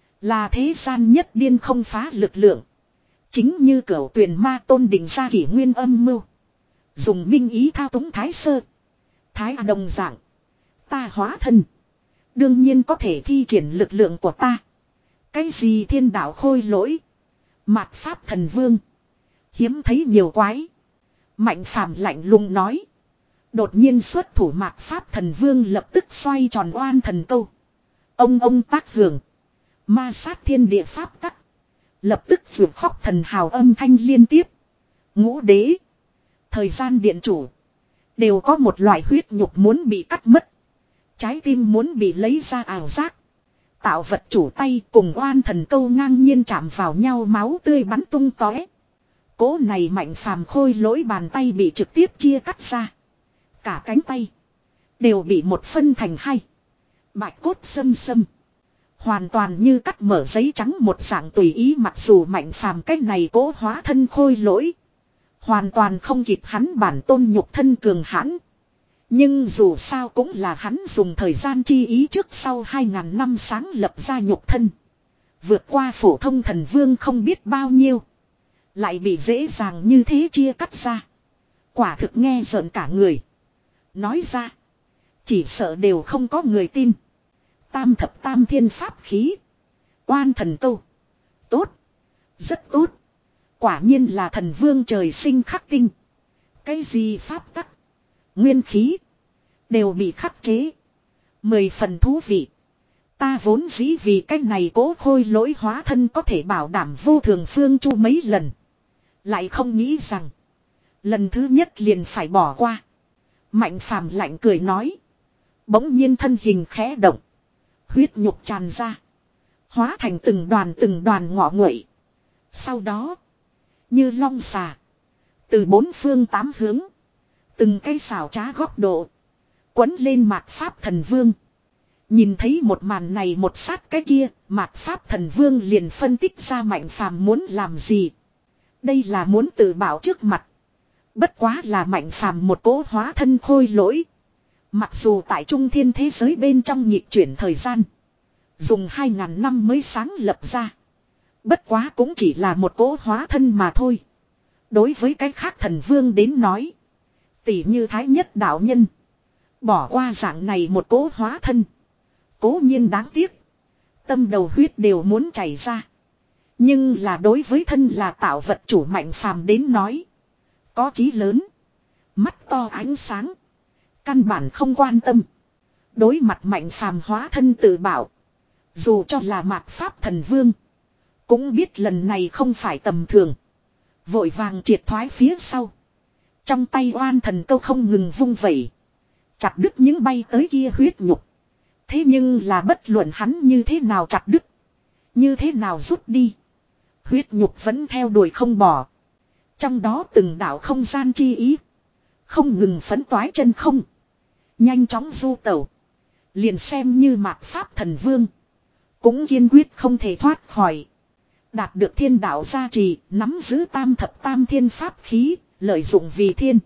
Là thế gian nhất điên không phá lực lượng. Chính như cửu tuyền ma tôn định ra kỷ nguyên âm mưu. Dùng minh ý thao túng thái sơ. Thái đồng dạng. Ta hóa thân. Đương nhiên có thể thi triển lực lượng của ta. Cái gì thiên đạo khôi lỗi. Mạt pháp thần vương. Hiếm thấy nhiều quái. Mạnh phàm lạnh lùng nói. Đột nhiên xuất thủ mạt pháp thần vương lập tức xoay tròn oan thần câu. Ông ông tác hưởng. Ma sát thiên địa pháp tắc. Lập tức vượt khóc thần hào âm thanh liên tiếp. Ngũ đế. Thời gian điện chủ. Đều có một loại huyết nhục muốn bị cắt mất. Trái tim muốn bị lấy ra ảo giác. Tạo vật chủ tay cùng oan thần câu ngang nhiên chạm vào nhau, máu tươi bắn tung tóe. Cố này mạnh phàm khôi lỗi bàn tay bị trực tiếp chia cắt ra. Cả cánh tay. Đều bị một phân thành hai. Bạch cốt xâm xâm. Hoàn toàn như cắt mở giấy trắng một dạng tùy ý, mặc dù mạnh phàm cách này cố hóa thân khôi lỗi. Hoàn toàn không kịp hắn bản tôn nhục thân cường hãn. Nhưng dù sao cũng là hắn dùng thời gian chi ý trước sau hai ngàn năm sáng lập ra nhục thân. Vượt qua phổ thông thần vương không biết bao nhiêu. Lại bị dễ dàng như thế chia cắt ra. Quả thực nghe rợn cả người. Nói ra. Chỉ sợ đều không có người tin. Tam thập tam thiên pháp khí. Oan thần câu. Tốt. Rất tốt. Quả nhiên là thần vương trời sinh khắc tinh. Cái gì pháp tắc. Nguyên khí. Đều bị khắc chế. Mười phần thú vị. Ta vốn dĩ vì cái này cố khôi lỗi hóa thân có thể bảo đảm vô thường phương chu mấy lần. Lại không nghĩ rằng. Lần thứ nhất liền phải bỏ qua. Mạnh phàm lạnh cười nói. Bỗng nhiên thân hình khẽ động. Huyết nhục tràn ra. Hóa thành từng đoàn từng đoàn ngọ nguậy. Sau đó. Như long xà. Từ bốn phương tám hướng. Từng cây xảo trá góc độ. Quấn lên mạt pháp thần vương. Nhìn thấy một màn này một sát cái kia. Mạt pháp thần vương liền phân tích ra mạnh phàm muốn làm gì. Đây là muốn tự bảo trước mặt. Bất quá là mạnh phàm một cố hóa thân khôi lỗi. Mặc dù tại trung thiên thế giới bên trong nhịp chuyển thời gian. Dùng hai ngàn năm mới sáng lập ra. Bất quá cũng chỉ là một cố hóa thân mà thôi. Đối với cái khác thần vương đến nói. Tỉ như thái nhất đạo nhân. Bỏ qua dạng này một cố hóa thân. Cố nhiên đáng tiếc. Tâm đầu huyết đều muốn chảy ra. Nhưng là đối với thân là tạo vật chủ mạnh phàm đến nói. Có chí lớn. Mắt to ánh sáng. Căn bản không quan tâm. Đối mặt mạnh phàm hóa thân tự bảo. Dù cho là mạt pháp thần vương. Cũng biết lần này không phải tầm thường. Vội vàng triệt thoái phía sau. Trong tay oan thần câu không ngừng vung vẩy. Chặt đứt những bay tới kia huyết nhục. Thế nhưng là bất luận hắn như thế nào chặt đứt. Như thế nào rút đi. Huyết nhục vẫn theo đuổi không bỏ. Trong đó từng đạo không gian chi ý. Không ngừng phấn toái chân không. Nhanh chóng du tẩu. Liền xem như mạt pháp thần vương. Cũng kiên quyết không thể thoát khỏi. Đạt được thiên đạo gia trì. Nắm giữ tam thập tam thiên pháp khí. Lợi dụng vì thiên.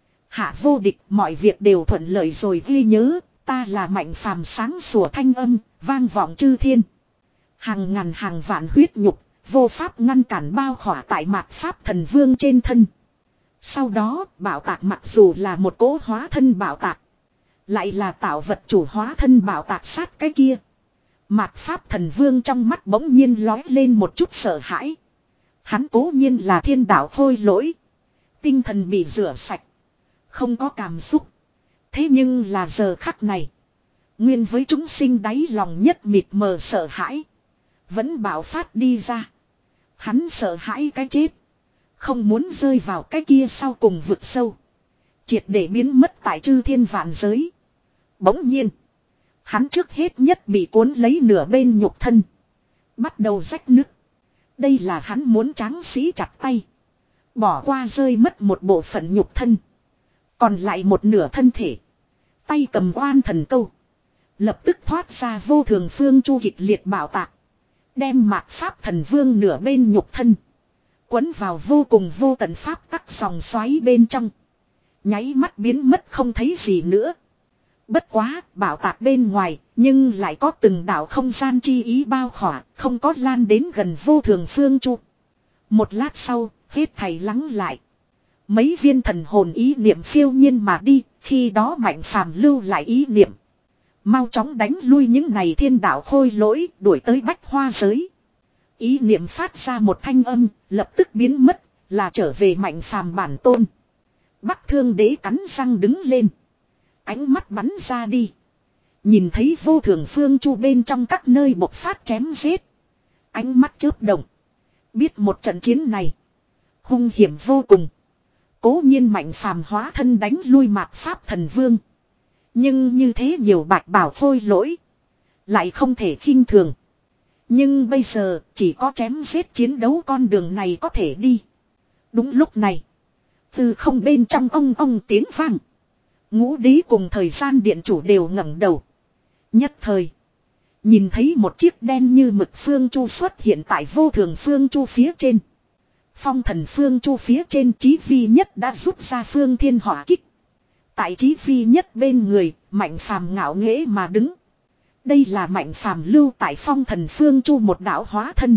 Hạ vô địch, mọi việc đều thuận lợi rồi, ghi nhớ. Ta là mạnh phàm sáng sủa thanh âm. Vang vọng chư thiên. Hàng ngàn hàng vạn huyết nhục. Vô pháp ngăn cản bao khỏa tại mạt pháp thần vương trên thân. Sau đó bảo tạc mặc dù là một cố hóa thân bảo tạc. Lại là tạo vật chủ hóa thân bảo tạc sát cái kia. Mạt pháp thần vương trong mắt bỗng nhiên lói lên một chút sợ hãi. Hắn cố nhiên là thiên đạo khôi lỗi. Tinh thần bị rửa sạch. Không có cảm xúc. Thế nhưng là giờ khắc này. Nguyên với chúng sinh đáy lòng nhất mịt mờ sợ hãi. Vẫn bạo phát đi ra. Hắn sợ hãi cái chết. Không muốn rơi vào cái kia sau cùng vực sâu. Triệt để biến mất tại chư thiên vạn giới. Bỗng nhiên. Hắn trước hết nhất bị cuốn lấy nửa bên nhục thân. Bắt đầu rách nứt. Đây là hắn muốn tráng sĩ chặt tay. Bỏ qua rơi mất một bộ phận nhục thân. Còn lại một nửa thân thể. Tay cầm oan thần câu. Lập tức thoát ra vô thường phương chu kịch liệt bảo tạc. Đem mạt pháp thần vương nửa bên nhục thân. Quấn vào vô cùng vô tận pháp tắc dòng xoáy bên trong. Nháy mắt biến mất không thấy gì nữa. Bất quá, bảo tạc bên ngoài, nhưng lại có từng đạo không gian chi ý bao khỏa, không có lan đến gần vô thường phương chu. Một lát sau, hết thầy lắng lại. Mấy viên thần hồn ý niệm phiêu nhiên mà đi, khi đó mạnh phàm lưu lại ý niệm. Mau chóng đánh lui những này thiên đạo khôi lỗi, đuổi tới bách hoa giới. Ý niệm phát ra một thanh âm, lập tức biến mất, là trở về Mạnh Phàm bản tôn. Bắc Thương Đế cắn răng đứng lên. Ánh mắt bắn ra đi. Nhìn thấy vô thường phương chu bên trong các nơi bộc phát chém giết. Ánh mắt chớp động. Biết một trận chiến này hung hiểm vô cùng. Cố nhiên Mạnh Phàm hóa thân đánh lui Mạt Pháp Thần Vương. Nhưng như thế nhiều bạch bảo khôi lỗi. Lại không thể khinh thường. Nhưng bây giờ chỉ có chém giết chiến đấu con đường này có thể đi. Đúng lúc này. Từ không bên trong ong ong tiếng vang. Ngũ đế cùng thời gian điện chủ đều ngẩng đầu. Nhất thời. Nhìn thấy một chiếc đen như mực phương chu xuất hiện tại vô thường phương chu phía trên. Phong thần phương chu phía trên Chí Vi Nhất đã rút ra phương thiên hỏa kích. Tại Chí Vi Nhất bên người, Mạnh Phàm ngạo nghễ mà đứng. Đây là Mạnh Phàm lưu tại phong thần phương chu một đạo hóa thân.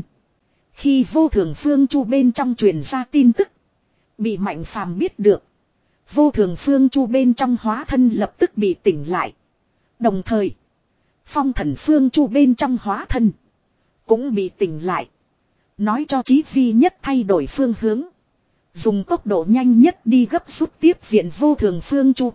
Khi vô thường phương chu bên trong truyền ra tin tức. Bị Mạnh Phàm biết được. Vô thường phương chu bên trong hóa thân lập tức bị tỉnh lại. Đồng thời. Phong thần phương chu bên trong hóa thân. Cũng bị tỉnh lại. Nói cho Chí Vi Nhất thay đổi phương hướng. Dùng tốc độ nhanh nhất đi gấp rút tiếp viện vô thường phương chu.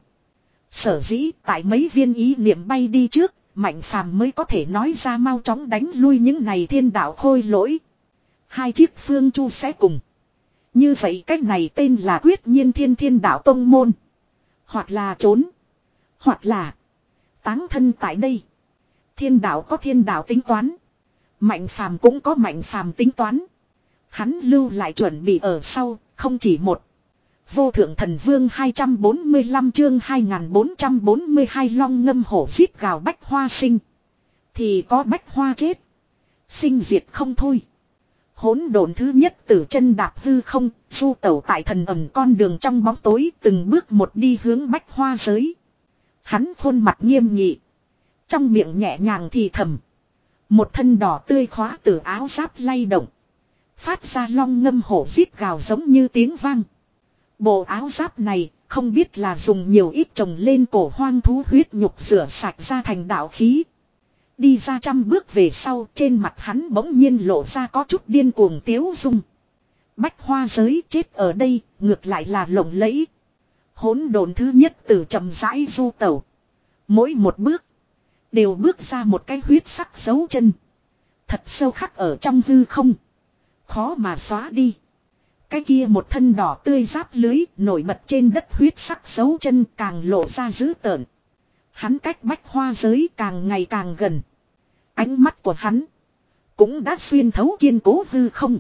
Sở dĩ tại mấy viên ý niệm bay đi trước. Mạnh Phàm mới có thể nói ra mau chóng đánh lui những này thiên đạo khôi lỗi. Hai chiếc phương chu sẽ cùng. Như vậy cách này tên là quyết nhiên thiên thiên đạo tông môn. Hoặc là trốn. Hoặc là táng thân tại đây. Thiên đạo có thiên đạo tính toán. Mạnh Phàm cũng có Mạnh Phàm tính toán. Hắn lưu lại chuẩn bị ở sau, không chỉ một. Vô thượng thần vương hai trăm bốn mươi lăm chương hai nghìn bốn trăm bốn mươi hai long ngâm hổ giết gào bách hoa sinh. Thì có bách hoa chết. Sinh diệt không thôi. Hỗn độn thứ nhất từ chân đạp hư không, du tẩu tại thần ẩm con đường trong bóng tối từng bước một đi hướng bách hoa giới. Hắn khuôn mặt nghiêm nghị. Trong miệng nhẹ nhàng thì thầm. Một thân đỏ tươi khóa từ áo giáp lay động. Phát ra long ngâm hổ giết gào giống như tiếng vang. Bộ áo giáp này không biết là dùng nhiều ít trồng lên cổ hoang thú huyết nhục rửa sạch ra thành đạo khí. Đi ra trăm bước về sau trên mặt hắn bỗng nhiên lộ ra có chút điên cuồng tiếu dung. Bách hoa giới chết ở đây ngược lại là lộng lẫy. Hỗn độn thứ nhất từ chậm rãi du tẩu. Mỗi một bước đều bước ra một cái huyết sắc dấu chân. Thật sâu khắc ở trong hư không. Khó mà xóa đi. Cái kia một thân đỏ tươi giáp lưới nổi bật trên đất huyết sắc dấu chân càng lộ ra dữ tợn. Hắn cách bách hoa giới càng ngày càng gần. Ánh mắt của hắn cũng đã xuyên thấu kiên cố hư không.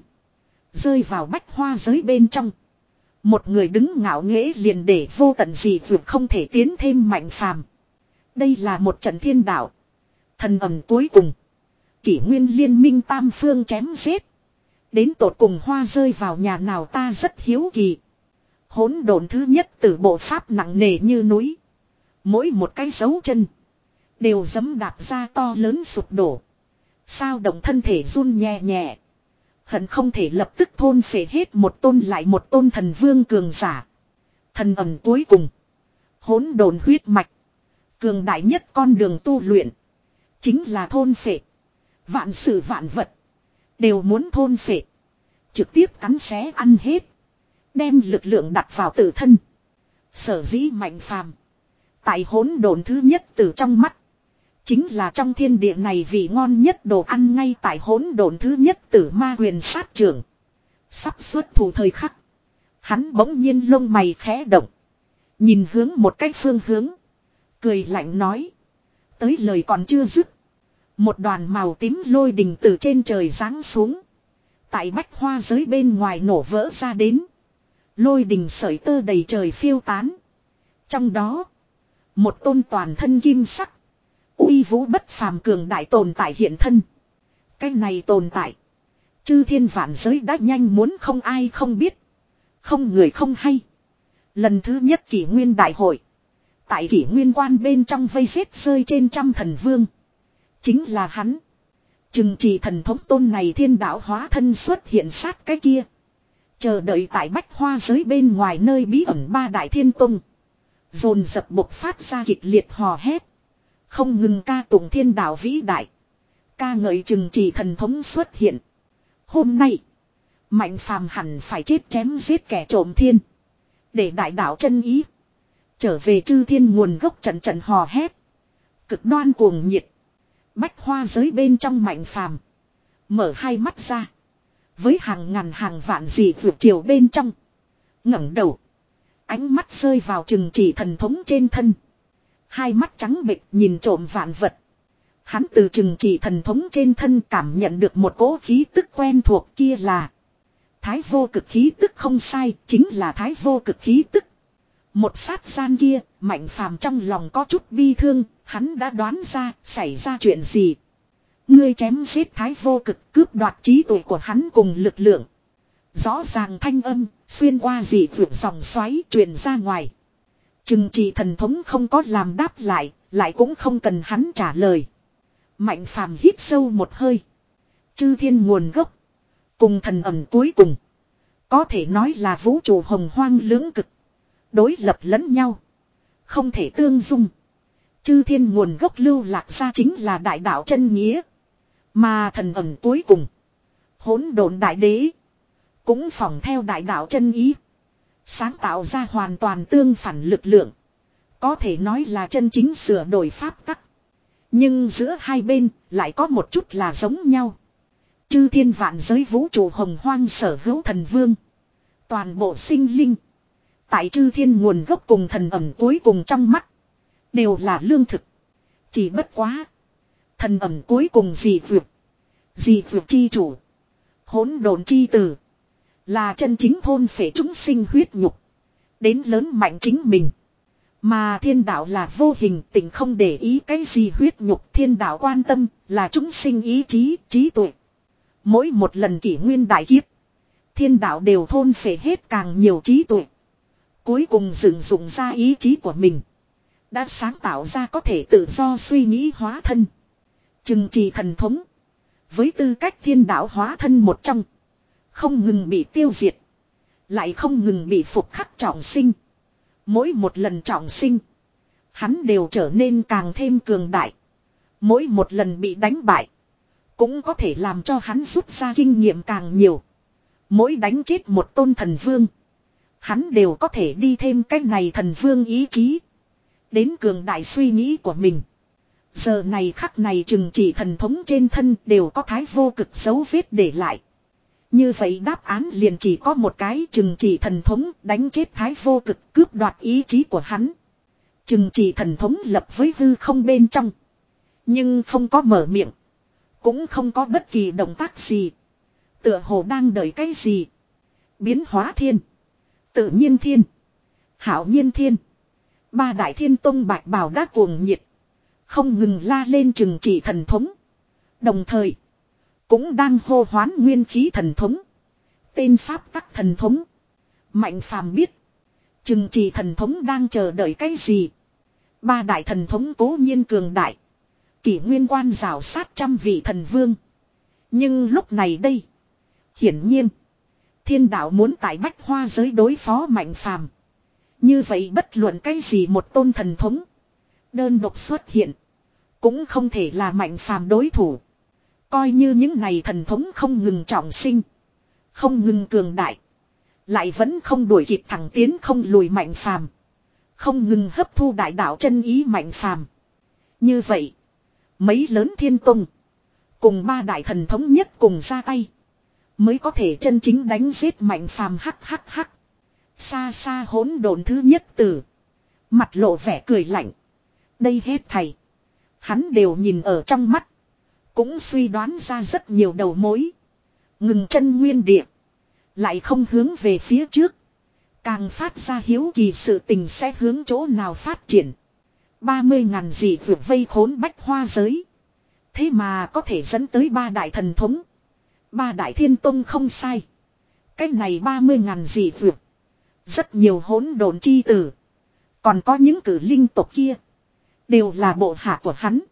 Rơi vào bách hoa giới bên trong. Một người đứng ngạo nghễ liền để vô tận gì vượt không thể tiến thêm Mạnh Phàm. Đây là một trận thiên đạo. Thần ẩm cuối cùng. Kỷ nguyên liên minh tam phương chém giết. Đến tột cùng hoa rơi vào nhà nào ta rất hiếu kỳ. Hỗn độn thứ nhất từ bộ pháp nặng nề như núi. Mỗi một cái dấu chân đều giẫm đạp ra to lớn sụp đổ. Sao động thân thể run nhẹ nhẹ. Hận không thể lập tức thôn phệ hết một tôn lại một tôn thần vương cường giả. Thần ẩm cuối cùng. Hỗn độn huyết mạch. Cường đại nhất con đường tu luyện. Chính là thôn phệ. Vạn sự vạn vật. Đều muốn thôn phệ. Trực tiếp cắn xé ăn hết. Đem lực lượng đặt vào tự thân. Sở dĩ Mạnh Phàm. Tại hỗn độn thứ nhất từ trong mắt. Chính là trong thiên địa này vị ngon nhất đồ ăn ngay tại hỗn độn thứ nhất tử ma huyền sát trưởng. Sắp xuất thủ thời khắc. Hắn bỗng nhiên lông mày khẽ động. Nhìn hướng một cách phương hướng. Cười lạnh nói. Tới lời còn chưa dứt. Một đoàn màu tím lôi đình từ trên trời giáng xuống. Tại bách hoa giới bên ngoài nổ vỡ ra đến. Lôi đình sợi tơ đầy trời phiêu tán. Trong đó. Một tôn toàn thân kim sắc. Uy vũ bất phàm cường đại tồn tại hiện thân. Cái này tồn tại. Chư thiên vạn giới đã nhanh muốn không ai không biết. Không người không hay. Lần thứ nhất kỷ nguyên đại hội. Tại kỷ nguyên quan bên trong vây giết rơi trên trăm thần vương. Chính là hắn. Chừng trì thần thống tôn này thiên đạo hóa thân xuất hiện sát cái kia. Chờ đợi tại bách hoa giới bên ngoài nơi bí ẩn ba đại thiên tông. Dồn dập bộc phát ra kịch liệt hò hét. Không ngừng ca tụng thiên đạo vĩ đại. Ca ngợi trừng trị thần thống xuất hiện. Hôm nay. Mạnh phàm hẳn phải chết chém giết kẻ trộm thiên. Để đại đạo chân ý. Trở về chư thiên nguồn gốc trận trận hò hét. Cực đoan cuồng nhiệt. Bách hoa giới bên trong mạnh phàm. Mở hai mắt ra. Với hàng ngàn hàng vạn dị vượt chiều bên trong. ngẩng đầu. Ánh mắt rơi vào trừng chỉ thần thống trên thân. Hai mắt trắng bệch nhìn trộm vạn vật. Hắn từ trừng chỉ thần thống trên thân cảm nhận được một cỗ khí tức quen thuộc, kia là thái vô cực khí tức, không sai, chính là thái vô cực khí tức. Một sát gian kia, Mạnh Phàm trong lòng có chút bi thương, hắn đã đoán ra xảy ra chuyện gì. Ngươi chém giết thái vô cực, cướp đoạt trí tuệ của hắn cùng lực lượng. Rõ ràng thanh âm xuyên qua dị vượt dòng xoáy truyền ra ngoài. Trừng trị thần thống không có làm đáp lại, lại cũng không cần hắn trả lời. Mạnh Phàm hít sâu một hơi. Chư thiên nguồn gốc cùng thần ẩn cuối cùng, có thể nói là vũ trụ hồng hoang lưỡng cực, đối lập lẫn nhau, không thể tương dung. Chư thiên nguồn gốc lưu lạc ra chính là đại đạo chân nghĩa, mà thần ẩn cuối cùng, hỗn độn đại đế, cũng phỏng theo đại đạo chân ý, sáng tạo ra hoàn toàn tương phản lực lượng, có thể nói là chân chính sửa đổi pháp tắc. Nhưng giữa hai bên lại có một chút là giống nhau. Chư thiên vạn giới vũ trụ hồng hoang sở hữu thần vương, toàn bộ sinh linh, tại chư thiên nguồn gốc cùng thần ẩn cuối cùng trong mắt, đều là lương thực. Chỉ bất quá, thần ẩn cuối cùng dị vượt, dị vượt chi chủ, hỗn độn chi tử, là chân chính thôn phệ chúng sinh huyết nhục, đến lớn mạnh chính mình. Mà thiên đạo là vô hình, tình không để ý cái gì huyết nhục, thiên đạo quan tâm là chúng sinh ý chí, trí tuệ. Mỗi một lần kỷ nguyên đại kiếp, thiên đạo đều thôn phệ hết càng nhiều trí tuệ. Cuối cùng dựng dụng ra ý chí của mình, đã sáng tạo ra có thể tự do suy nghĩ hóa thân. Trừng trị thần thống, với tư cách thiên đạo hóa thân một trong, không ngừng bị tiêu diệt, lại không ngừng bị phục khắc trọng sinh. Mỗi một lần trọng sinh, hắn đều trở nên càng thêm cường đại. Mỗi một lần bị đánh bại, cũng có thể làm cho hắn rút ra kinh nghiệm càng nhiều. Mỗi đánh chết một tôn thần vương, hắn đều có thể đi thêm cái này thần vương ý chí, đến cường đại suy nghĩ của mình. Giờ này khắc này trừng trị thần thống trên thân đều có thái vô cực dấu vết để lại. Như vậy đáp án liền chỉ có một cái, trừng trị thần thống đánh chết thái vô cực, cướp đoạt ý chí của hắn. Trừng trị thần thống lập với hư không bên trong, nhưng không có mở miệng, cũng không có bất kỳ động tác gì, tựa hồ đang đợi cái gì. Biến hóa thiên, tự nhiên thiên, hảo nhiên thiên, ba đại thiên tông bạch bào đã cuồng nhiệt, không ngừng la lên trừng trị thần thống, đồng thời cũng đang hô hoán nguyên khí thần thống, tên pháp tắc thần thống. Mạnh Phàm biết, trừng trị thần thống đang chờ đợi cái gì. Ba đại thần thống cố nhiên cường đại, kỷ nguyên quan rào sát trăm vị thần vương. Nhưng lúc này đây, hiển nhiên, thiên đạo muốn tại bách hoa giới đối phó Mạnh Phàm. Như vậy bất luận cái gì một tôn thần thống đơn độc xuất hiện, cũng không thể là Mạnh Phàm đối thủ. Coi như những này thần thống không ngừng trọng sinh, không ngừng cường đại, lại vẫn không đuổi kịp thẳng tiến không lùi Mạnh Phàm, không ngừng hấp thu đại đạo chân ý Mạnh Phàm. Như vậy, mấy lớn thiên tông cùng ba đại thần thống nhất cùng ra tay, mới có thể chân chính đánh giết Mạnh Phàm. Hắc hắc hắc. Xa xa hỗn độn thứ nhất tử, mặt lộ vẻ cười lạnh. Đây hết thảy, hắn đều nhìn ở trong mắt, cũng suy đoán ra rất nhiều đầu mối. Ngừng chân nguyên địa, lại không hướng về phía trước, càng phát ra hiếu kỳ sự tình sẽ hướng chỗ nào phát triển. Ba mươi ngàn dị vượt vây khốn bách hoa giới, thế mà có thể dẫn tới ba đại thần thống, ba đại thiên tông không sai. Cái này ba mươi ngàn dị vượt, rất nhiều hỗn độn chi tử, còn có những cử linh tộc kia, đều là bộ hạ của hắn.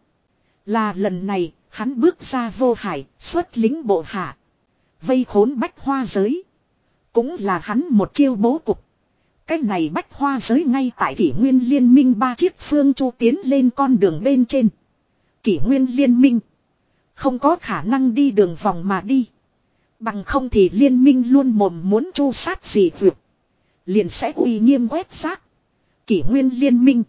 Là lần này hắn bước ra vô hải, xuất lính bộ hạ, vây khốn bách hoa giới, cũng là hắn một chiêu bố cục. Cái này bách hoa giới ngay tại kỷ nguyên liên minh ba chiếc phương chu tiến lên con đường bên trên. Kỷ nguyên liên minh. Không có khả năng đi đường vòng mà đi. Bằng không thì liên minh luôn mồm muốn chu sát gì vượt. Liền sẽ uy nghiêm quét xác. Kỷ nguyên liên minh.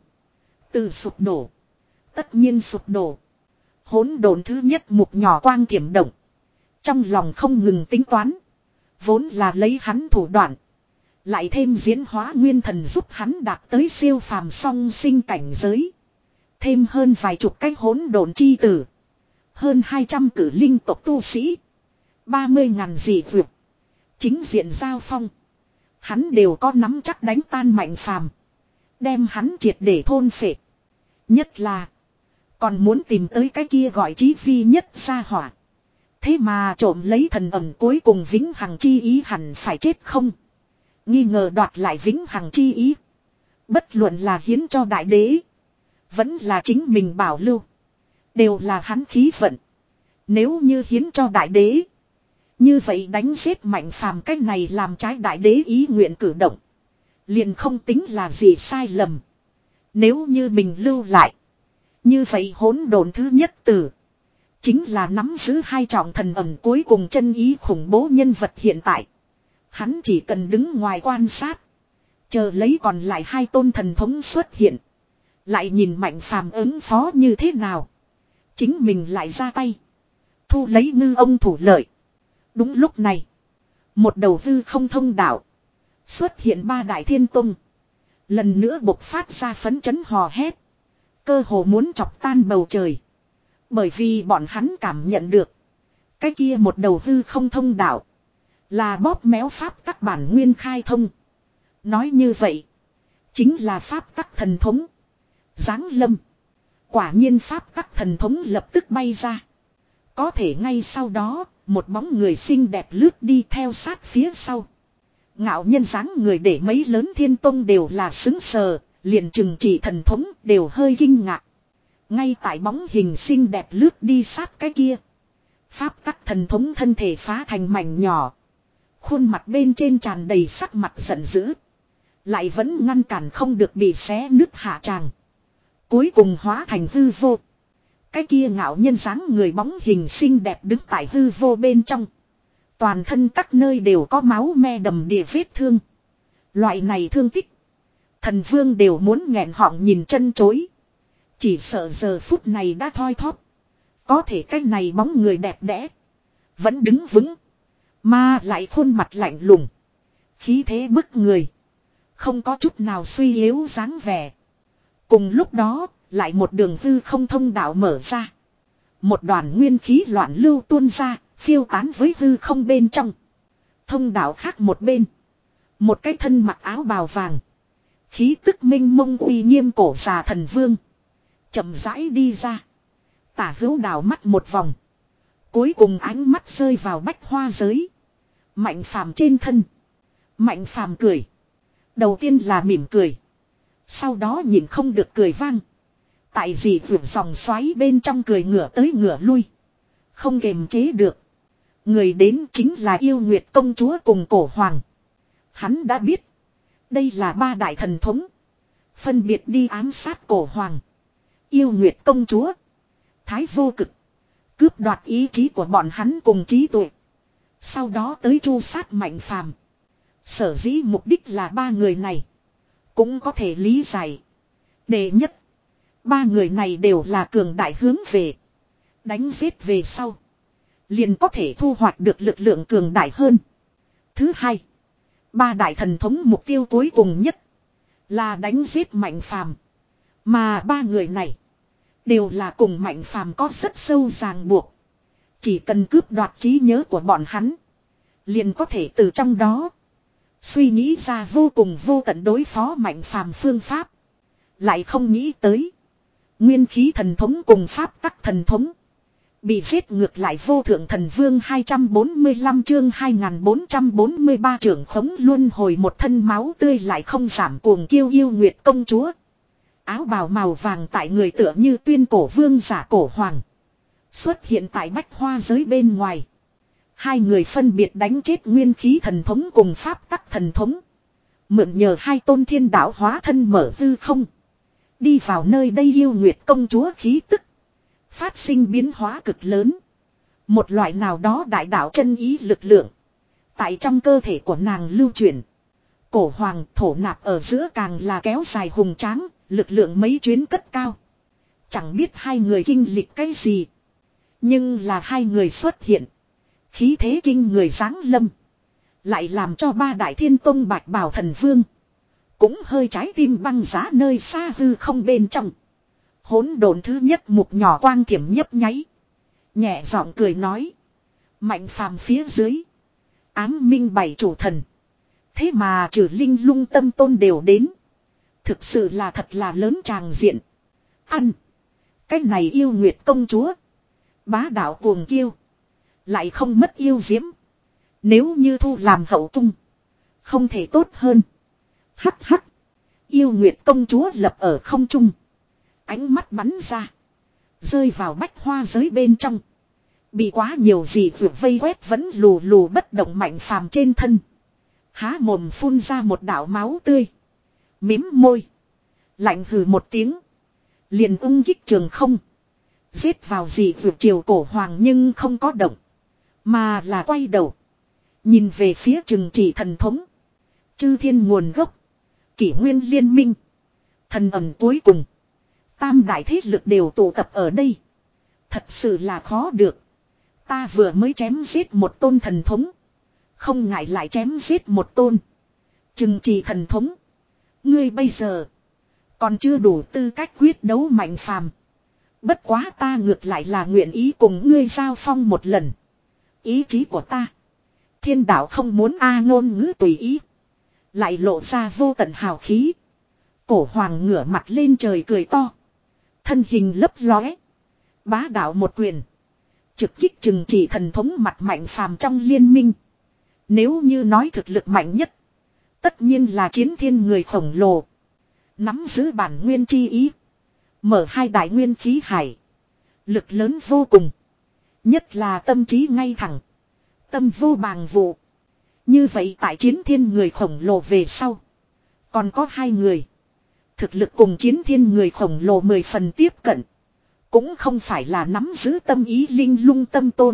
Từ sụp đổ. Tất nhiên sụp đổ. Hỗn độn thứ nhất mục nhỏ quang kiểm động. Trong lòng không ngừng tính toán. Vốn là lấy hắn thủ đoạn. Lại thêm diễn hóa nguyên thần giúp hắn đạt tới siêu phàm song sinh cảnh giới. Thêm hơn vài chục cái hỗn độn chi tử. Hơn hai trăm cử linh tộc tu sĩ. Ba mươi ngàn dị vượt. Chính diện giao phong. Hắn đều có nắm chắc đánh tan mạnh phàm. Đem hắn triệt để thôn phệ. Nhất là. Còn muốn tìm tới cái kia gọi chí phi nhất gia hỏa. Thế mà trộm lấy thần ẩn cuối cùng vĩnh hằng chi ý hẳn phải chết không. Nghi ngờ đoạt lại vĩnh hằng chi ý. Bất luận là hiến cho đại đế. Vẫn là chính mình bảo lưu. Đều là hắn khí vận. Nếu như hiến cho đại đế. Như vậy đánh giết mạnh phàm cách này làm trái đại đế ý nguyện cử động. Liền không tính là gì sai lầm. Nếu như mình lưu lại. Như vậy hỗn độn thứ nhất tử. Chính là nắm giữ hai trọng thần ẩn cuối cùng chân ý khủng bố nhân vật hiện tại. Hắn chỉ cần đứng ngoài quan sát. Chờ lấy còn lại hai tôn thần thống xuất hiện. Lại nhìn mạnh phàm ứng phó như thế nào. Chính mình lại ra tay. Thu lấy ngư ông thủ lợi. Đúng lúc này. Một đầu hư không thông đạo. Xuất hiện ba đại thiên tông. Lần nữa bộc phát ra phấn chấn hò hét. Cơ hồ muốn chọc tan bầu trời. Bởi vì bọn hắn cảm nhận được. Cái kia một đầu hư không thông đạo. Là bóp méo pháp tắc bản nguyên khai thông. Nói như vậy. Chính là pháp tắc thần thống. Giáng lâm. Quả nhiên pháp tắc thần thống lập tức bay ra. Có thể ngay sau đó. Một bóng người xinh đẹp lướt đi theo sát phía sau. Ngạo nhân dáng người để mấy lớn thiên tông đều là xứng sờ. Liền chừng chỉ thần thống đều hơi kinh ngạc. Ngay tại bóng hình xinh đẹp lướt đi sát cái kia. Pháp tắc thần thống thân thể phá thành mảnh nhỏ. Khuôn mặt bên trên tràn đầy sắc mặt giận dữ. Lại vẫn ngăn cản không được bị xé nứt hạ tràng. Cuối cùng hóa thành hư vô. Cái kia ngạo nhân dáng người bóng hình xinh đẹp đứng tại hư vô bên trong. Toàn thân các nơi đều có máu me đầm đìa vết thương. Loại này thương tích. Thần vương đều muốn nghẹn họng nhìn chân chối. Chỉ sợ giờ phút này đã thoi thóp. Có thể cái này bóng người đẹp đẽ. Vẫn đứng vững. Mà lại khuôn mặt lạnh lùng. Khí thế bức người. Không có chút nào suy yếu dáng vẻ. Cùng lúc đó, lại một đường hư không thông đạo mở ra. Một đoàn nguyên khí loạn lưu tuôn ra, phiêu tán với hư không bên trong. Thông đạo khác một bên. Một cái thân mặc áo bào vàng. Khí tức minh mông uy nghiêm cổ già thần vương. Chậm rãi đi ra. Tả hữu đảo mắt một vòng. Cuối cùng ánh mắt rơi vào bách hoa giới. Mạnh phàm trên thân. Mạnh phàm cười. Đầu tiên là mỉm cười. Sau đó nhìn không được cười vang. Tại gì vượt dòng xoáy bên trong cười ngửa tới ngửa lui. Không kềm chế được. Người đến chính là yêu nguyệt công chúa cùng cổ hoàng. Hắn đã biết. Đây là ba đại thần thống. Phân biệt đi ám sát cổ hoàng. Yêu nguyệt công chúa. Thái vô cực. Cướp đoạt ý chí của bọn hắn cùng trí tuệ. Sau đó tới tru sát mạnh phàm. Sở dĩ mục đích là ba người này. Cũng có thể lý giải. Đệ nhất. Ba người này đều là cường đại hướng về. Đánh giết về sau. Liền có thể thu hoạch được lực lượng cường đại hơn. Thứ hai. Ba đại thần thống mục tiêu cuối cùng nhất. Là đánh giết mạnh phàm. Mà ba người này. Đều là cùng mạnh phàm có rất sâu ràng buộc. Chỉ cần cướp đoạt trí nhớ của bọn hắn. Liền có thể từ trong đó. Suy nghĩ ra vô cùng vô tận đối phó mạnh phàm phương pháp. Lại không nghĩ tới. Nguyên khí thần thống cùng pháp tắc thần thống. Bị giết ngược lại vô thượng thần vương hai trăm bốn mươi lăm chương hai nghìn bốn trăm bốn mươi ba trưởng khống luân hồi một thân máu tươi lại không giảm cuồng kiêu yêu nguyệt công chúa. Áo bào màu vàng tại người tựa như tuyên cổ vương giả cổ hoàng. Xuất hiện tại bách hoa giới bên ngoài. Hai người phân biệt đánh chết nguyên khí thần thống cùng pháp tắc thần thống. Mượn nhờ hai tôn thiên đạo hóa thân mở hư không. Đi vào nơi đây yêu nguyệt công chúa khí tức. Phát sinh biến hóa cực lớn. Một loại nào đó đại đạo chân ý lực lượng. Tại trong cơ thể của nàng lưu chuyển. Cổ hoàng thổ nạp ở giữa càng là kéo dài hùng tráng. Lực lượng mấy chuyến cất cao. Chẳng biết hai người kinh lịch cái gì. Nhưng là hai người xuất hiện. Khí thế kinh người giáng lâm. Lại làm cho ba đại thiên tông bạch bào thần vương. Cũng hơi trái tim băng giá nơi xa hư không bên trong. Hỗn độn thứ nhất mục nhỏ quang thiểm nhấp nháy. Nhẹ giọng cười nói. Mạnh phàm phía dưới. Ám minh bảy chủ thần. Thế mà trừ linh lung tâm tôn đều đến. Thực sự là thật là lớn tràng diện. Ăn. Cái này yêu nguyệt công chúa. Bá đạo cuồng kiêu. Lại không mất yêu diễm. Nếu như thu làm hậu cung. Không thể tốt hơn. Hắc hắc. Yêu nguyệt công chúa lập ở không trung. Ánh mắt bắn ra. Rơi vào bách hoa giới bên trong. Bị quá nhiều gì vượt vây quét vẫn lù lù bất động mạnh phàm trên thân. Há mồm phun ra một đạo máu tươi. Mím môi. Lạnh hừ một tiếng. Liền ung kích trường không. Giết vào gì vượt triều cổ hoàng nhưng không có động. Mà là quay đầu. Nhìn về phía trừng trị thần thống. Chư thiên nguồn gốc. Kỷ nguyên liên minh. Thần ẩn cuối cùng. Tam đại thế lực đều tụ tập ở đây. Thật sự là khó được. Ta vừa mới chém giết một tôn thần thống. Không ngại lại chém giết một tôn. Trừng trị thần thống. Ngươi bây giờ. Còn chưa đủ tư cách quyết đấu mạnh phàm. Bất quá ta ngược lại là nguyện ý cùng ngươi giao phong một lần. Ý chí của ta. Thiên đạo không muốn a ngôn ngữ tùy ý. Lại lộ ra vô tận hào khí. Cổ hoàng ngửa mặt lên trời cười to. Thân hình lấp lóe. Bá đạo một quyền. Trực kích trừng trị thần thống mặt mạnh phàm trong liên minh. Nếu như nói thực lực mạnh nhất. Tất nhiên là chiến thiên người khổng lồ. Nắm giữ bản nguyên chi ý. Mở hai đại nguyên khí hải. Lực lớn vô cùng. Nhất là tâm trí ngay thẳng. Tâm vô bàng vụ. Như vậy tại chiến thiên người khổng lồ về sau. Còn có hai người. Thực lực cùng chiến thiên người khổng lồ mười phần tiếp cận. Cũng không phải là nắm giữ tâm ý linh lung tâm tôn.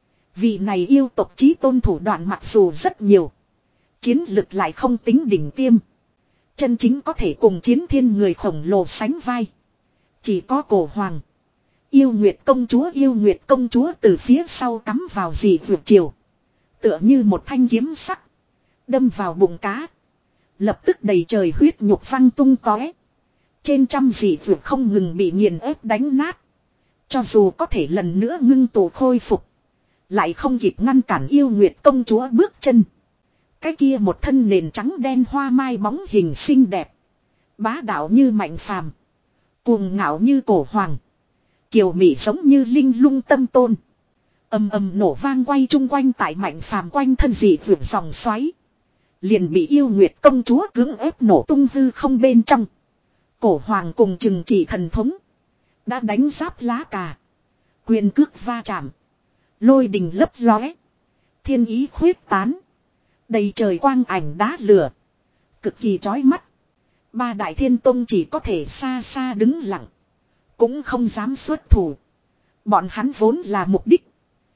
Vị này yêu tộc chí tôn thủ đoạn mặc dù rất nhiều. Chiến lực lại không tính đỉnh tiêm. Chân chính có thể cùng chiến thiên người khổng lồ sánh vai. Chỉ có cổ hoàng. Yêu nguyệt công chúa yêu nguyệt công chúa từ phía sau cắm vào dị vượt chiều. Tựa như một thanh kiếm sắc. Đâm vào bụng cá. Lập tức đầy trời huyết nhục văng tung tóe. Trên trăm dị vượt không ngừng bị nghiền ép đánh nát. Cho dù có thể lần nữa ngưng tụ khôi phục. Lại không kịp ngăn cản yêu nguyệt công chúa bước chân. Cái kia một thân nền trắng đen hoa mai bóng hình xinh đẹp. Bá đạo như mạnh phàm. Cuồng ngạo như cổ hoàng. Kiều mỹ giống như linh lung tâm tôn. Ầm ầm nổ vang quay chung quanh tại mạnh phàm quanh thân dị vượt dòng xoáy. Liền bị yêu nguyệt công chúa cưỡng ép nổ tung hư không bên trong. Cổ hoàng cùng trừng trị thần thống. Đã đánh giáp lá cà. Quyền cước va chạm. Lôi đình lấp lóe. Thiên ý khuyết tán. Đầy trời quang ảnh đá lửa. Cực kỳ chói mắt. Ba đại thiên tông chỉ có thể xa xa đứng lặng. Cũng không dám xuất thủ. Bọn hắn vốn là mục đích.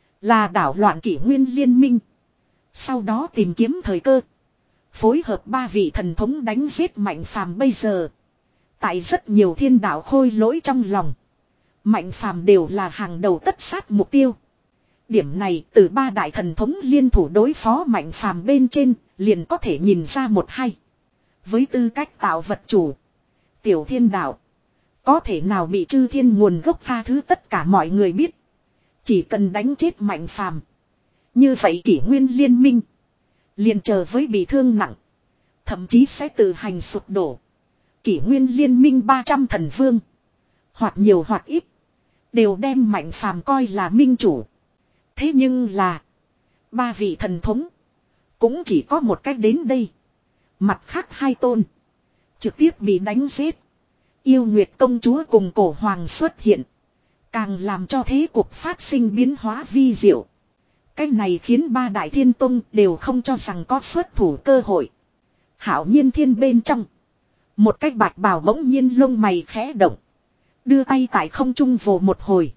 Là đảo loạn kỷ nguyên liên minh. Sau đó tìm kiếm thời cơ. Phối hợp ba vị thần thống đánh giết mạnh phàm bây giờ. Tại rất nhiều thiên đạo khôi lỗi trong lòng. Mạnh phàm đều là hàng đầu tất sát mục tiêu. Điểm này từ ba đại thần thống liên thủ đối phó mạnh phàm bên trên liền có thể nhìn ra một hay. Với tư cách tạo vật chủ. Tiểu thiên đạo. Có thể nào bị chư thiên nguồn gốc tha thứ tất cả mọi người biết. Chỉ cần đánh chết mạnh phàm. Như vậy kỷ nguyên liên minh. Liền chờ với bị thương nặng. Thậm chí sẽ tự hành sụp đổ. Kỷ nguyên liên minh ba trăm thần vương. Hoặc nhiều hoặc ít. Đều đem mạnh phàm coi là minh chủ. Thế nhưng là. Ba vị thần thống. Cũng chỉ có một cách đến đây. Mặt khác hai tôn. Trực tiếp bị đánh giết. Yêu nguyệt công chúa cùng cổ hoàng xuất hiện. Càng làm cho thế cuộc phát sinh biến hóa vi diệu. Cái này khiến ba đại thiên tông đều không cho rằng có xuất thủ cơ hội. Hạo Nhiên Thiên bên trong. Một cái bạch bào bỗng nhiên lông mày khẽ động. Đưa tay tại không trung vồ một hồi.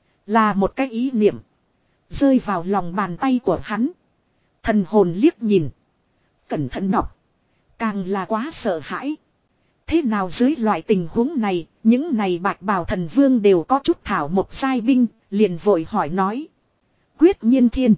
Là một cái ý niệm. Rơi vào lòng bàn tay của hắn. Thần hồn liếc nhìn. Cẩn thận đọc. Càng là quá sợ hãi. Thế nào dưới loại tình huống này, những này bạch bào thần vương đều có chút thảo một giai binh, liền vội hỏi nói. Quyết nhiên thiên.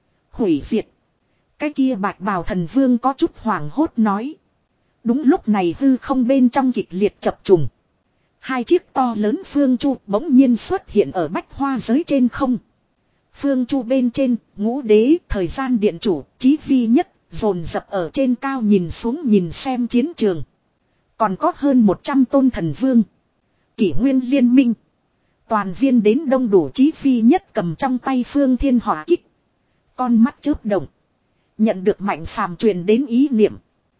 Hủy diệt. Cái kia bạch bào thần vương có chút hoảng hốt nói. Đúng lúc này hư không bên trong kịch liệt chập trùng. Hai chiếc to lớn phương chu bỗng nhiên xuất hiện ở bách hoa giới trên không. Phương chu bên trên, ngũ đế, thời gian điện chủ, chí vi nhất, dồn dập ở trên cao nhìn xuống nhìn xem chiến trường. Còn có hơn một trăm tôn thần vương. Kỷ nguyên liên minh. Toàn viên đến đông đủ chí vi nhất cầm trong tay phương thiên hỏa kích. Con mắt chớp động. Nhận được mạnh phàm truyền đến ý niệm.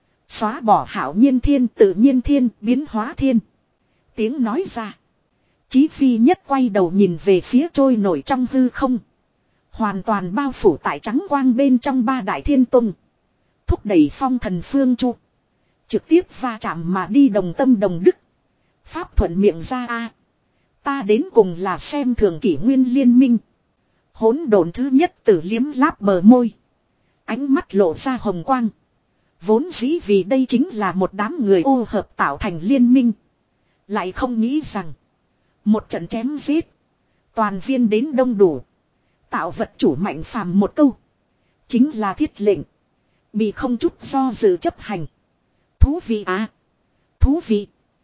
Xóa bỏ hảo nhiên thiên tự nhiên thiên biến hóa thiên. Tiếng nói ra. Chí phi nhất quay đầu nhìn về phía trôi nổi trong hư không. Hoàn toàn bao phủ tại trắng quang bên trong ba đại thiên tông. Thúc đẩy phong thần phương chu. Trực tiếp va chạm mà đi đồng tâm đồng đức. Pháp thuận miệng ra a Ta đến cùng là xem thường kỷ nguyên liên minh. Hỗn độn thứ nhất tử liếm láp bờ môi. Ánh mắt lộ ra hồng quang. Vốn dĩ vì đây chính là một đám người ô hợp tạo thành liên minh. Lại không nghĩ rằng. Một trận chém giết. Toàn viên đến đông đủ. Tạo vật chủ mạnh phàm một câu. Chính là thiết lệnh. Bị không chút do dự chấp hành. Thú vị à. Thú vị.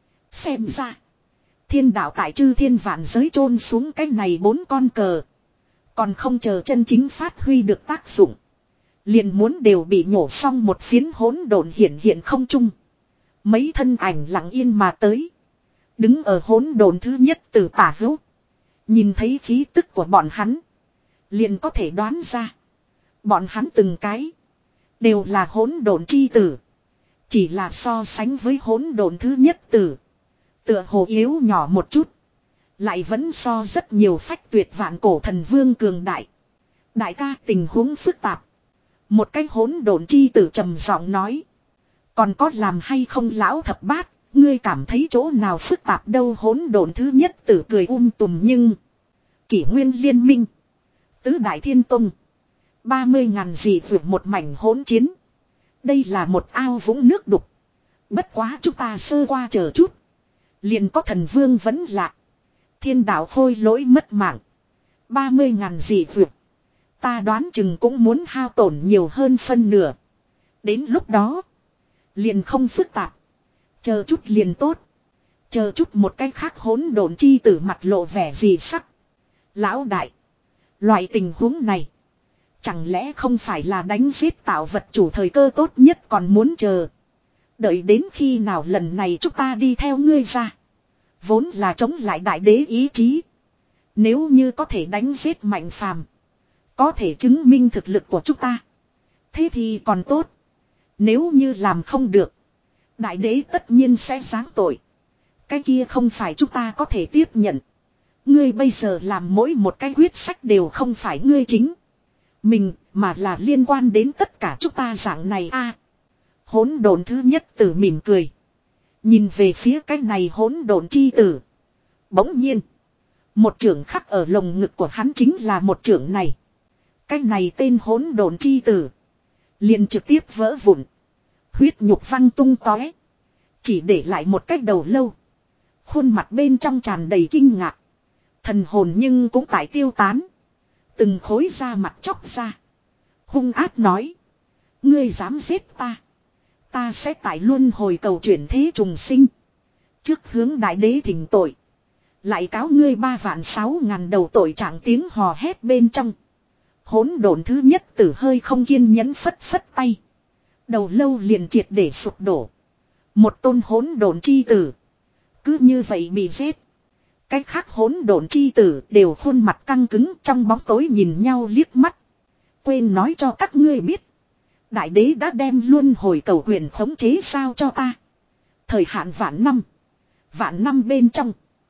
Xem ra. Thiên đạo tại chư thiên vạn giới chôn xuống cái này bốn con cờ. Còn không chờ chân chính phát huy được tác dụng. Liền muốn đều bị nhổ xong một phiến hỗn độn hiện hiện không trung. Mấy thân ảnh lặng yên mà tới. Đứng ở hỗn độn thứ nhất từ tả hữu. Nhìn thấy khí tức của bọn hắn. Liền có thể đoán ra. Bọn hắn từng cái. Đều là hỗn độn chi tử. Chỉ là so sánh với hỗn độn thứ nhất tử. Tựa hồ yếu nhỏ một chút. Lại vẫn so rất nhiều phách tuyệt vạn cổ thần vương cường đại. Đại ca tình huống phức tạp. Một cái hỗn độn chi tử trầm giọng nói. Còn có làm hay không lão thập bát. Ngươi cảm thấy chỗ nào phức tạp đâu hỗn độn thứ nhất tử cười um tùm nhưng. Kỷ nguyên liên minh. Tứ đại thiên tông. Ba mươi ngàn dị vượt một mảnh hỗn chiến. Đây là một ao vũng nước đục. Bất quá chúng ta sơ qua chờ chút. Liền có thần vương vẫn lạ. Thiên đạo khôi lỗi mất mạng. Ba mươi ngàn dị vượt. Ta đoán chừng cũng muốn hao tổn nhiều hơn phân nửa. Đến lúc đó. Liền không phức tạp. Chờ chút liền tốt. Chờ chút một cái khác hỗn độn chi tử mặt lộ vẻ gì sắc. Lão đại. Loại tình huống này. Chẳng lẽ không phải là đánh giết tạo vật chủ thời cơ tốt nhất còn muốn chờ. Đợi đến khi nào lần này chúng ta đi theo ngươi ra. Vốn là chống lại đại đế ý chí. Nếu như có thể đánh giết mạnh phàm. Có thể chứng minh thực lực của chúng ta. Thế thì còn tốt. Nếu như làm không được. Đại đế tất nhiên sẽ giáng tội. Cái kia không phải chúng ta có thể tiếp nhận. Ngươi bây giờ làm mỗi một cái quyết sách đều không phải ngươi chính. Mình mà là liên quan đến tất cả chúng ta dạng này a. Hỗn độn thứ nhất tử mỉm cười. Nhìn về phía cái này hỗn độn chi tử. Bỗng nhiên. Một trưởng khắc ở lồng ngực của hắn chính là một trưởng này. Cái này tên hỗn độn chi tử. Liền trực tiếp vỡ vụn. Huyết nhục văng tung tóe. Chỉ để lại một cái đầu lâu. Khuôn mặt bên trong tràn đầy kinh ngạc. Thần hồn nhưng cũng tại tiêu tán. Từng khối da mặt chóc ra. Hung ác nói. Ngươi dám giết ta. Ta sẽ tại luân hồi cầu chuyển thế trùng sinh. Trước hướng đại đế thỉnh tội. Lại cáo ngươi ba vạn sáu ngàn đầu tội trạng tiếng hò hét bên trong. Hỗn độn thứ nhất tử hơi không kiên nhẫn phất phất tay. Đầu lâu liền triệt để sụp đổ. Một tôn hỗn độn chi tử. Cứ như vậy bị giết. Cái khác hỗn độn chi tử đều khuôn mặt căng cứng trong bóng tối nhìn nhau liếc mắt. Quên nói cho các ngươi biết. Đại đế đã đem luân hồi cầu quyền khống chế sao cho ta. Thời hạn vạn năm. Vạn năm bên trong.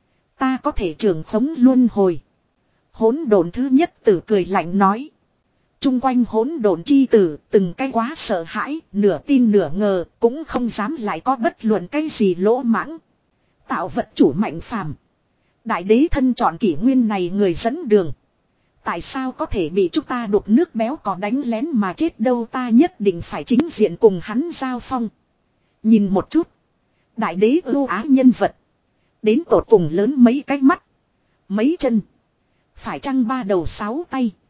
Ta có thể trường khống luân hồi. Hỗn độn thứ nhất tử cười lạnh nói. chung quanh hỗn độn chi tử, từng cái quá sợ hãi, nửa tin nửa ngờ, cũng không dám lại có bất luận cái gì lỗ mãng. Tạo vật chủ mạnh phàm. Đại đế thân chọn kỷ nguyên này người dẫn đường. Tại sao có thể bị chúng ta đục nước béo cò đánh lén mà chết đâu, ta nhất định phải chính diện cùng hắn giao phong. Nhìn một chút. Đại đế ưu ái nhân vật. Đến tột cùng lớn mấy cái mắt. Mấy chân. Phải chăng ba đầu sáu tay.